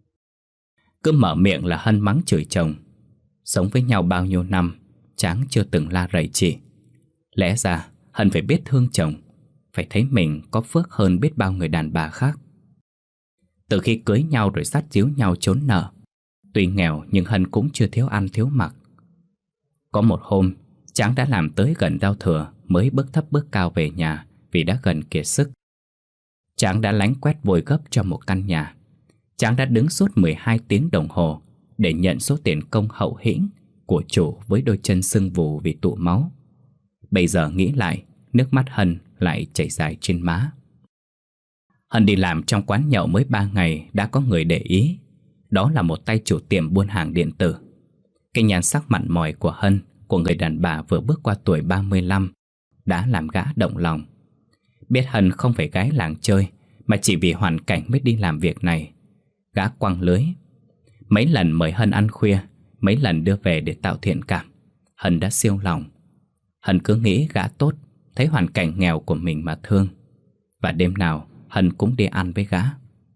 Cứ mở miệng là Hân mắng chửi chồng. Sống với nhau bao nhiêu năm, Tráng chưa từng la rầy chị. Lẽ ra Hân phải biết thương chồng, phải thấy mình có phước hơn biết bao người đàn bà khác. Từ khi cưới nhau rồi dắt díu nhau trốn nợ, tuy nghèo nhưng Hân cũng chưa thiếu ăn thiếu mặc. Có một hôm, Tráng đã làm tới gần giao thừa mới bước thấp bước cao về nhà vì đã gần kiệt sức. Tráng đã lánh quét vôi gấp cho một căn nhà. Tráng đã đứng suốt 12 tiếng đồng hồ để nhận số tiền công hậu hĩnh của chủ với đôi chân sưng vù vì tụ máu. Bây giờ nghĩ lại, nước mắt Hân lại chảy dài trên má. Hân đi làm trong quán nhậu mới 3 ngày đã có người để ý. Đó là một tay chủ tiệm buôn hàng điện tử. Cái nhan sắc mặn mòi của Hân, của người đàn bà vừa bước qua tuổi 35, đã làm gã động lòng. Biết Hân không phải gái làng chơi, mà chỉ vì hoàn cảnh mới đi làm việc này, gã quăng lưới. Mấy lần mời Hân ăn khuya, mấy lần đưa về để tạo thiện cảm, Hân đã siêu lòng. Hân cứ nghĩ gã tốt, thấy hoàn cảnh nghèo của mình mà thương. Và đêm nào Hân cũng đi ăn với gã.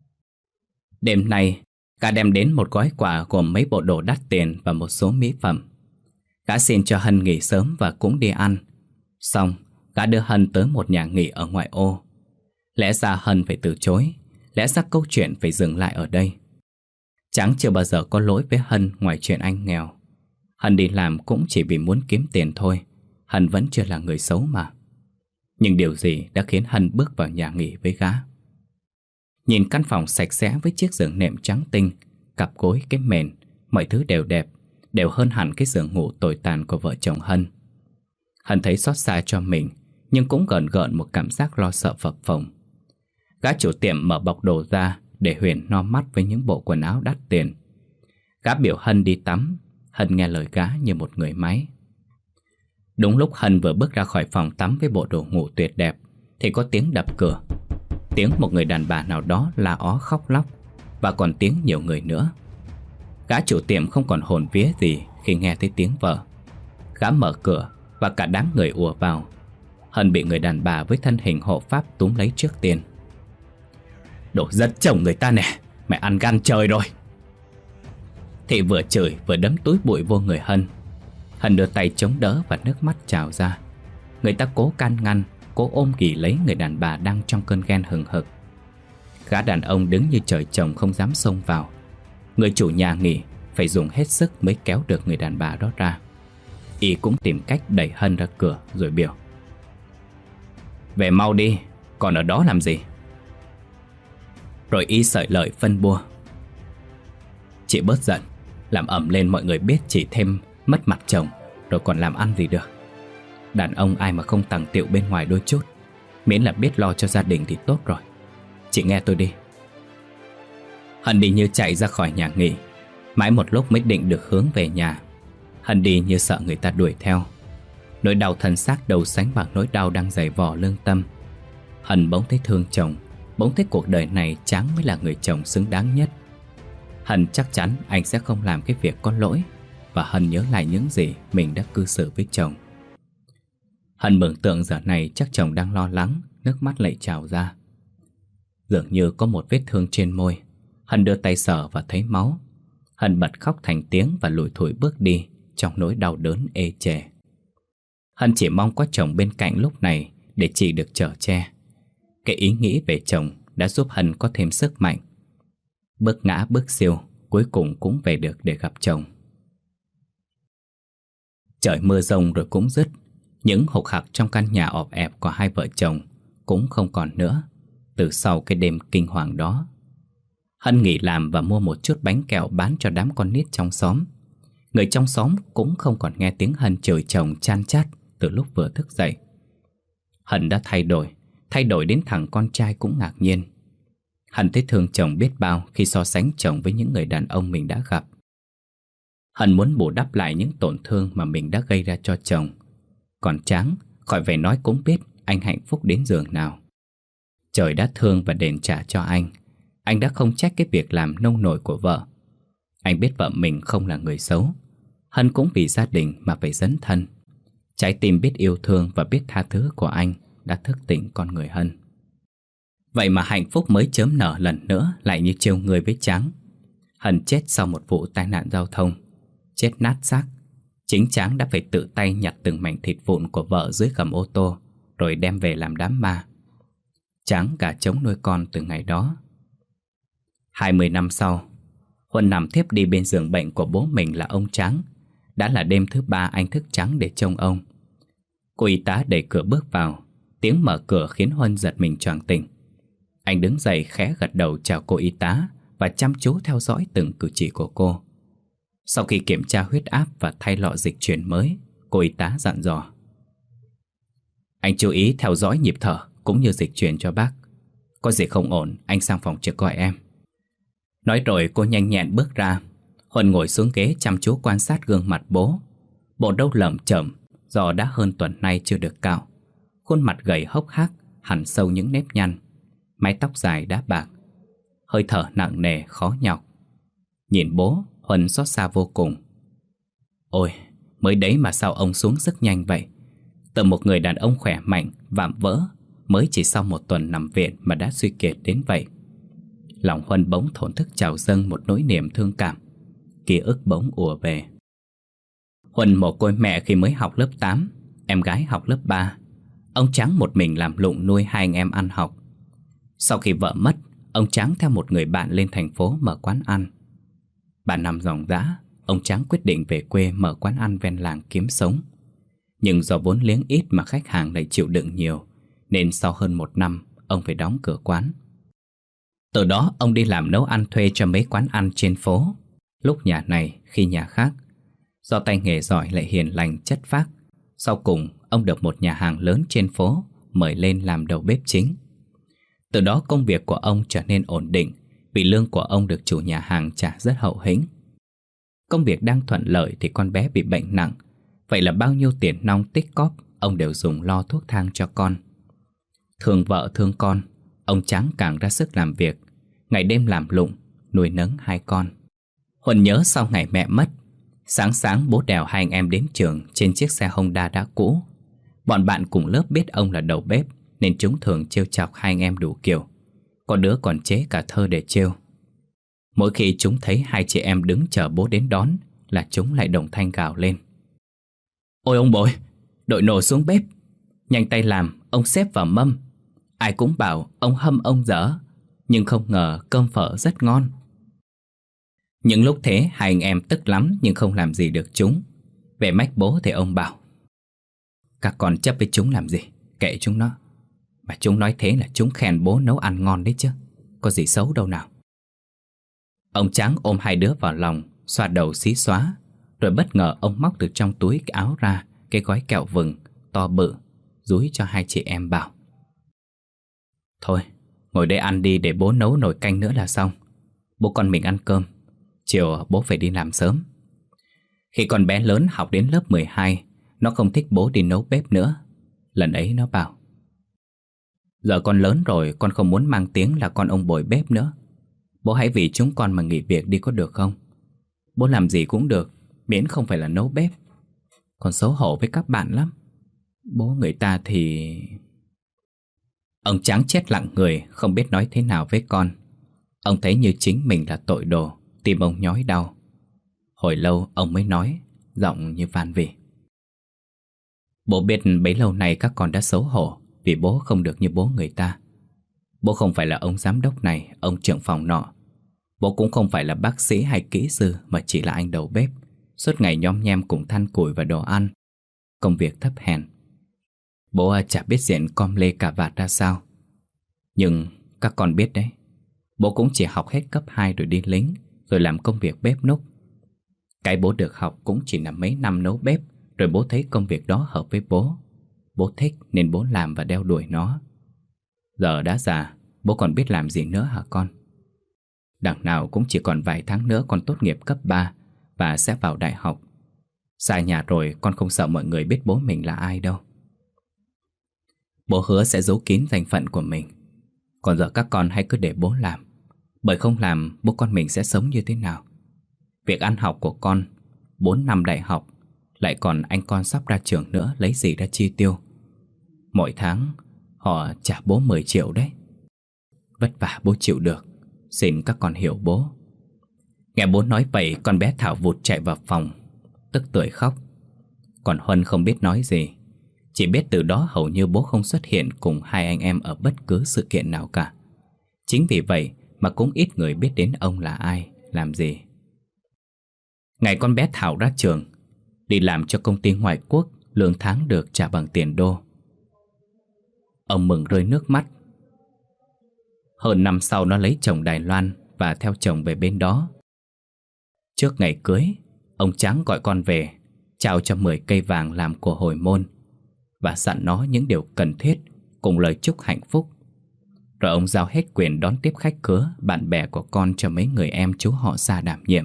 Đêm nay, gã đem đến một gói quà gồm mấy bộ đồ đắt tiền và một số mỹ phẩm. Gã xin cho Hân nghỉ sớm và cũng đi ăn. Xong, gã đưa Hân tới một nhà nghỉ ở ngoại ô. Lẽ ra Hân phải từ chối, lẽ ra câu chuyện phải dừng lại ở đây. Tráng chưa bao giờ có lỗi với Hân ngoài chuyện anh nghèo. Hân đi làm cũng chỉ vì muốn kiếm tiền thôi. Hân vẫn chưa là người xấu mà. Nhưng điều gì đã khiến Hân bước vào nhà nghỉ với gã? Nhìn căn phòng sạch sẽ với chiếc giường nệm trắng tinh, cặp gối, cái mền, mọi thứ đều đẹp, đều hơn hẳn cái giường ngủ tồi tàn của vợ chồng Hân. Hân thấy xót xa cho mình, nhưng cũng gợn gợn một cảm giác lo sợ phập phồng. Gã chủ tiệm mở bọc đồ ra để Huyền no mắt với những bộ quần áo đắt tiền. Gã biểu Hân đi tắm. Hân nghe lời gã như một người máy. Đúng lúc Hân vừa bước ra khỏi phòng tắm với bộ đồ ngủ tuyệt đẹp thì có tiếng đập cửa. Tiếng một người đàn bà nào đó la ó khóc lóc, và còn tiếng nhiều người nữa. Gã chủ tiệm không còn hồn vía gì khi nghe thấy tiếng vợ. Gã mở cửa và cả đám người ùa vào. Hân bị người đàn bà với thân hình hộ pháp túm lấy trước tiên. Đồ giật chồng người ta nè, mày ăn gan trời rồi. Thị vừa chửi vừa đấm túi bụi vô người Hân. Hân đưa tay chống đỡ và nước mắt trào ra. Người ta cố can ngăn, cố ôm ghì lấy người đàn bà đang trong cơn ghen hừng hực. Gã đàn ông đứng như trời trồng không dám xông vào. Người chủ nhà nghỉ phải dùng hết sức mới kéo được người đàn bà đó ra. Y cũng tìm cách đẩy Hân ra cửa rồi biểu: về mau đi, còn ở đó làm gì? Rồi Y sợi lợi phân bua: chị bớt giận, làm ẩm lên mọi người biết chị thêm mất mặt chồng, rồi còn làm ăn gì được. Đàn ông ai mà không tằng tiệu bên ngoài đôi chút, miễn là biết lo cho gia đình thì tốt rồi. Chị nghe tôi đi. Hân đi như chạy ra khỏi nhà nghỉ. Mãi một lúc mới định được hướng về nhà. Hân đi như sợ người ta đuổi theo. Nỗi đau thân xác đâu sánh bằng nỗi đau đang giày vò lương tâm. Hân bỗng thấy thương chồng, bỗng thấy cuộc đời này Tráng mới là người chồng xứng đáng nhất. Hân chắc chắn anh sẽ không làm cái việc có lỗi. Và Hân nhớ lại những gì mình đã cư xử với chồng. Hân mường tượng giờ này chắc chồng đang lo lắng, nước mắt lại trào ra. Dường như có một vết thương trên môi. Hân đưa tay sờ và thấy máu. Hân bật khóc thành tiếng và lủi thủi bước đi trong nỗi đau đớn ê chề. Hân chỉ mong có chồng bên cạnh lúc này để chị được chở che. Cái ý nghĩ về chồng đã giúp Hân có thêm sức mạnh. Bước ngã bước siêu, cuối cùng cũng về được để gặp chồng. Trời mưa rông rồi cũng dứt. Những hục hặc trong căn nhà ọp ẹp của hai vợ chồng cũng không còn nữa từ sau cái đêm kinh hoàng đó. Hân nghỉ làm và mua một chút bánh kẹo bán cho đám con nít trong xóm. Người trong xóm cũng không còn nghe tiếng Hân chửi chồng chan chát từ lúc vừa thức dậy. Hân đã thay đổi đến thằng con trai cũng ngạc nhiên. Hân thấy thương chồng biết bao khi so sánh chồng với những người đàn ông mình đã gặp. Hân muốn bù đắp lại những tổn thương mà mình đã gây ra cho chồng. Còn Tráng, khỏi phải nói cũng biết anh hạnh phúc đến giường nào. Trời đã thương và đền trả cho anh. Anh đã không trách cái việc làm nông nổi của vợ. Anh biết vợ mình không là người xấu. Hân cũng vì gia đình mà phải dấn thân. Trái tim biết yêu thương và biết tha thứ của anh đã thức tỉnh con người Hân. Vậy mà hạnh phúc mới chớm nở lần nữa lại như trêu người với Tráng. Hân chết sau một vụ tai nạn giao thông. Chết nát xác. Chính Tráng đã phải tự tay nhặt từng mảnh thịt vụn của vợ dưới gầm ô tô rồi đem về làm đám ma. Tráng gà trống nuôi con từ ngày đó. 20 năm sau, Huân nằm thiếp đi bên giường bệnh của bố mình là ông Tráng. Đã là đêm thứ 3 anh thức trắng để trông ông. Cô y tá đẩy cửa bước vào. Tiếng mở cửa khiến Huân giật mình choàng tỉnh. Anh đứng dậy khẽ gật đầu chào cô y tá và chăm chú theo dõi từng cử chỉ của cô. Sau khi kiểm tra huyết áp và thay lọ dịch chuyển mới, cô y tá dặn dò: anh chú ý theo dõi nhịp thở cũng như dịch chuyển cho bác. Có gì không ổn anh sang phòng trực gọi em. Nói rồi cô nhanh nhẹn bước ra. Huân ngồi xuống ghế chăm chú quan sát gương mặt bố. Bộ râu lởm chởm do đã hơn tuần nay chưa được cạo. Khuôn mặt gầy hốc hác, hằn sâu những nếp nhăn. Mái tóc dài đã bạc. Hơi thở nặng nề khó nhọc. Nhìn bố, Huân xót xa vô cùng. Ôi, mới đấy mà sao ông xuống rất nhanh vậy. Từ một người đàn ông khỏe mạnh, vạm vỡ, mới chỉ sau một tuần nằm viện mà đã suy kiệt đến vậy. Lòng Huân bỗng thổn thức trào dâng một nỗi niềm thương cảm. Ký ức bỗng ùa về. Huân mồ côi mẹ khi mới học lớp 8, em gái học lớp 3. Ông Tráng một mình làm lụng nuôi hai anh em ăn học. Sau khi vợ mất, ông Tráng theo một người bạn lên thành phố mở quán ăn. 3 năm ròng rã, ông Tráng quyết định về quê mở quán ăn ven làng kiếm sống. Nhưng do vốn liếng ít mà khách hàng lại chịu đựng nhiều, nên sau hơn 1 năm, ông phải đóng cửa quán. Từ đó ông đi làm nấu ăn thuê cho mấy quán ăn trên phố, lúc nhà này khi nhà khác. Do tay nghề giỏi lại hiền lành chất phác, sau cùng ông được một nhà hàng lớn trên phố mời lên làm đầu bếp chính. Từ đó công việc của ông trở nên ổn định, vì lương của ông được chủ nhà hàng trả rất hậu hĩnh. Công việc đang thuận lợi thì con bé bị bệnh nặng. Vậy là bao nhiêu tiền nong tích cóp ông đều dùng lo thuốc thang cho con. Thương vợ thương con, ông Tráng càng ra sức làm việc, ngày đêm làm lụng, nuôi nấng hai con. Huân nhớ sau ngày mẹ mất, sáng sáng bố đèo hai anh em đến trường trên chiếc xe Honda đã cũ. Bọn bạn cùng lớp biết ông là đầu bếp nên chúng thường trêu chọc hai anh em đủ kiểu. Có đứa còn chế cả thơ để trêu. Mỗi khi chúng thấy hai chị em đứng chờ bố đến đón là chúng lại đồng thanh gào lên: ôi ông bội, đội nồi xuống bếp, nhanh tay làm, ông xếp vào mâm. Ai cũng bảo ông hâm ông dở, nhưng không ngờ cơm phở rất ngon. Những lúc thế hai anh em tức lắm nhưng không làm gì được chúng. Về mách bố thì ông bảo: các con chấp với chúng làm gì, kệ chúng nó. Mà chúng nói thế là chúng khen bố nấu ăn ngon đấy chứ, có gì xấu đâu nào. Ông Tráng ôm hai đứa vào lòng, xoa đầu xí xóa. Rồi bất ngờ ông móc từ trong túi cái áo ra cái gói kẹo vừng to bự, dúi cho hai chị em bảo: thôi, ngồi đây ăn đi để bố nấu nồi canh nữa là xong. Bố con mình ăn cơm, chiều bố phải đi làm sớm. Khi con bé lớn học đến lớp 12, nó không thích bố đi nấu bếp nữa. Lần ấy nó bảo: giờ con lớn rồi, con không muốn mang tiếng là con ông bồi bếp nữa. Bố hãy vì chúng con mà nghỉ việc đi có được không? Bố làm gì cũng được, miễn không phải là nấu bếp. Con xấu hổ với các bạn lắm. Bố người ta thì... Ông Tráng chết lặng người, không biết nói thế nào với con. Ông thấy như chính mình là tội đồ, tim ông nhói đau. Hồi lâu ông mới nói, giọng như van vỉ: Bố biết bấy lâu nay các con đã xấu hổ vì bố không được như bố người ta. Bố không phải là ông giám đốc này, ông trưởng phòng nọ. Bố cũng không phải là bác sĩ hay kỹ sư, mà chỉ là anh đầu bếp, suốt ngày nhom nhem cùng than củi và đồ ăn, công việc thấp hèn. Bố chả biết diện com lê cà vạt ra sao. Nhưng các con biết đấy, bố cũng chỉ học hết cấp 2 rồi đi lính, rồi làm công việc bếp núc. Cái bố được học cũng chỉ là mấy năm nấu bếp, rồi bố thấy công việc đó hợp với bố. Bố thích nên bố làm và đeo đuổi nó. Giờ đã già, bố còn biết làm gì nữa hả con? Đằng nào cũng chỉ còn vài tháng nữa con tốt nghiệp cấp 3 và sẽ vào đại học. Xa nhà rồi con không sợ mọi người biết bố mình là ai đâu. Bố hứa sẽ giấu kín danh phận của mình. Còn giờ các con hãy cứ để bố làm. Bởi không làm, bố con mình sẽ sống như thế nào? Việc ăn học của con 4 năm đại học, lại còn anh con sắp ra trường nữa, lấy gì ra chi tiêu? Mỗi tháng họ trả bố 10 triệu đấy. Vất vả bố chịu được, xin các con hiểu bố. Nghe bố nói vậy, con bé Thảo vụt chạy vào phòng, tức tưởi khóc. Còn Huân không biết nói gì, chỉ biết từ đó hầu như bố không xuất hiện cùng hai anh em ở bất cứ sự kiện nào cả. Chính vì vậy mà cũng ít người biết đến ông là ai, làm gì. Ngày con bé Thảo ra trường, đi làm cho công ty ngoại quốc, lương tháng được trả bằng tiền đô. Ông mừng rơi nước mắt. Hơn năm sau nó lấy chồng Đài Loan và theo chồng về bên đó. Trước ngày cưới, ông Tráng gọi con về, trao cho 10 cây vàng làm của hồi môn và dặn nó những điều cần thiết cùng lời chúc hạnh phúc. Rồi ông giao hết quyền đón tiếp khách khứa, bạn bè của con cho mấy người em chú họ xa đảm nhiệm.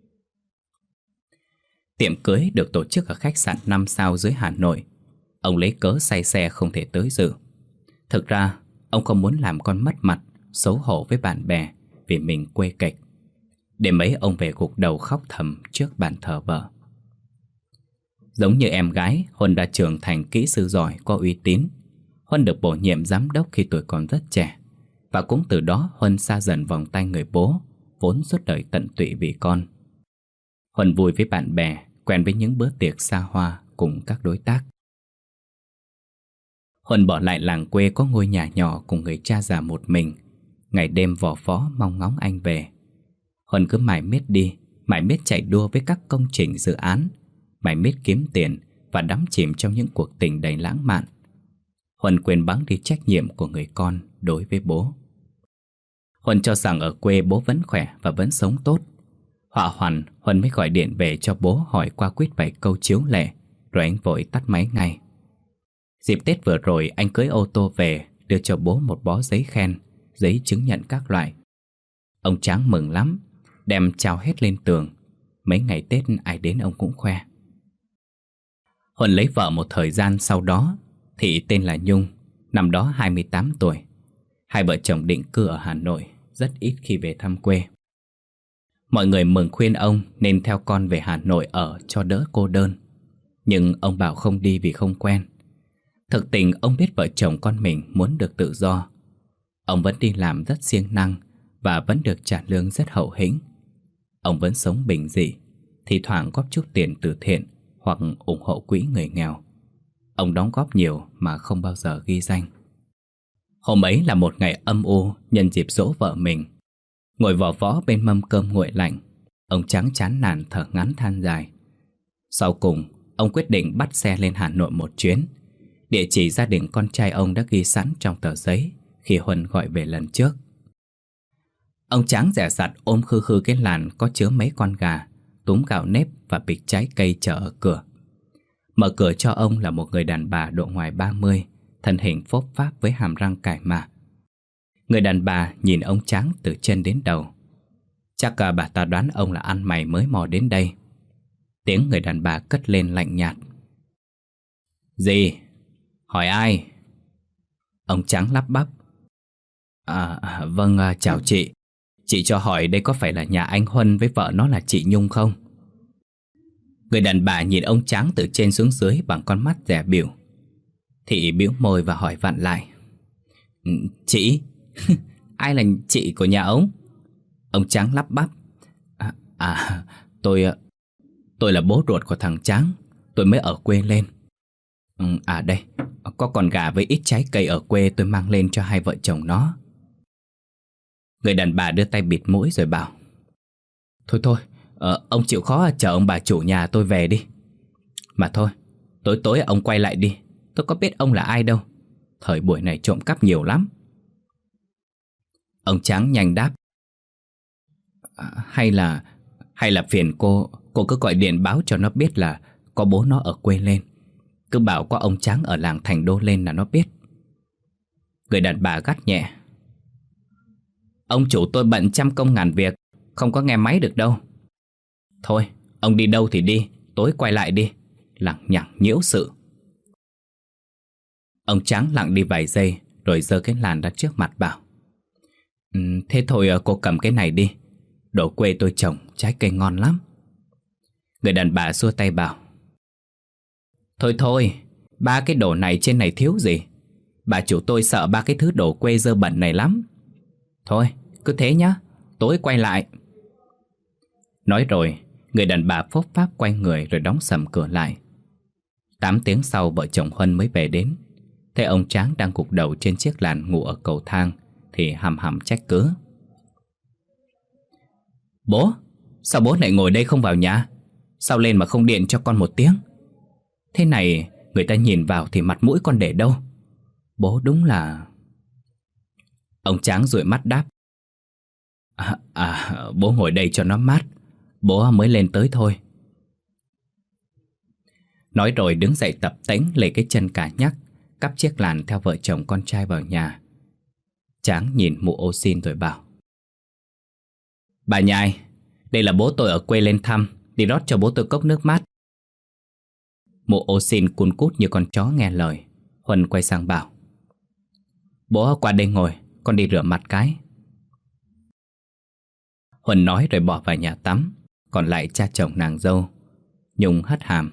Tiệc cưới được tổ chức ở khách sạn 5 sao dưới Hà Nội. Ông lấy cớ say xe không thể tới dự. Thực ra ông không muốn làm con mất mặt, xấu hổ với bạn bè vì mình quê kịch. Đêm ấy ông về gục đầu khóc thầm trước bàn thờ vợ. Giống như em gái, Huân đã trưởng thành kỹ sư giỏi, có uy tín. Huân được bổ nhiệm giám đốc khi tuổi còn rất trẻ. Và cũng từ đó Huân xa dần vòng tay người bố, vốn suốt đời tận tụy vì con. Huân vui với bạn bè, quen với những bữa tiệc xa hoa cùng các đối tác. Huân bỏ lại làng quê có ngôi nhà nhỏ cùng người cha già một mình, ngày đêm vò vó mong ngóng anh về. Huân cứ mải miết đi, mải miết chạy đua với các công trình dự án, mải miết kiếm tiền và đắm chìm trong những cuộc tình đầy lãng mạn. Huân quên bẵng đi trách nhiệm của người con đối với bố. Huân cho rằng ở quê bố vẫn khỏe và vẫn sống tốt. Họa hoằn, Huân mới gọi điện về cho bố hỏi qua quýt vài câu chiếu lệ, rồi anh vội tắt máy ngay. Dịp Tết vừa rồi, anh cưới ô tô về, đưa cho bố một bó giấy khen, giấy chứng nhận các loại. Ông Tráng mừng lắm, đem trao hết lên tường. Mấy ngày Tết ai đến ông cũng khoe. Huân lấy vợ một thời gian sau đó, thị tên là Nhung, năm đó 28 tuổi. Hai vợ chồng định cư ở Hà Nội, rất ít khi về thăm quê. Mọi người mừng khuyên ông nên theo con về Hà Nội ở cho đỡ cô đơn. Nhưng ông bảo không đi vì không quen. Thực tình ông biết vợ chồng con mình muốn được tự do. Ông vẫn đi làm rất siêng năng và vẫn được trả lương rất hậu hĩnh. Ông vẫn sống bình dị, thì thoảng góp chút tiền từ thiện hoặc ủng hộ quỹ người nghèo. Ông đóng góp nhiều mà không bao giờ ghi danh. Hôm ấy là một ngày âm u nhân dịp giỗ vợ mình. Ngồi vò võ bên mâm cơm nguội lạnh, ông Tráng chán nản thở ngắn than dài. Sau cùng, ông quyết định bắt xe lên Hà Nội một chuyến. Địa chỉ gia đình con trai ông đã ghi sẵn trong tờ giấy khi Huân gọi về lần trước. Ông Tráng dè dặt ôm khư khư cái làn có chứa mấy con gà, túm gạo nếp và bịch trái cây chờ ở cửa. Mở cửa cho ông là một người đàn bà độ ngoài 30, thân hình phốp pháp với hàm răng cải mạ. Người đàn bà nhìn ông Tráng từ chân đến đầu. Chắc bà ta đoán ông là ăn mày mới mò đến đây. Tiếng người đàn bà cất lên lạnh nhạt. Gì? Hỏi ai? Ông Tráng lắp bắp. Vâng, chào chị. Chị cho hỏi đây có phải là nhà anh Huân với vợ nó là chị Nhung không? Người đàn bà nhìn ông Tráng từ trên xuống dưới bằng con mắt dè bỉu. Thị bĩu môi và hỏi vặn lại. Chị? Ai là chị của nhà ông? Ông Tráng lắp bắp. À, tôi là bố ruột của thằng Tráng. Tôi mới ở quê lên. À đây, có con gà với ít trái cây ở quê tôi mang lên cho hai vợ chồng nó. Người đàn bà đưa tay bịt mũi rồi bảo: Thôi thôi, ông chịu khó chờ ông bà chủ nhà tôi về đi. Mà thôi, tối tối ông quay lại đi. Tôi có biết ông là ai đâu. Thời buổi này trộm cắp nhiều lắm. Ông Tráng nhanh đáp: Hay là phiền cô cứ gọi điện báo cho nó biết là có bố nó ở quê lên. Cứ bảo có ông Tráng ở làng Thành Đô lên là nó biết. Người đàn bà gắt nhẹ: Ông chủ tôi bận trăm công ngàn việc, không có nghe máy được đâu. Thôi, ông đi đâu thì đi, tối quay lại đi. Lằng nhằng nhiễu sự. Ông Tráng lặng đi vài giây rồi giơ cái làn ra trước mặt bảo: Thế thôi cô cầm cái này đi. Đồ quê tôi trồng, trái cây ngon lắm. Người đàn bà xua tay bảo: Thôi thôi, ba cái đồ này trên này thiếu gì. Bà chủ tôi sợ ba cái thứ đồ quê dơ bẩn này lắm. Thôi, cứ thế nhá, tối quay lại. Nói rồi, người đàn bà phốc phác quay người rồi đóng sầm cửa lại. 8 tiếng sau vợ chồng Huân mới về đến. Thấy ông Tráng đang gục đầu trên chiếc làn ngủ ở cầu thang thì hầm hầm trách cứ: Bố, sao bố lại ngồi đây không vào nhà? Sao lên mà không điện cho con một tiếng? Thế này người ta nhìn vào thì mặt mũi con để đâu? Bố đúng là... Ông Tráng dụi mắt đáp: Bố ngồi đây cho nó mát. Bố mới lên tới thôi. Nói rồi đứng dậy tập tễnh lấy cái chân cả nhắc, cắp chiếc làn theo vợ chồng con trai vào nhà. Tráng nhìn mụ ô xin rồi bảo: Bà Nhài, đây là bố tôi ở quê lên thăm, đi rót cho bố tôi cốc nước mát. Mụ ô xin cun cút như con chó nghe lời. Huân quay sang bảo: Bố qua đây ngồi, con đi rửa mặt cái. Huân nói rồi bỏ vào nhà tắm. Còn lại cha chồng nàng dâu. Nhung hất hàm: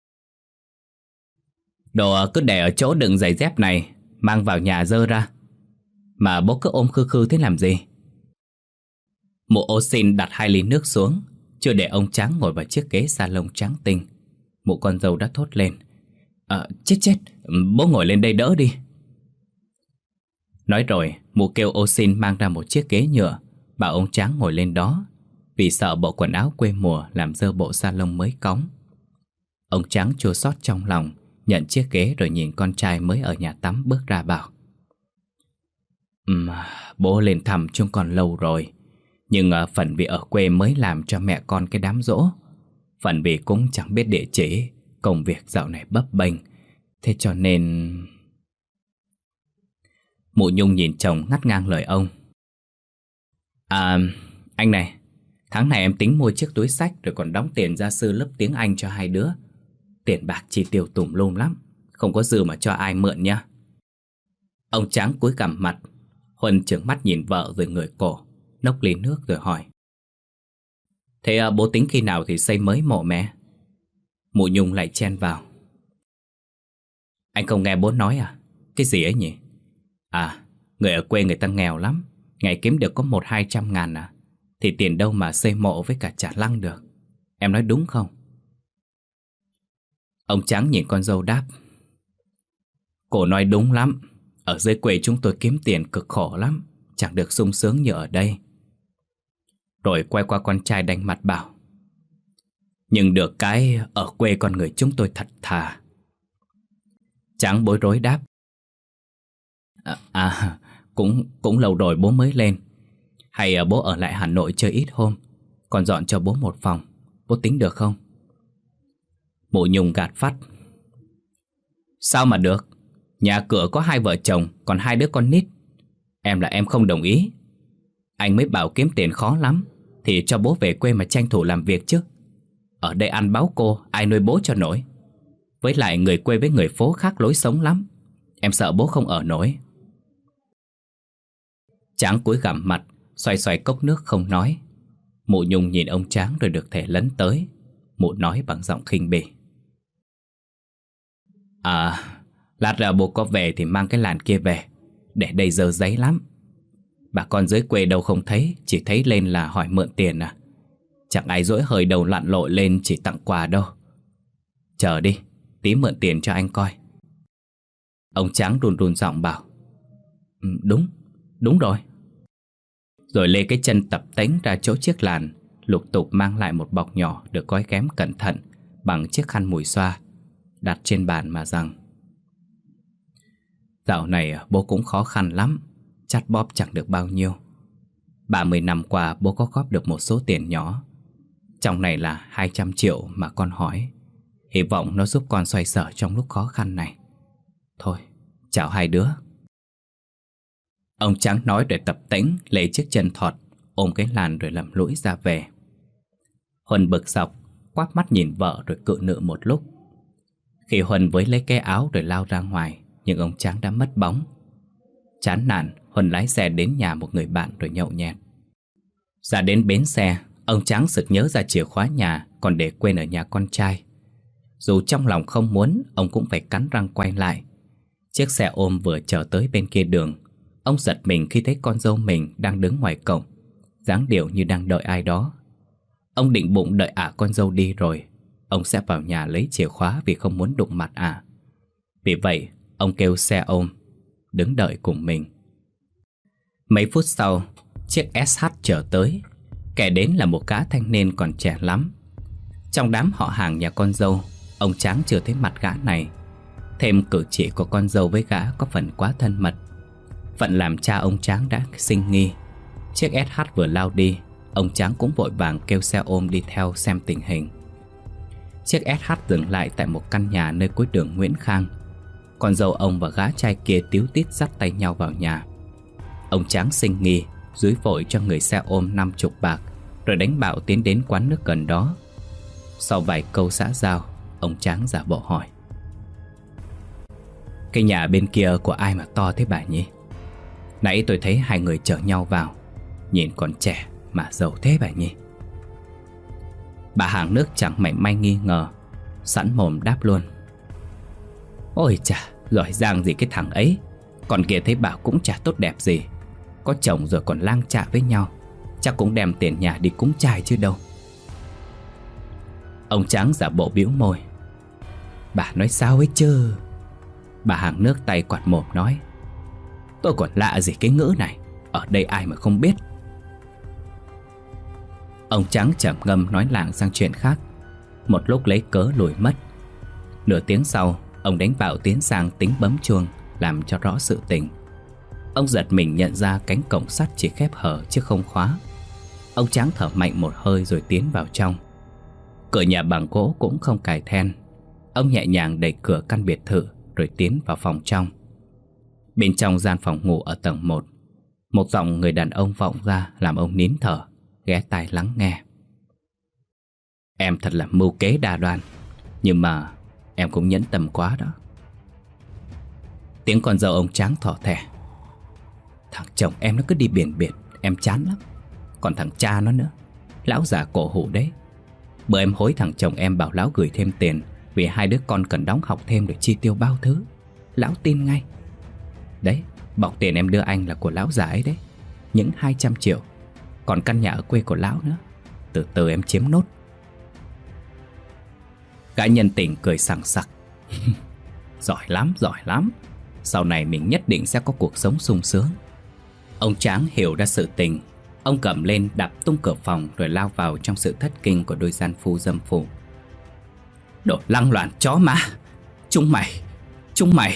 Đồ cứ để ở chỗ đựng giày dép này, mang vào nhà dơ ra. Mà bố cứ ôm khư khư thế làm gì? Mụ ô xin đặt 2 ly nước xuống, chưa để ông Tráng ngồi vào chiếc ghế salon trắng tinh. Mụ con dâu đã thốt lên: Chết, bố ngồi lên đây đỡ đi. Nói rồi, mụ kêu ô xin mang ra một chiếc ghế nhựa, bảo ông Tráng ngồi lên đó, vì sợ bộ quần áo quê mùa làm dơ bộ salon mới cóng. Ông Tráng chua xót trong lòng, nhận chiếc ghế rồi nhìn con trai mới ở nhà tắm bước ra bảo: Bố lên thăm chúng con lâu rồi, nhưng phần vì ở quê mới làm cho mẹ con cái đám giỗ, phần vì cũng chẳng biết địa chỉ, công việc dạo này bấp bênh, thế cho nên... Mụ Nhung nhìn chồng ngắt ngang lời ông: Anh này, tháng này em tính mua chiếc túi xách rồi còn đóng tiền gia sư lớp tiếng Anh cho 2 đứa. Tiền bạc chi tiêu tùm lum lắm, không có dư mà cho ai mượn nha. Ông Tráng cúi gằm mặt. Huân trừng mắt nhìn vợ rồi ngửa cổ, nốc ly nước rồi hỏi: Thế bố tính khi nào thì xây mới mộ mẹ? Mụ Nhung lại chen vào: Anh không nghe bố nói à? Cái gì ấy nhỉ? Người ở quê người ta nghèo lắm, ngày kiếm được có 100-200 ngàn à, thì tiền đâu mà xây mộ với cả trả lăng được. Em nói đúng không? Ông Tráng nhìn con dâu đáp: Cô nói đúng lắm. Ở dưới quê chúng tôi kiếm tiền cực khổ lắm, chẳng được sung sướng như ở đây. Rồi quay qua con trai đanh mặt bảo: Nhưng được cái ở quê con người chúng tôi thật thà. Tráng bối rối đáp: Cũng lâu rồi bố mới lên. Hay bố ở lại Hà Nội chơi ít hôm, còn dọn cho bố một phòng, bố tính được không? Mụ Nhung gạt phắt: Sao mà được? Nhà cửa có 2 vợ chồng, còn 2 đứa con nít. Em là em không đồng ý. Anh mới bảo kiếm tiền khó lắm, thì cho bố về quê mà tranh thủ làm việc chứ. Ở đây ăn báo cô, ai nuôi bố cho nổi. Với lại người quê với người phố khác lối sống lắm. Em sợ bố không ở nổi. Tráng cúi gằm mặt, xoay xoay cốc nước không nói. Mụ Nhung nhìn ông Tráng rồi được thể lấn tới. Mụ nói bằng giọng khinh bỉ: Lát ra bố có về thì mang cái làn kia về, Để đây giờ giấy lắm. Bà con dưới quê đâu không thấy, chỉ thấy lên là hỏi mượn tiền à. Chẳng ai dỗi hơi đầu lặn lội lên chỉ tặng quà đâu. Chờ đi, tí mượn tiền cho anh coi. Ông Tráng run run giọng bảo. Đúng rồi. Rồi lê cái chân tập tễnh ra chỗ chiếc làn, lục tục mang lại một bọc nhỏ được gói ghém cẩn thận bằng chiếc khăn mùi xoa, đặt trên bàn mà rằng: dạo này bố cũng khó khăn lắm, chắt bóp chẳng được bao nhiêu. 30 năm qua bố có góp được một số tiền nhỏ, trong này là 200 triệu mà con hỏi. Hy vọng nó giúp con xoay sở trong lúc khó khăn này. Thôi, chào hai đứa. Ông Tráng nói rồi tập tễnh lấy chiếc chân thọt, ôm cái làn rồi lầm lũi ra về. Huân bực dọc, quát mắt nhìn vợ rồi cự nữ một lúc. Khi Huân với lấy cái áo rồi lao ra ngoài, nhưng ông Tráng đã mất bóng. Chán nản, Huân lái xe đến nhà một người bạn rồi nhậu nhẹt. Ra đến bến xe, ông Tráng sực nhớ ra chìa khóa nhà còn để quên ở nhà con trai. Dù trong lòng không muốn, ông cũng phải cắn răng quay lại. Chiếc xe ôm vừa chở tới bên kia đường. Ông giật mình khi thấy con dâu mình đang đứng ngoài cổng, dáng điệu như đang đợi ai đó. Ông định bụng đợi con dâu đi rồi ông sẽ vào nhà lấy chìa khóa vì không muốn đụng mặt Vì vậy ông kêu xe ôm đứng đợi cùng mình. Mấy phút sau, chiếc SH chở tới. Kẻ đến là một gã thanh niên còn trẻ lắm. Trong đám họ hàng nhà con dâu, ông Tráng chưa thấy mặt gã này. Thêm cử chỉ của con dâu với gã có phần quá thân mật. Phận làm cha ông Tráng đã sinh nghi. Chiếc SH vừa lao đi, ông Tráng cũng vội vàng kêu xe ôm đi theo xem tình hình. Chiếc SH dừng lại tại một căn nhà nơi cuối đường Nguyễn Khang. Con dâu ông và gã trai kia tíu tít dắt tay nhau vào nhà. Ông Tráng sinh nghi, dúi vội cho người xe ôm 50 bạc, rồi đánh bạo tiến đến quán nước gần đó. Sau vài câu xã giao, ông Tráng giả bộ hỏi: cái nhà bên kia của ai mà to thế bà nhỉ? Nãy tôi thấy hai người chở nhau vào, nhìn còn trẻ mà giàu thế bà nhỉ? Bà hàng nước chẳng mảy may nghi ngờ, sẵn mồm đáp luôn: ôi chà, giỏi giang gì cái thằng ấy. Còn kia thấy bảo cũng chả tốt đẹp gì, có chồng rồi còn lang chạ với nhau, chắc cũng đem tiền nhà đi cúng trai chứ đâu. Ông Tráng giả bộ bĩu môi: bà nói sao ấy chứ? Bà hàng nước tay quạt mồm nói: tôi còn lạ gì cái ngữ này, ở đây ai mà không biết. Ông Tráng trầm ngâm nói lảng sang chuyện khác. Một lúc lấy cớ lùi mất. Nửa tiếng sau, ông đánh bạo tiến sang tính bấm chuông, làm cho rõ sự tình. Ông giật mình nhận ra cánh cổng sắt chỉ khép hở chứ không khóa. Ông Tráng thở mạnh một hơi rồi tiến vào trong. Cửa nhà bằng gỗ cũng không cài then. Ông nhẹ nhàng đẩy cửa căn biệt thự rồi tiến vào phòng trong. Bên trong gian phòng ngủ ở tầng 1, một giọng người đàn ông vọng ra làm ông nín thở, ghé tai lắng nghe. Em thật là mưu kế đa đoan, nhưng mà em cũng nhẫn tâm quá đó. Tiếng con dâu ông Tráng thỏ thẻ: thằng chồng em nó cứ đi biển biệt, em chán lắm. Còn thằng cha nó nữa, lão già cổ hủ đấy. Bữa em hối thằng chồng em bảo lão gửi thêm tiền vì hai đứa con cần đóng học thêm để chi tiêu bao thứ. Lão tin ngay. Đấy, bọc tiền em đưa anh là của lão già ấy đấy, những 200 triệu. Còn căn nhà ở quê của lão nữa, từ từ em chiếm nốt. Gã nhân tình cười sảng sặc: giỏi lắm, giỏi lắm. Sau này mình nhất định sẽ có cuộc sống sung sướng. Ông Tráng hiểu ra sự tình. Ông cầm lên đạp tung cửa phòng rồi lao vào trong sự thất kinh của đôi gian phu dâm phụ. Đồ lăng loàn chó má, chúng mày.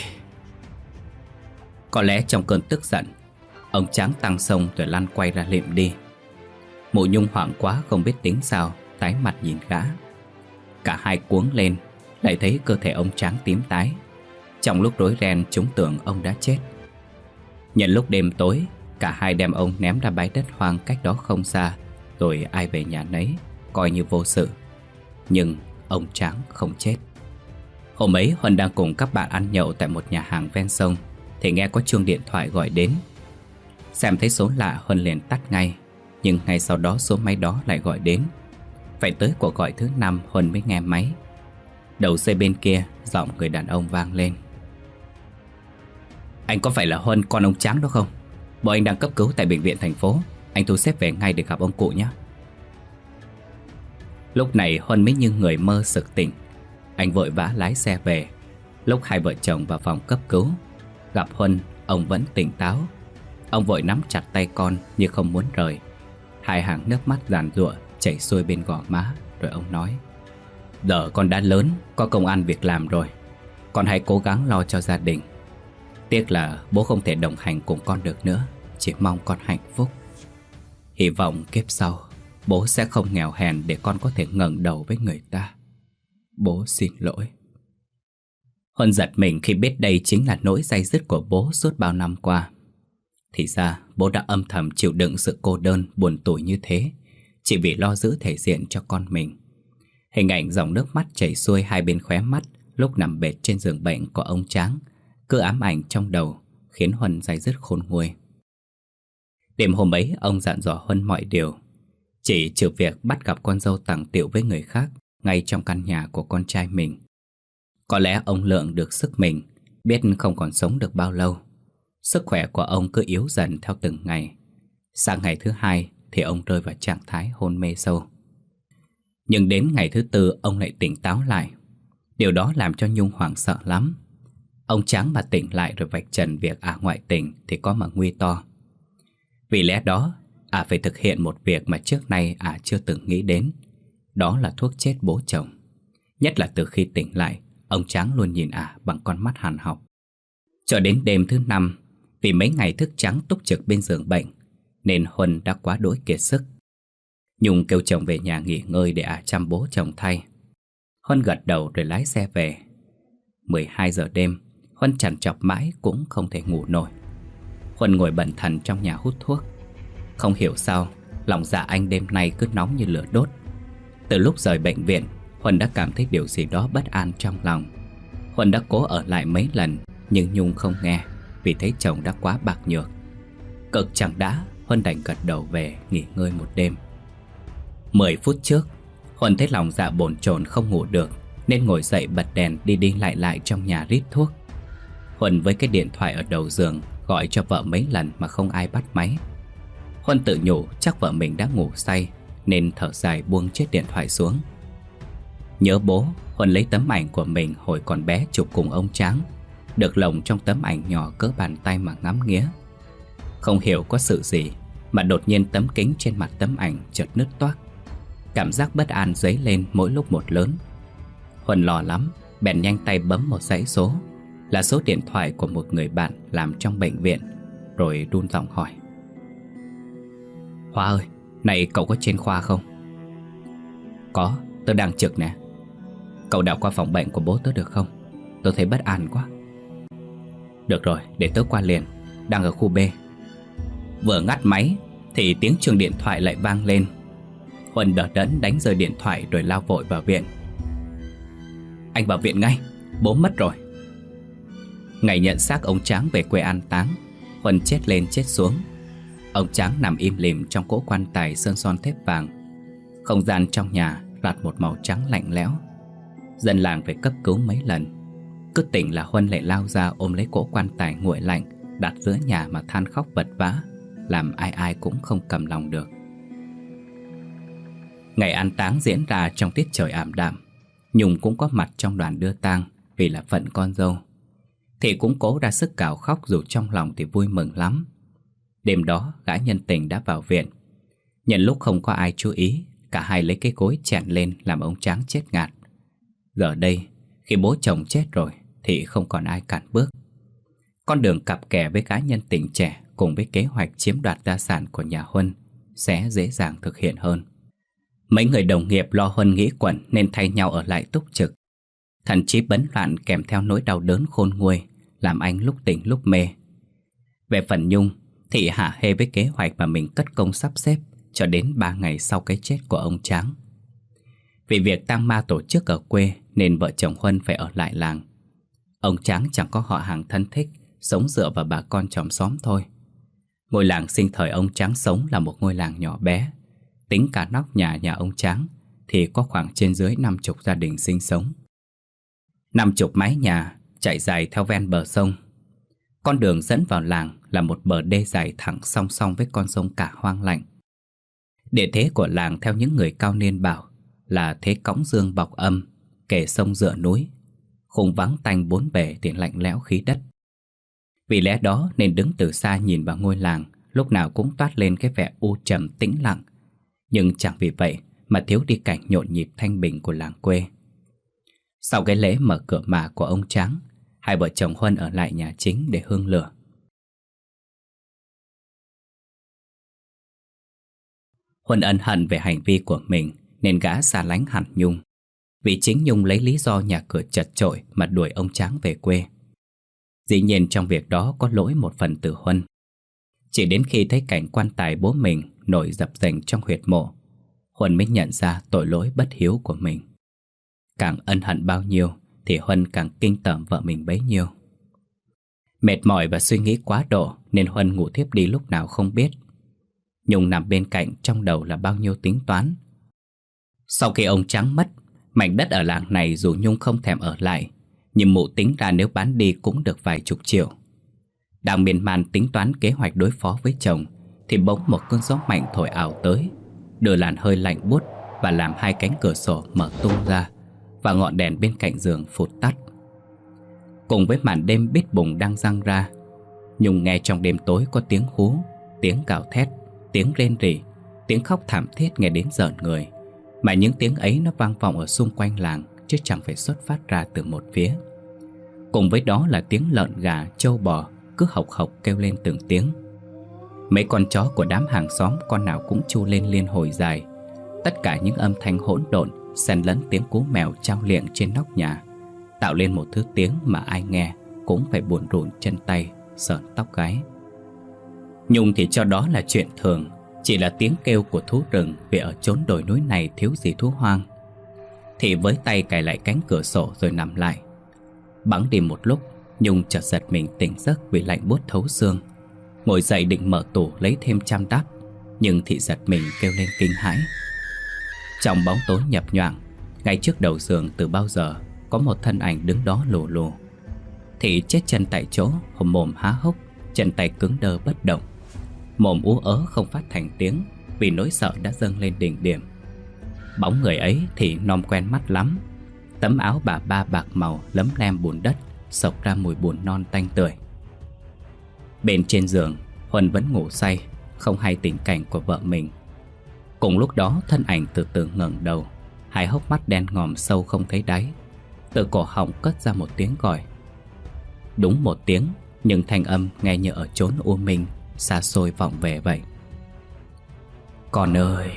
Có lẽ trong cơn tức giận, ông Tráng tăng xông rồi lăn quay ra liệm đi. Mụ Nhung hoảng quá không biết tính sao, tái mặt nhìn gã. Cả hai cuống lên, lại thấy cơ thể ông Tráng tím tái. Trong lúc rối ren chúng tưởng ông đã chết. Nhận lúc đêm tối, cả hai đem ông ném ra bãi đất hoang cách đó không xa, rồi ai về nhà nấy, coi như vô sự. Nhưng ông Tráng không chết. Hôm ấy Huân đang cùng các bạn ăn nhậu tại một nhà hàng ven sông thì nghe có chuông điện thoại gọi đến. Xem thấy số lạ, Huân liền tắt ngay. Nhưng ngay sau đó số máy đó lại gọi đến. Phải tới cuộc gọi thứ 5 Huân mới nghe máy. Đầu dây bên kia giọng người đàn ông vang lên: Anh có phải là Huân, con ông Tráng đó không? Bố anh đang cấp cứu tại bệnh viện thành phố. Anh thu xếp về ngay để gặp ông cụ nhé. Lúc này Huân mới như người mơ sực tỉnh. Anh vội vã lái xe về. Lúc hai vợ chồng vào phòng cấp cứu, gặp Huân, ông vẫn tỉnh táo. Ông vội nắm chặt tay con như không muốn rời. Hai hàng nước mắt giàn giụa chảy xuôi bên gò má. Rồi ông nói: giờ con đã lớn, có công ăn việc làm rồi. Con hãy cố gắng lo cho gia đình. Tiếc là bố không thể đồng hành cùng con được nữa. Chỉ mong con hạnh phúc. Hy vọng kiếp sau bố sẽ không nghèo hèn để con có thể ngẩng đầu với người ta. Bố xin lỗi. Huân giật mình khi biết đây chính là nỗi day dứt của bố suốt bao năm qua. Thì ra bố đã âm thầm chịu đựng sự cô đơn buồn tủi như thế, chỉ vì lo giữ thể diện cho con mình. Hình ảnh dòng nước mắt chảy xuôi hai bên khóe mắt lúc nằm bệt trên giường bệnh của ông Tráng cứ ám ảnh trong đầu, khiến Huân day dứt khôn nguôi. Đêm hôm ấy ông dặn dò Huân mọi điều, chỉ trừ việc bắt gặp con dâu tằng tiệu với người khác ngay trong căn nhà của con trai mình. Có lẽ ông lượng được sức mình, biết không còn sống được bao lâu. Sức khỏe của ông cứ yếu dần theo từng ngày. Sang ngày thứ hai thì ông rơi vào trạng thái hôn mê sâu. Nhưng đến ngày thứ tư ông lại tỉnh táo lại. Điều đó làm cho Nhung hoảng sợ lắm. Ông Tráng mà tỉnh lại rồi vạch trần việc ngoại tình thì có mà nguy to. Vì lẽ đó phải thực hiện một việc mà trước nay chưa từng nghĩ đến. Đó là thuốc chết bố chồng. Nhất là từ khi tỉnh lại, ông Tráng luôn nhìn bằng con mắt hàn học. Cho đến đêm thứ 5, vì mấy ngày thức trắng túc trực bên giường bệnh, nên Huân đã quá đỗi kiệt sức. Nhung kêu chồng về nhà nghỉ ngơi để chăm bố chồng thay. Huân gật đầu rồi lái xe về. 12 giờ đêm, Huân trằn trọc mãi cũng không thể ngủ nổi. Huân ngồi bần thần trong nhà hút thuốc. Không hiểu sao, lòng dạ anh đêm nay cứ nóng như lửa đốt. Từ lúc rời bệnh viện, Huân đã cảm thấy điều gì đó bất an trong lòng. Huân đã cố ở lại mấy lần, nhưng Nhung không nghe, vì thấy chồng đã quá bạc nhược. Cực chẳng đã, Huân đành gật đầu về nghỉ ngơi một đêm. 10 phút trước, Huân thấy lòng dạ bồn chồn không ngủ được, nên ngồi dậy bật đèn đi đi lại trong nhà rít thuốc. Huân với cái điện thoại ở đầu giường gọi cho vợ mấy lần mà không ai bắt máy. Huân tự nhủ chắc vợ mình đã ngủ say, nên thở dài buông chiếc điện thoại xuống. Nhớ bố, Huân lấy tấm ảnh của mình hồi còn bé chụp cùng ông Tráng, được lồng trong tấm ảnh nhỏ cỡ bàn tay mà ngắm nghía. Không hiểu có sự gì mà đột nhiên tấm kính trên mặt tấm ảnh chợt nứt toác. Cảm giác bất an dấy lên mỗi lúc một lớn. Huân lo lắm, bèn nhanh tay bấm một dãy số, là số điện thoại của một người bạn làm trong bệnh viện, rồi run giọng hỏi: Khoa ơi, này cậu có trên khoa không? Có, tớ đang trực nè. Cậu đảo qua phòng bệnh của bố tớ được không? Tớ thấy bất an quá. Được rồi, để tớ qua liền, đang ở khu B. Vừa ngắt máy thì tiếng chuông điện thoại lại vang lên. Huân đờ đẫn đánh rơi điện thoại rồi lao vội vào viện. Anh vào viện ngay, bố mất rồi. Ngày nhận xác ông Tráng về quê an táng, Huân chết lên chết xuống. Ông Tráng nằm im lìm trong cỗ quan tài sơn son thép vàng. Không gian trong nhà loạt một màu trắng lạnh lẽo. Dân làng phải cấp cứu mấy lần. Cứ tỉnh là Huân lại lao ra ôm lấy cỗ quan tài nguội lạnh đặt giữa nhà mà than khóc vật vã, làm ai ai cũng không cầm lòng được. Ngày an táng diễn ra trong tiết trời ảm đạm. Nhung cũng có mặt trong đoàn đưa tang vì là phận con dâu. Thì cũng cố ra sức gào khóc, dù trong lòng thì vui mừng lắm. Đêm đó gã nhân tình đã vào viện. Nhân lúc không có ai chú ý, cả hai lấy cái gối chèn lên làm ông Tráng chết ngạt. Giờ đây, khi bố chồng chết rồi thì không còn ai cản bước. Con đường cặp kè với gã nhân tình trẻ cùng với kế hoạch chiếm đoạt gia sản của nhà Huân sẽ dễ dàng thực hiện hơn. Mấy người đồng nghiệp lo Huân nghĩ quẩn nên thay nhau ở lại túc trực. Thần trí bấn loạn kèm theo nỗi đau đớn khôn nguôi, làm anh lúc tỉnh lúc mê. Về phần Nhung thì hả hê với kế hoạch mà mình cất công sắp xếp cho đến 3 ngày sau cái chết của ông Tráng. Vì việc tang ma tổ chức ở quê nên vợ chồng Huân phải ở lại làng. Ông Tráng chẳng có họ hàng thân thích, sống dựa vào bà con chòm xóm thôi. Ngôi làng sinh thời ông Tráng sống là một ngôi làng nhỏ bé. Tính cả nóc nhà ông Tráng thì có khoảng trên dưới 50 gia đình sinh sống. 50 mái nhà chạy dài theo ven bờ sông. Con đường dẫn vào làng là một bờ đê dài thẳng song song với con sông Cả hoang lạnh. Địa thế của làng theo những người cao niên bảo là thế cõng dương bọc âm, kề sông dựa núi, khung vắng tanh bốn bề thì lạnh lẽo khí đất. Vì lẽ đó nên đứng từ xa nhìn vào ngôi làng lúc nào cũng toát lên cái vẻ u trầm tĩnh lặng, nhưng chẳng vì vậy mà thiếu đi cảnh nhộn nhịp thanh bình của làng quê. Sau cái lễ mở cửa mả của ông Tráng, hai vợ chồng Huân ở lại nhà chính để hương lửa. Huân ân hận về hành vi của mình nên gã xa lánh hẳn Nhung, vì chính Nhung lấy lý do nhà cửa chật chội mà đuổi ông Tráng về quê. Dĩ nhiên trong việc đó có lỗi một phần từ Huân. Chỉ đến khi thấy cảnh quan tài bố mình nổi dập dềnh trong huyệt mộ, Huân mới nhận ra tội lỗi bất hiếu của mình. Càng ân hận bao nhiêu thì Huân càng kinh tởm vợ mình bấy nhiêu. Mệt mỏi và suy nghĩ quá độ nên Huân ngủ thiếp đi lúc nào không biết. Nhung nằm bên cạnh, trong đầu là bao nhiêu tính toán. Sau khi ông Tráng mất, mảnh đất ở làng này dù Nhung không thèm ở lại, nhưng mụ tính ra nếu bán đi cũng được vài chục triệu. Đang miên man tính toán kế hoạch đối phó với chồng thì bỗng một cơn gió mạnh thổi ảo tới, đưa làn hơi lạnh buốt và làm hai cánh cửa sổ mở tung ra, và ngọn đèn bên cạnh giường phụt tắt. Cùng với màn đêm bít bùng đang giăng ra, Nhung nghe trong đêm tối có tiếng hú, tiếng gào thét, tiếng rên rỉ, tiếng khóc thảm thiết nghe đến rợn người. Mà những tiếng ấy nó vang vọng ở xung quanh làng, chứ chẳng phải xuất phát ra từ một phía. Cùng với đó là tiếng lợn gà, trâu bò cứ hộc hộc kêu lên từng tiếng. Mấy con chó của đám hàng xóm con nào cũng chu lên liên hồi dài. Tất cả những âm thanh hỗn độn xen lẫn tiếng cú mèo chao liệng trên nóc nhà, tạo lên một thứ tiếng mà ai nghe cũng phải buồn rùn chân tay, sởn tóc gáy. Nhung thì cho đó là chuyện thường, chỉ là tiếng kêu của thú rừng, vì ở chốn đồi núi này thiếu gì thú hoang. Thì với tay cài lại cánh cửa sổ rồi nằm lại. Bẵng đi một lúc, Nhung chợt giật mình tỉnh giấc vì lạnh buốt thấu xương. Ngồi dậy định mở tủ lấy thêm chăn đắp, nhưng Thị giật mình kêu lên kinh hãi. Trong bóng tối nhập nhoạng, ngay trước đầu giường từ bao giờ có một thân ảnh đứng đó lù lù. Thị chết chân tại chỗ, mồm há hốc, chân tay cứng đơ bất động. Mồm ú ớ không phát thành tiếng vì nỗi sợ đã dâng lên đỉnh điểm. Bóng người ấy thì nom quen mắt lắm. Tấm áo bà ba bạc màu lấm lem bùn đất, xộc ra mùi bùn non tanh tưởi. Bên trên giường, Huân vẫn ngủ say, không hay tình cảnh của vợ mình. Cùng lúc đó thân ảnh từ từ ngẩng đầu, hai hốc mắt đen ngòm sâu không thấy đáy. Từ cổ họng cất ra một tiếng gọi. Đúng một tiếng, nhưng thanh âm nghe như ở chốn u minh, xa xôi vọng về vậy. Con ơi!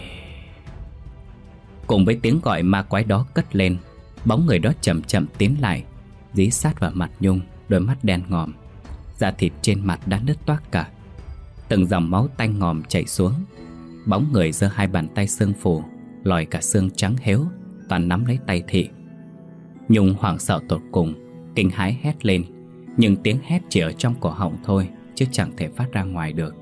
Cùng với tiếng gọi ma quái đó cất lên, bóng người đó chậm chậm tiến lại, dí sát vào mặt Nhung, đôi mắt đen ngòm. Da thịt trên mặt đã nứt toác cả, từng dòng máu tanh ngòm chảy xuống. Bóng người giơ hai bàn tay xương phù, lòi cả xương trắng héo, toàn nắm lấy tay Thị. Nhung hoảng sợ tột cùng, kinh hãi hét lên, nhưng tiếng hét chỉ ở trong cổ họng thôi, chứ chẳng thể phát ra ngoài được.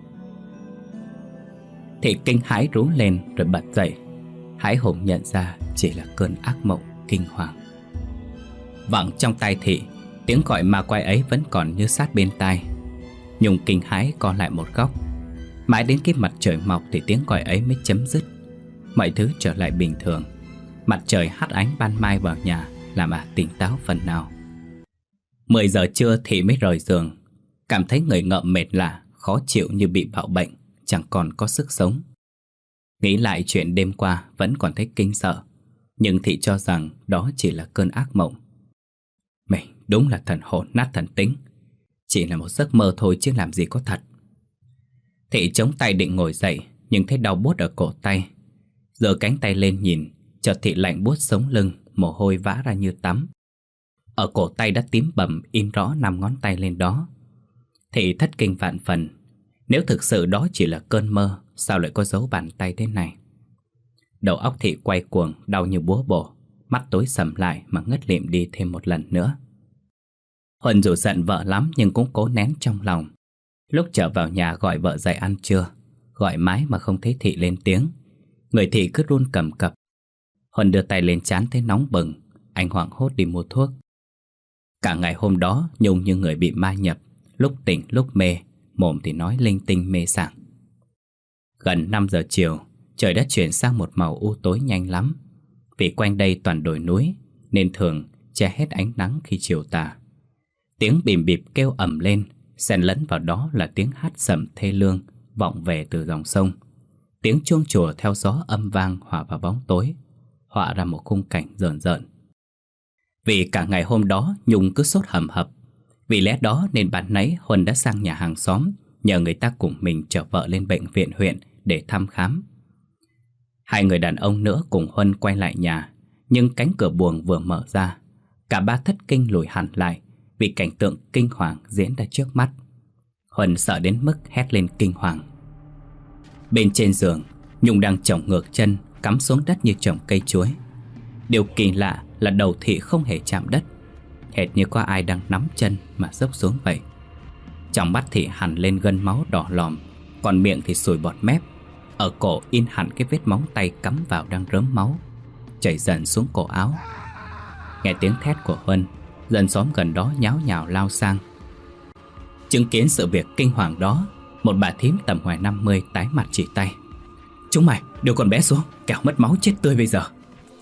Thị kinh hãi rú lên rồi bật dậy, hãi hùng nhận ra chỉ là cơn ác mộng kinh hoàng. Vẳng trong tai Thị, tiếng gọi ma quái ấy vẫn còn như sát bên tai. Nhung kinh hãi co lại một góc. Mãi đến khi mặt trời mọc thì tiếng gọi ấy mới chấm dứt. Mọi thứ trở lại bình thường. Mặt trời hắt ánh ban mai vào nhà, làm tỉnh táo phần nào. 10 giờ trưa Thị mới rời giường, cảm thấy người ngợm mệt lả, khó chịu như bị bạo bệnh, chẳng còn có sức sống. Nghĩ lại chuyện đêm qua vẫn còn thấy kinh sợ, nhưng Thị cho rằng đó chỉ là cơn ác mộng. Mình đúng là thần hồn nát thần tính, chỉ là một giấc mơ thôi chứ làm gì có thật. Thị chống tay định ngồi dậy, nhưng thấy đau buốt ở cổ tay. Giơ cánh tay lên nhìn, chợt Thị lạnh buốt sống lưng, mồ hôi vã ra như tắm. Ở cổ tay đã tím bầm, in rõ 5 ngón tay lên đó. Thị thất kinh vạn phần. Nếu thực sự đó chỉ là cơn mơ, sao lại có dấu bàn tay thế này? Đầu óc Thị quay cuồng, đau như búa bổ, mắt tối sầm lại mà ngất lịm đi thêm một lần nữa. Huân dù giận vợ lắm nhưng cũng cố nén trong lòng. Lúc trở vào nhà gọi vợ dậy ăn trưa, gọi mãi mà không thấy Thị lên tiếng. Người Thị cứ run cầm cập. Huân đưa tay lên trán thấy nóng bừng, anh hoảng hốt đi mua thuốc. Cả ngày hôm đó Nhung như người bị ma nhập, lúc tỉnh lúc mê, mồm thì nói linh tinh mê sảng. Gần 5 giờ chiều, trời đã chuyển sang một màu u tối nhanh lắm. Vì quanh đây toàn đồi núi nên thường che hết ánh nắng khi chiều tà. Tiếng bìm bịp kêu ầm lên, xen lẫn vào đó là tiếng hát sẩm thê lương vọng về từ dòng sông. Tiếng chuông chùa theo gió âm vang hòa vào bóng tối, họa ra một khung cảnh rợn rợn. Vì cả ngày hôm đó Nhung cứ sốt hầm hập. Vì lẽ đó nên bạn nãy Huân đã sang nhà hàng xóm nhờ người ta cùng mình chở vợ lên bệnh viện huyện để thăm khám. Hai người đàn ông nữa cùng Huân quay lại nhà, nhưng cánh cửa buồng vừa mở ra, cả ba thất kinh lùi hẳn lại vì cảnh tượng kinh hoàng diễn ra trước mắt. Huân sợ đến mức hét lên kinh hoàng. Bên trên giường, Nhung đang chổng ngược chân, cắm xuống đất như trồng cây chuối. Điều kỳ lạ là đầu thị không hề chạm đất, hệt như có ai đang nắm chân mà dốc xuống vậy. Trong mắt thị hằn lên gân máu đỏ lòm, còn miệng thì sùi bọt mép. Ở cổ in hẳn cái vết móng tay cắm vào đang rớm máu, chảy dần xuống cổ áo. Nghe tiếng thét của Huân, dân xóm gần đó nháo nhào lao sang. Chứng kiến sự việc kinh hoàng đó, một bà thím tầm ngoài 50 tái mặt chỉ tay. Chúng mày đưa con bé xuống, kẻo mất máu chết tươi bây giờ.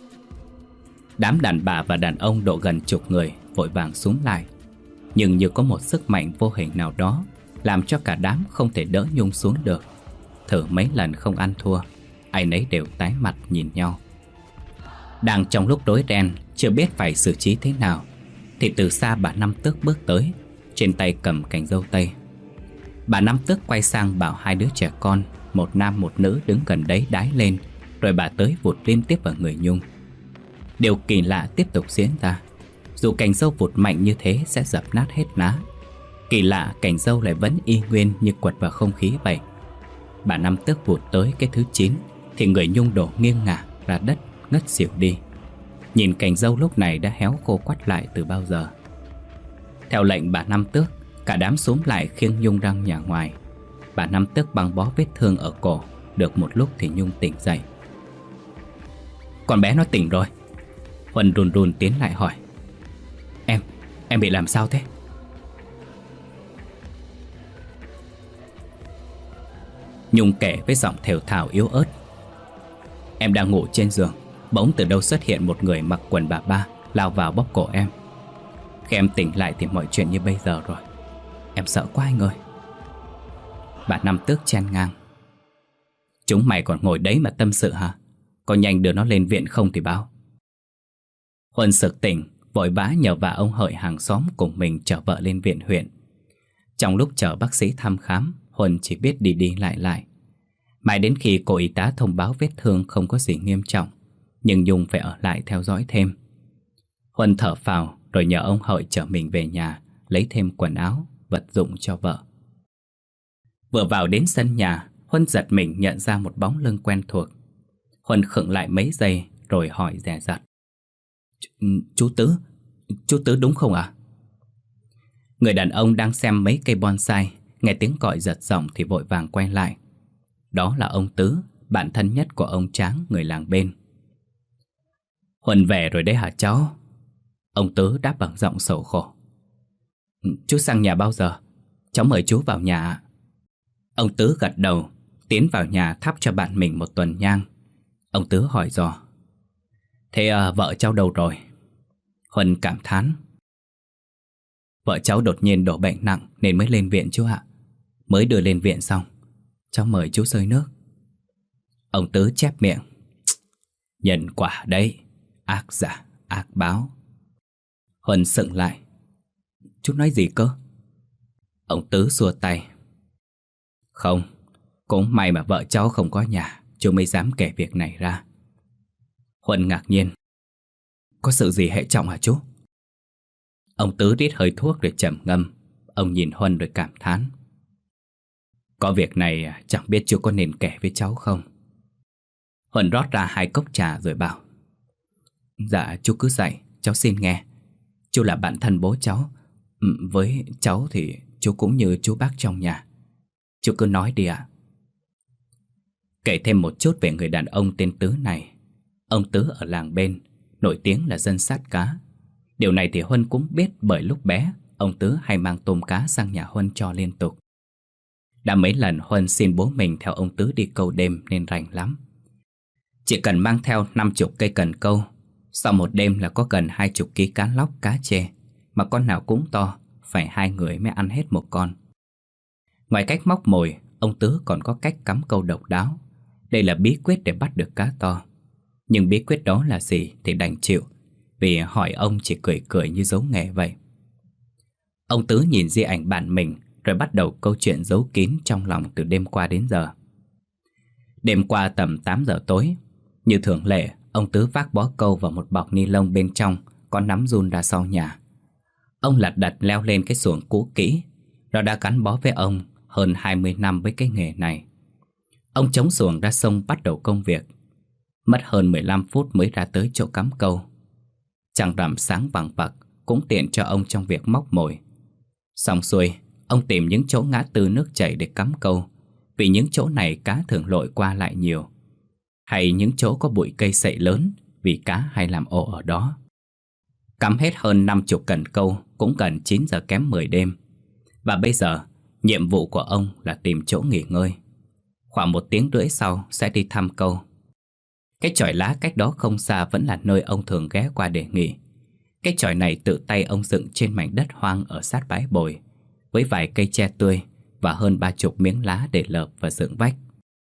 Đám đàn bà và đàn ông độ gần chục người vội vàng xúm lại. Nhưng như có một sức mạnh vô hình nào đó làm cho cả đám không thể đỡ Nhung xuống được. Thử mấy lần không ăn thua, ai nấy đều tái mặt nhìn nhau. Đang trong lúc rối ren, chưa biết phải xử trí thế nào, thì từ xa bà Năm Tước bước tới, trên tay cầm cành dâu tây. Bà Năm Tước quay sang bảo hai đứa trẻ con, một nam một nữ đứng gần đấy đái lên, rồi bà tới vụt liên tiếp vào người Nhung. Điều kỳ lạ tiếp tục diễn ra. Dù cành dâu vụt mạnh như thế sẽ dập nát hết lá, kỳ lạ cành dâu lại vẫn y nguyên như quật vào không khí vậy. Bà Năm Tước vụt tới cái thứ 9 thì người Nhung đổ nghiêng ngả ra đất, ngất xỉu đi. Nhìn cành dâu lúc này đã héo khô quắt lại từ bao giờ. Theo lệnh bà Năm Tước, cả đám xúm lại khiêng Nhung ra nhà ngoài. Bà Năm Tước băng bó vết thương ở cổ. Được một lúc thì Nhung tỉnh dậy. Con bé nó tỉnh rồi. Huân run run tiến lại hỏi. Em bị làm sao thế? Nhung kể với giọng thều thào yếu ớt. Em đang ngủ trên giường, bỗng từ đâu xuất hiện một người mặc quần bà ba lao vào bóp cổ em. Khi em tỉnh lại thì mọi chuyện như bây giờ rồi. Em sợ quá anh ơi. Bà Năm Tước chen ngang. Chúng mày còn ngồi đấy mà tâm sự hả? Có nhanh đưa nó lên viện không thì báo. Huân sực tỉnh, vội vã nhờ vả ông Hợi hàng xóm cùng mình chở vợ lên viện huyện. Trong lúc chờ bác sĩ thăm khám, Huân chỉ biết đi đi lại. Mãi đến khi cô y tá thông báo vết thương không có gì nghiêm trọng, nhưng Nhung phải ở lại theo dõi thêm. Huân thở phào rồi nhờ ông Hợi chở mình về nhà, lấy thêm quần áo, vật dụng cho vợ. Vừa vào đến sân nhà, Huân giật mình nhận ra một bóng lưng quen thuộc. Huân khựng lại mấy giây rồi hỏi dè dặt. Chú Tứ đúng không ạ? Người đàn ông đang xem mấy cây bonsai, nghe tiếng gọi giật giọng thì vội vàng quay lại. Đó là ông Tứ, bạn thân nhất của ông Tráng, người làng bên. Huân về rồi đấy hả cháu? Ông Tứ đáp bằng giọng sầu khổ. Chú sang nhà bao giờ? Cháu mời chú vào nhà ạ. Ông Tứ gật đầu, tiến vào nhà thắp cho bạn mình một tuần nhang. Ông Tứ hỏi dò. Thế vợ cháu đâu rồi? Huân cảm thán. Vợ cháu đột nhiên đổ bệnh nặng nên mới lên viện chú ạ. Mới đưa lên viện xong, cháu mời chú xơi nước. Ông Tứ chép miệng. Nhân quả đấy, ác giả, ác báo. Huân sững lại. Chú nói gì cơ? Ông Tứ xua tay. Không, cũng may mà vợ cháu không có nhà, chú mới dám kể việc này ra. Huân ngạc nhiên. Có sự gì hệ trọng hả chú? Ông Tứ rít hơi thuốc rồi trầm ngâm. Ông nhìn Huân rồi cảm thán. Có việc này chẳng biết chú có nên kể với cháu không? Huân rót ra 2 cốc trà rồi bảo. Dạ chú cứ dạy, cháu xin nghe. Chú là bạn thân bố cháu. Với cháu thì chú cũng như chú bác trong nhà. Chú cứ nói đi ạ. Kể thêm một chút về người đàn ông tên Tứ này. Ông Tứ ở làng bên, nổi tiếng là dân sát cá. Điều này thì Huân cũng biết bởi lúc bé ông Tứ hay mang tôm cá sang nhà Huân cho liên tục. Đã mấy lần Huân xin bố mình theo ông Tứ đi câu đêm nên rảnh lắm. Chỉ cần mang theo 50 cây cần câu, sau một đêm là có gần 20 ký cá lóc, cá trê, mà con nào cũng to, phải 2 người mới ăn hết một con. Ngoài cách móc mồi, ông Tứ còn có cách cắm câu độc đáo. Đây là bí quyết để bắt được cá to. Nhưng bí quyết đó là gì thì đành chịu, vì hỏi ông chỉ cười cười như giấu nghề vậy. Ông Tứ nhìn di ảnh bạn mình rồi bắt đầu câu chuyện giấu kín trong lòng từ đêm qua đến giờ. Đêm qua tầm 8 giờ tối, như thường lệ, ông Tứ vác bó câu vào một bọc ni lông bên trong có nắm giun ra sau nhà. Ông lật đật leo lên cái xuồng cũ kỹ. Nó đã gắn bó với ông hơn 20 năm với cái nghề này. Ông chống xuồng ra sông bắt đầu công việc. Mất hơn 15 phút mới ra tới chỗ cắm câu. Trăng rằm sáng vằng vặc cũng tiện cho ông trong việc móc mồi. Xong xuôi, ông tìm những chỗ ngã tư nước chảy để cắm câu, vì những chỗ này cá thường lội qua lại nhiều. Hay những chỗ có bụi cây sậy lớn, vì cá hay làm ổ ở đó. Cắm hết hơn 50 cần câu cũng gần 9 giờ kém 10 đêm. Và bây giờ, nhiệm vụ của ông là tìm chỗ nghỉ ngơi. Khoảng 1 tiếng rưỡi sau sẽ đi thăm câu. Cái chòi lá cách đó không xa vẫn là nơi ông thường ghé qua để nghỉ. Cái chòi này tự tay ông dựng trên mảnh đất hoang ở sát bãi bồi, với vài cây tre tươi và hơn 30 miếng lá để lợp và dựng vách.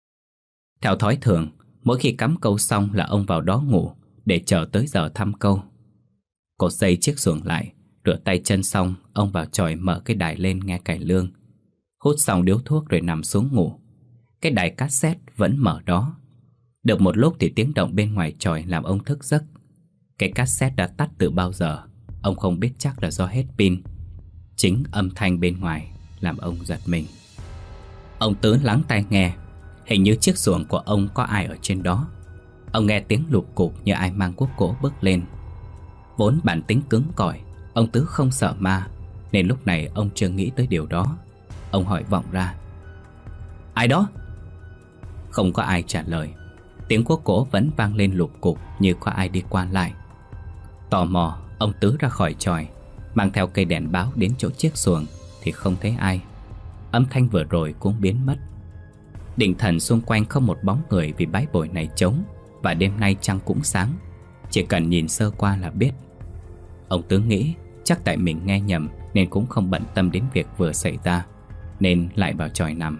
Theo thói thường, mỗi khi cắm câu xong là ông vào đó ngủ để chờ tới giờ thăm câu. Cột dây chiếc xuồng lại, rửa tay chân xong, ông vào chòi mở cái đài lên nghe cải lương. Hút xong điếu thuốc rồi nằm xuống ngủ. Cái đài cassette vẫn mở đó. Được một lúc thì tiếng động bên ngoài chòi làm ông thức giấc. Cái cassette đã tắt từ bao giờ, ông không biết chắc là do hết pin. Chính âm thanh bên ngoài làm ông giật mình. Ông Tứ lắng tai nghe. Hình như chiếc xuồng của ông có ai ở trên đó. Ông nghe tiếng lục cục như ai mang cuốc gỗ bước lên. Vốn bản tính cứng cỏi, ông Tứ không sợ ma, nên lúc này ông chưa nghĩ tới điều đó. Ông hỏi vọng ra: "Ai đó?" Không có ai trả lời. Tiếng cuốc gỗ vẫn vang lên lục cục như có ai đi qua lại. Tò mò, ông Tứ ra khỏi chòi, mang theo cây đèn báo đến chỗ chiếc xuồng thì không thấy ai. Âm thanh vừa rồi cũng biến mất. Định thần xung quanh không một bóng người vì bãi bồi này trống, và đêm nay trăng cũng sáng. Chỉ cần nhìn sơ qua là biết. Ông Tứ nghĩ chắc tại mình nghe nhầm nên cũng không bận tâm đến việc vừa xảy ra, nên lại vào chòi nằm.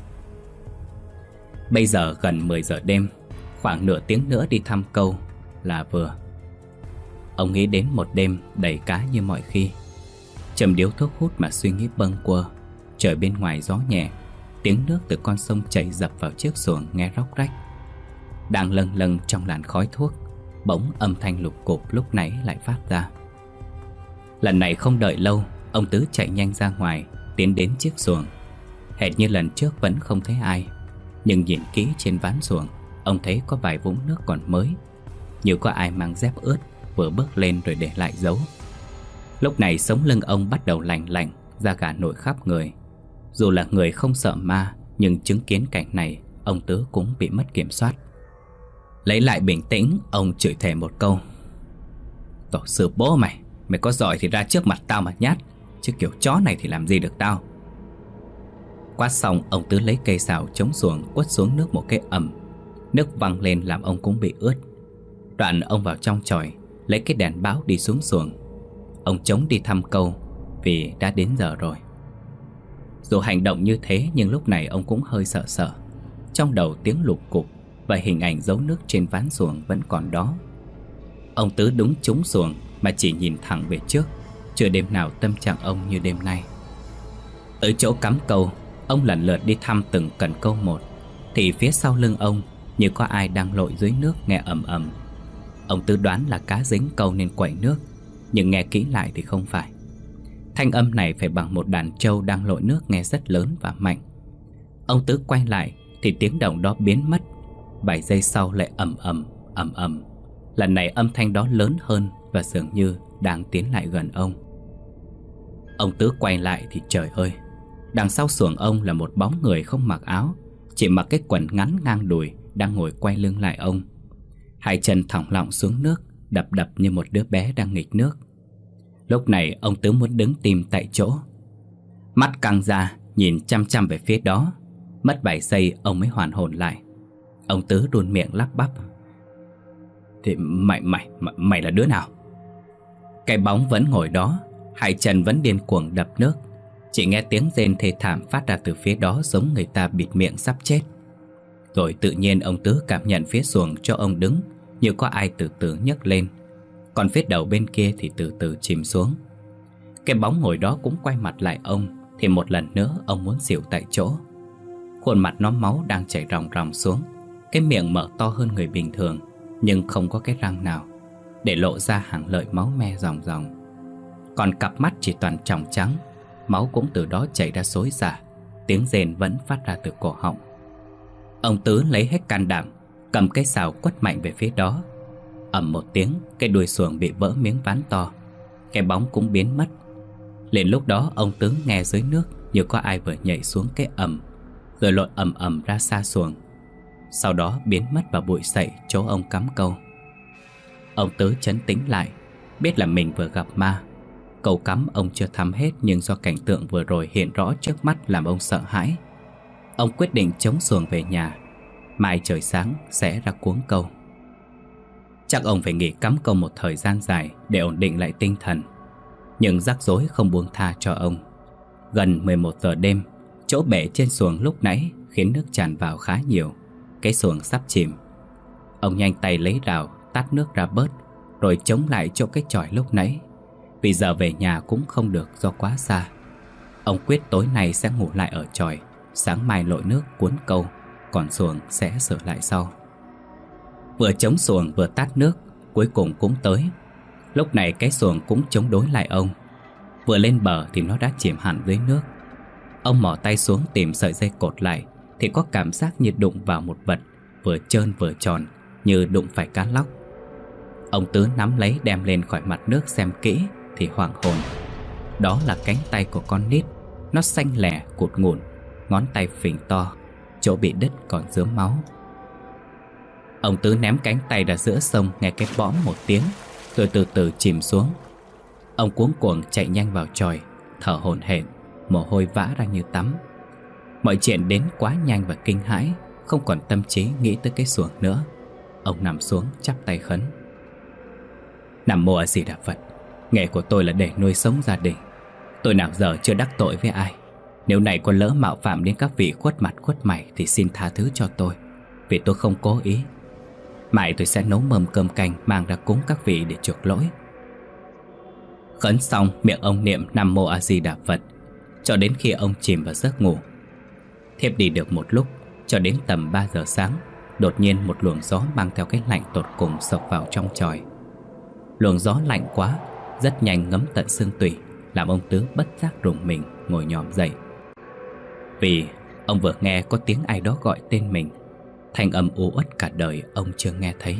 Bây giờ gần 10 giờ đêm, khoảng nửa tiếng nữa đi thăm câu là vừa. Ông nghĩ đến một đêm đầy cá như mọi khi. Châm điếu thuốc hút mà suy nghĩ bâng quơ. Trời bên ngoài gió nhẹ, tiếng nước từ con sông chảy dập vào chiếc xuồng nghe róc rách. Đang lâng lâng trong làn khói thuốc, bỗng âm thanh lục cục lúc nãy lại phát ra. Lần này không đợi lâu, ông Tứ chạy nhanh ra ngoài, tiến đến chiếc xuồng. Hệt như lần trước vẫn không thấy ai, nhưng nhìn kỹ trên ván xuồng, ông thấy có vài vũng nước còn mới, như có ai mang dép ướt vừa bước lên rồi để lại dấu. Lúc này sống lưng ông bắt đầu lành lạnh, da gà nổi khắp người. Dù là người không sợ ma, nhưng chứng kiến cảnh này, ông Tứ cũng bị mất kiểm soát. Lấy lại bình tĩnh, ông chửi thề một câu: "Tổ sư bố mày, mày có giỏi thì ra trước mặt tao mà nhát, chứ kiểu chó này thì làm gì được tao." Quát xong, ông Tứ lấy cây sào chống xuồng quất xuống nước một cái ầm. Nước văng lên làm ông cũng bị ướt. Đoạn ông vào trong chòi, lấy cái đèn báo đi xuống xuồng. Ông chống đi thăm câu, vì đã đến giờ rồi. Dù hành động như thế nhưng lúc này ông cũng hơi sợ sợ. Trong đầu tiếng lục cục và hình ảnh dấu nước trên ván xuồng vẫn còn đó. Ông Tứ đúng trúng xuồng mà chỉ nhìn thẳng về trước. Chưa đêm nào tâm trạng ông như đêm nay. Tới chỗ cắm câu, ông lần lượt đi thăm từng cần câu một, thì phía sau lưng ông như có ai đang lội dưới nước nghe ầm ầm. Ông Tứ đoán là cá dính câu nên quẩy nước, nhưng nghe kỹ lại thì không phải. Thanh âm này phải bằng một đàn trâu đang lội nước nghe rất lớn và mạnh. Ông Tứ quay lại thì tiếng động đó biến mất. 7 giây sau lại ầm ầm ầm ầm. Lần này âm thanh đó lớn hơn và dường như đang tiến lại gần ông. Ông Tứ quay lại thì trời ơi, đằng sau xuồng ông là một bóng người không mặc áo, chỉ mặc cái quần ngắn ngang đùi, đang ngồi quay lưng lại ông. Hai chân thõng lọng xuống nước, đập đập như một đứa bé đang nghịch nước. Lúc này ông Tứ muốn đứng tim tại chỗ. Mắt căng ra nhìn chăm chăm về phía đó. Mất vài giây ông mới hoàn hồn lại. Ông Tứ đun miệng lắp bắp: Thì mày là đứa nào? Cái bóng vẫn ngồi đó, hai chân vẫn điên cuồng đập nước. Chỉ nghe tiếng rên thê thảm phát ra từ phía đó, giống người ta bịt miệng sắp chết. Rồi tự nhiên ông Tứ cảm nhận phía xuồng cho ông đứng như có ai từ từ nhấc lên, còn phía đầu bên kia thì từ từ chìm xuống. Cái bóng ngồi đó cũng quay mặt lại ông, thì một lần nữa ông muốn xỉu tại chỗ. Khuôn mặt nó máu đang chảy ròng ròng xuống, cái miệng mở to hơn người bình thường, nhưng không có cái răng nào, để lộ ra hàng lợi máu me ròng ròng. Còn cặp mắt chỉ toàn tròng trắng, máu cũng từ đó chảy ra xối xả. Tiếng rên vẫn phát ra từ cổ họng. Ông Tứ lấy hết can đảm, cầm cái sào quất mạnh về phía đó. Ầm một tiếng, cái đuôi xuồng bị vỡ miếng ván to. Cái bóng cũng biến mất. Liền lúc đó ông Tứ nghe dưới nước như có ai vừa nhảy xuống cái ầm, rồi lội ầm ầm ra xa xuồng, sau đó biến mất vào bụi sậy chỗ ông cắm câu. Ông Tứ trấn tĩnh lại, biết là mình vừa gặp ma. Câu cắm ông chưa thăm hết, nhưng do cảnh tượng vừa rồi hiện rõ trước mắt làm ông sợ hãi. Ông quyết định chống xuồng về nhà, mai trời sáng sẽ ra cuống câu. Chắc ông phải nghỉ cắm câu một thời gian dài để ổn định lại tinh thần. Nhưng rắc rối không buông tha cho ông. Gần 11 giờ đêm, chỗ bể trên xuồng lúc nãy khiến nước tràn vào khá nhiều. Cái xuồng sắp chìm. Ông nhanh tay lấy rào tát nước ra bớt, rồi chống lại chỗ cái chòi lúc nãy, vì giờ về nhà cũng không được do quá xa. Ông quyết tối nay sẽ ngủ lại ở chòi, sáng mai lội nước cuốn câu, còn xuồng sẽ sửa lại sau. Vừa chống xuồng vừa tát nước, cuối cùng cũng tới. Lúc này cái xuồng cũng chống đối lại ông. Vừa lên bờ thì nó đã chìm hẳn dưới nước. Ông mò tay xuống tìm sợi dây cột lại, thì có cảm giác như đụng vào một vật vừa trơn vừa tròn, như đụng phải cá lóc. Ông Tứ nắm lấy đem lên khỏi mặt nước xem kỹ thì hoảng hồn. Đó là cánh tay của con nít. Nó xanh lẻ cụt ngủn, ngón tay phình to, chỗ bị đứt còn rớm máu. Ông Tứ ném cánh tay ra giữa sông, nghe cái bõm một tiếng, rồi từ từ chìm xuống. Ông cuống cuồng chạy nhanh vào chòi, thở hổn hển, mồ hôi vã ra như tắm. Mọi chuyện đến quá nhanh và kinh hãi, không còn tâm trí nghĩ tới cái xuồng nữa. Ông nằm xuống chắp tay khấn: Nam Mô A Di Đà Phật. Nghề của tôi là để nuôi sống gia đình. Tôi nào giờ chưa đắc tội với ai. Nếu này có lỡ mạo phạm đến các vị khuất mặt khuất mày thì xin tha thứ cho tôi, vì tôi không cố ý. Mai tôi sẽ nấu mâm cơm canh mang ra cúng các vị để chuộc lỗi. Khấn xong, miệng ông niệm Nam Mô A Di Đà Phật cho đến khi ông chìm vào giấc ngủ. Thiếp đi được một lúc, cho đến tầm 3 giờ sáng, đột nhiên một luồng gió mang theo cái lạnh tột cùng xộc vào trong chòi. Luồng gió lạnh quá, rất nhanh ngấm tận xương tủy, làm ông Tứ bất giác rùng mình ngồi nhòm dậy. Vì ông vừa nghe có tiếng ai đó gọi tên mình, thanh âm u uất cả đời ông chưa nghe thấy.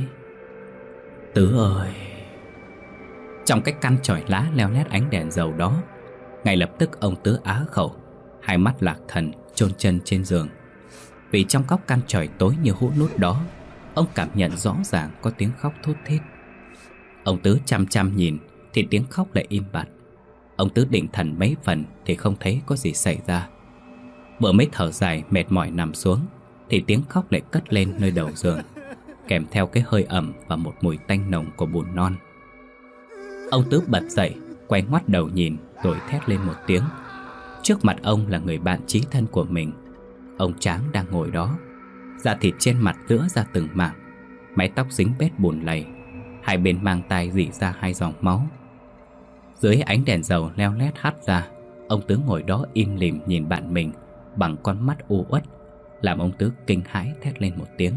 Tứ ơi! Trong cái căn chòi lá leo lét ánh đèn dầu đó, ngay lập tức ông Tứ á khẩu, hai mắt lạc thần chôn chân trên giường. Vì trong góc căn chòi tối như hũ nút đó, ông cảm nhận rõ ràng có tiếng khóc thút thít. Ông Tứ chăm chăm nhìn thì tiếng khóc lại im bặt. Ông Tứ định thần mấy phần thì không thấy có gì xảy ra. Vừa mới thở dài mệt mỏi nằm xuống thì tiếng khóc lại cất lên nơi đầu giường, kèm theo cái hơi ẩm và một mùi tanh nồng của bùn non. Ông Tứ bật dậy, quay ngoắt đầu nhìn, rồi thét lên một tiếng. Trước mặt ông là người bạn chí thân của mình. Ông Tráng đang ngồi đó, da thịt trên mặt rữa ra từng mảng, mái tóc dính bết bùn lầy, hai bên mang tai rỉ ra hai dòng máu. Dưới ánh đèn dầu leo lét hắt ra, ông Tứ ngồi đó im lìm nhìn bạn mình bằng con mắt u uất, làm ông Tứ kinh hãi thét lên một tiếng.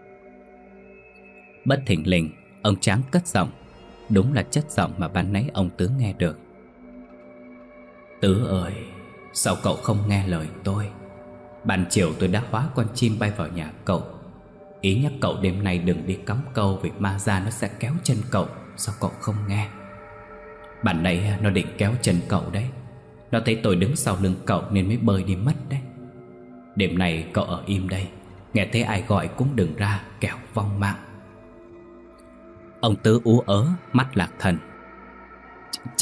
Bất thình lình, ông Tráng cất giọng, đúng là chất giọng mà ban nãy ông Tứ nghe được. Tứ ơi, sao cậu không nghe lời tôi? Ban chiều tôi đã hóa con chim bay vào nhà cậu, ý nhắc cậu đêm nay đừng đi cắm câu, vì ma ra nó sẽ kéo chân cậu. Sao cậu không nghe? Ban nãy nó định kéo chân cậu đấy. Nó thấy tôi đứng sau lưng cậu nên mới bơi đi mất đấy. Đêm nay cậu ở im đây, nghe thấy ai gọi cũng đừng ra, kẻo vong mạng. Ông Tứ ú ớ, mắt lạc thần.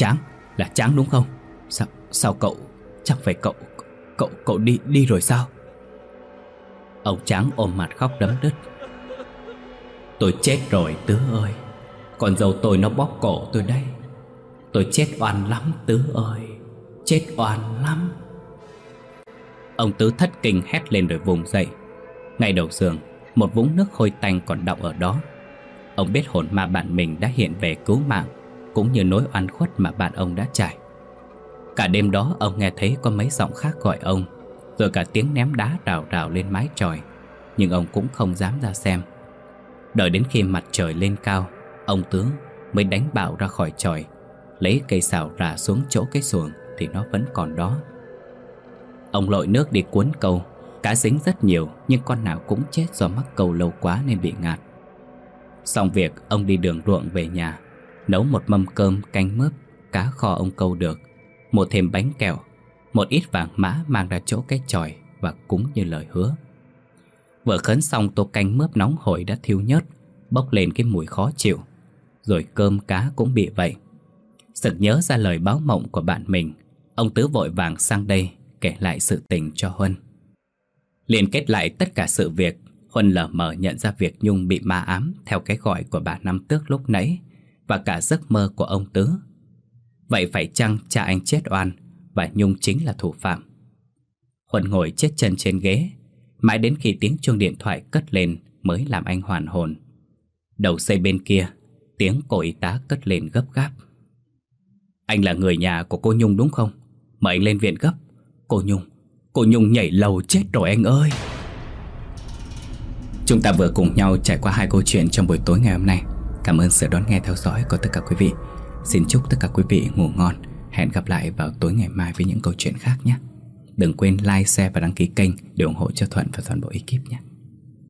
Là Tráng đúng không? Sao cậu? Chẳng phải cậu đi rồi sao? Ông Tráng ôm mặt khóc đấm đứt. Tôi chết rồi Tứ ơi. Con dâu tôi nó bóp cổ tôi đây. Tôi chết oan lắm Tứ ơi. Chết oan lắm. Ông Tứ thất kinh hét lên rồi vùng dậy. Ngay đầu giường, một vũng nước hôi tanh còn đọng ở đó. Ông biết hồn ma bạn mình đã hiện về cứu mạng, cũng như nỗi oan khuất mà bạn ông đã trải. Cả đêm đó ông nghe thấy có mấy giọng khác gọi ông, rồi cả tiếng ném đá rào rào lên mái chòi. Nhưng ông cũng không dám ra xem. Đợi đến khi mặt trời lên cao, ông Tứ mới đánh bạo ra khỏi chòi, lấy cây sào rà xuống chỗ cái xuồng thì nó vẫn còn đó. Ông lội nước đi cuốn câu. Cá dính rất nhiều, nhưng con nào cũng chết do mắc câu lâu quá nên bị ngạt. Xong việc, ông đi đường ruộng về nhà, nấu một mâm cơm canh mướp, cá kho ông câu được, một thêm bánh kẹo, một ít vàng mã mang ra chỗ cái chòi và cúng như lời hứa. Vừa khấn xong, tô canh mướp nóng hổi đã thiêu nhớt, bốc lên cái mùi khó chịu. Rồi cơm cá cũng bị vậy. Sực nhớ ra lời báo mộng của bạn mình, ông Tứ vội vàng sang đây kể lại sự tình cho Huân. Liên kết lại tất cả sự việc, Huân lờ mờ nhận ra việc Nhung bị ma ám theo cái gọi của bà Năm Tước lúc nãy, và cả giấc mơ của ông Tứ. Vậy phải chăng cha anh chết oan và Nhung chính là thủ phạm? Huân ngồi chết chân trên ghế, mãi đến khi tiếng chuông điện thoại cất lên mới làm anh hoàn hồn. Đầu dây bên kia, tiếng cô y tá cất lên gấp gáp. Anh là người nhà của cô Nhung đúng không? Mời anh lên viện gấp. Cô Nhung nhảy lầu chết rồi anh ơi. Chúng ta vừa cùng nhau trải qua 2 câu chuyện trong buổi tối ngày hôm nay. Cảm ơn sự đón nghe theo dõi của tất cả quý vị. Xin chúc tất cả quý vị ngủ ngon. Hẹn gặp lại vào tối ngày mai với những câu chuyện khác nhé. Đừng quên like, share và đăng ký kênh để ủng hộ cho Thuận và toàn bộ ekip nhé.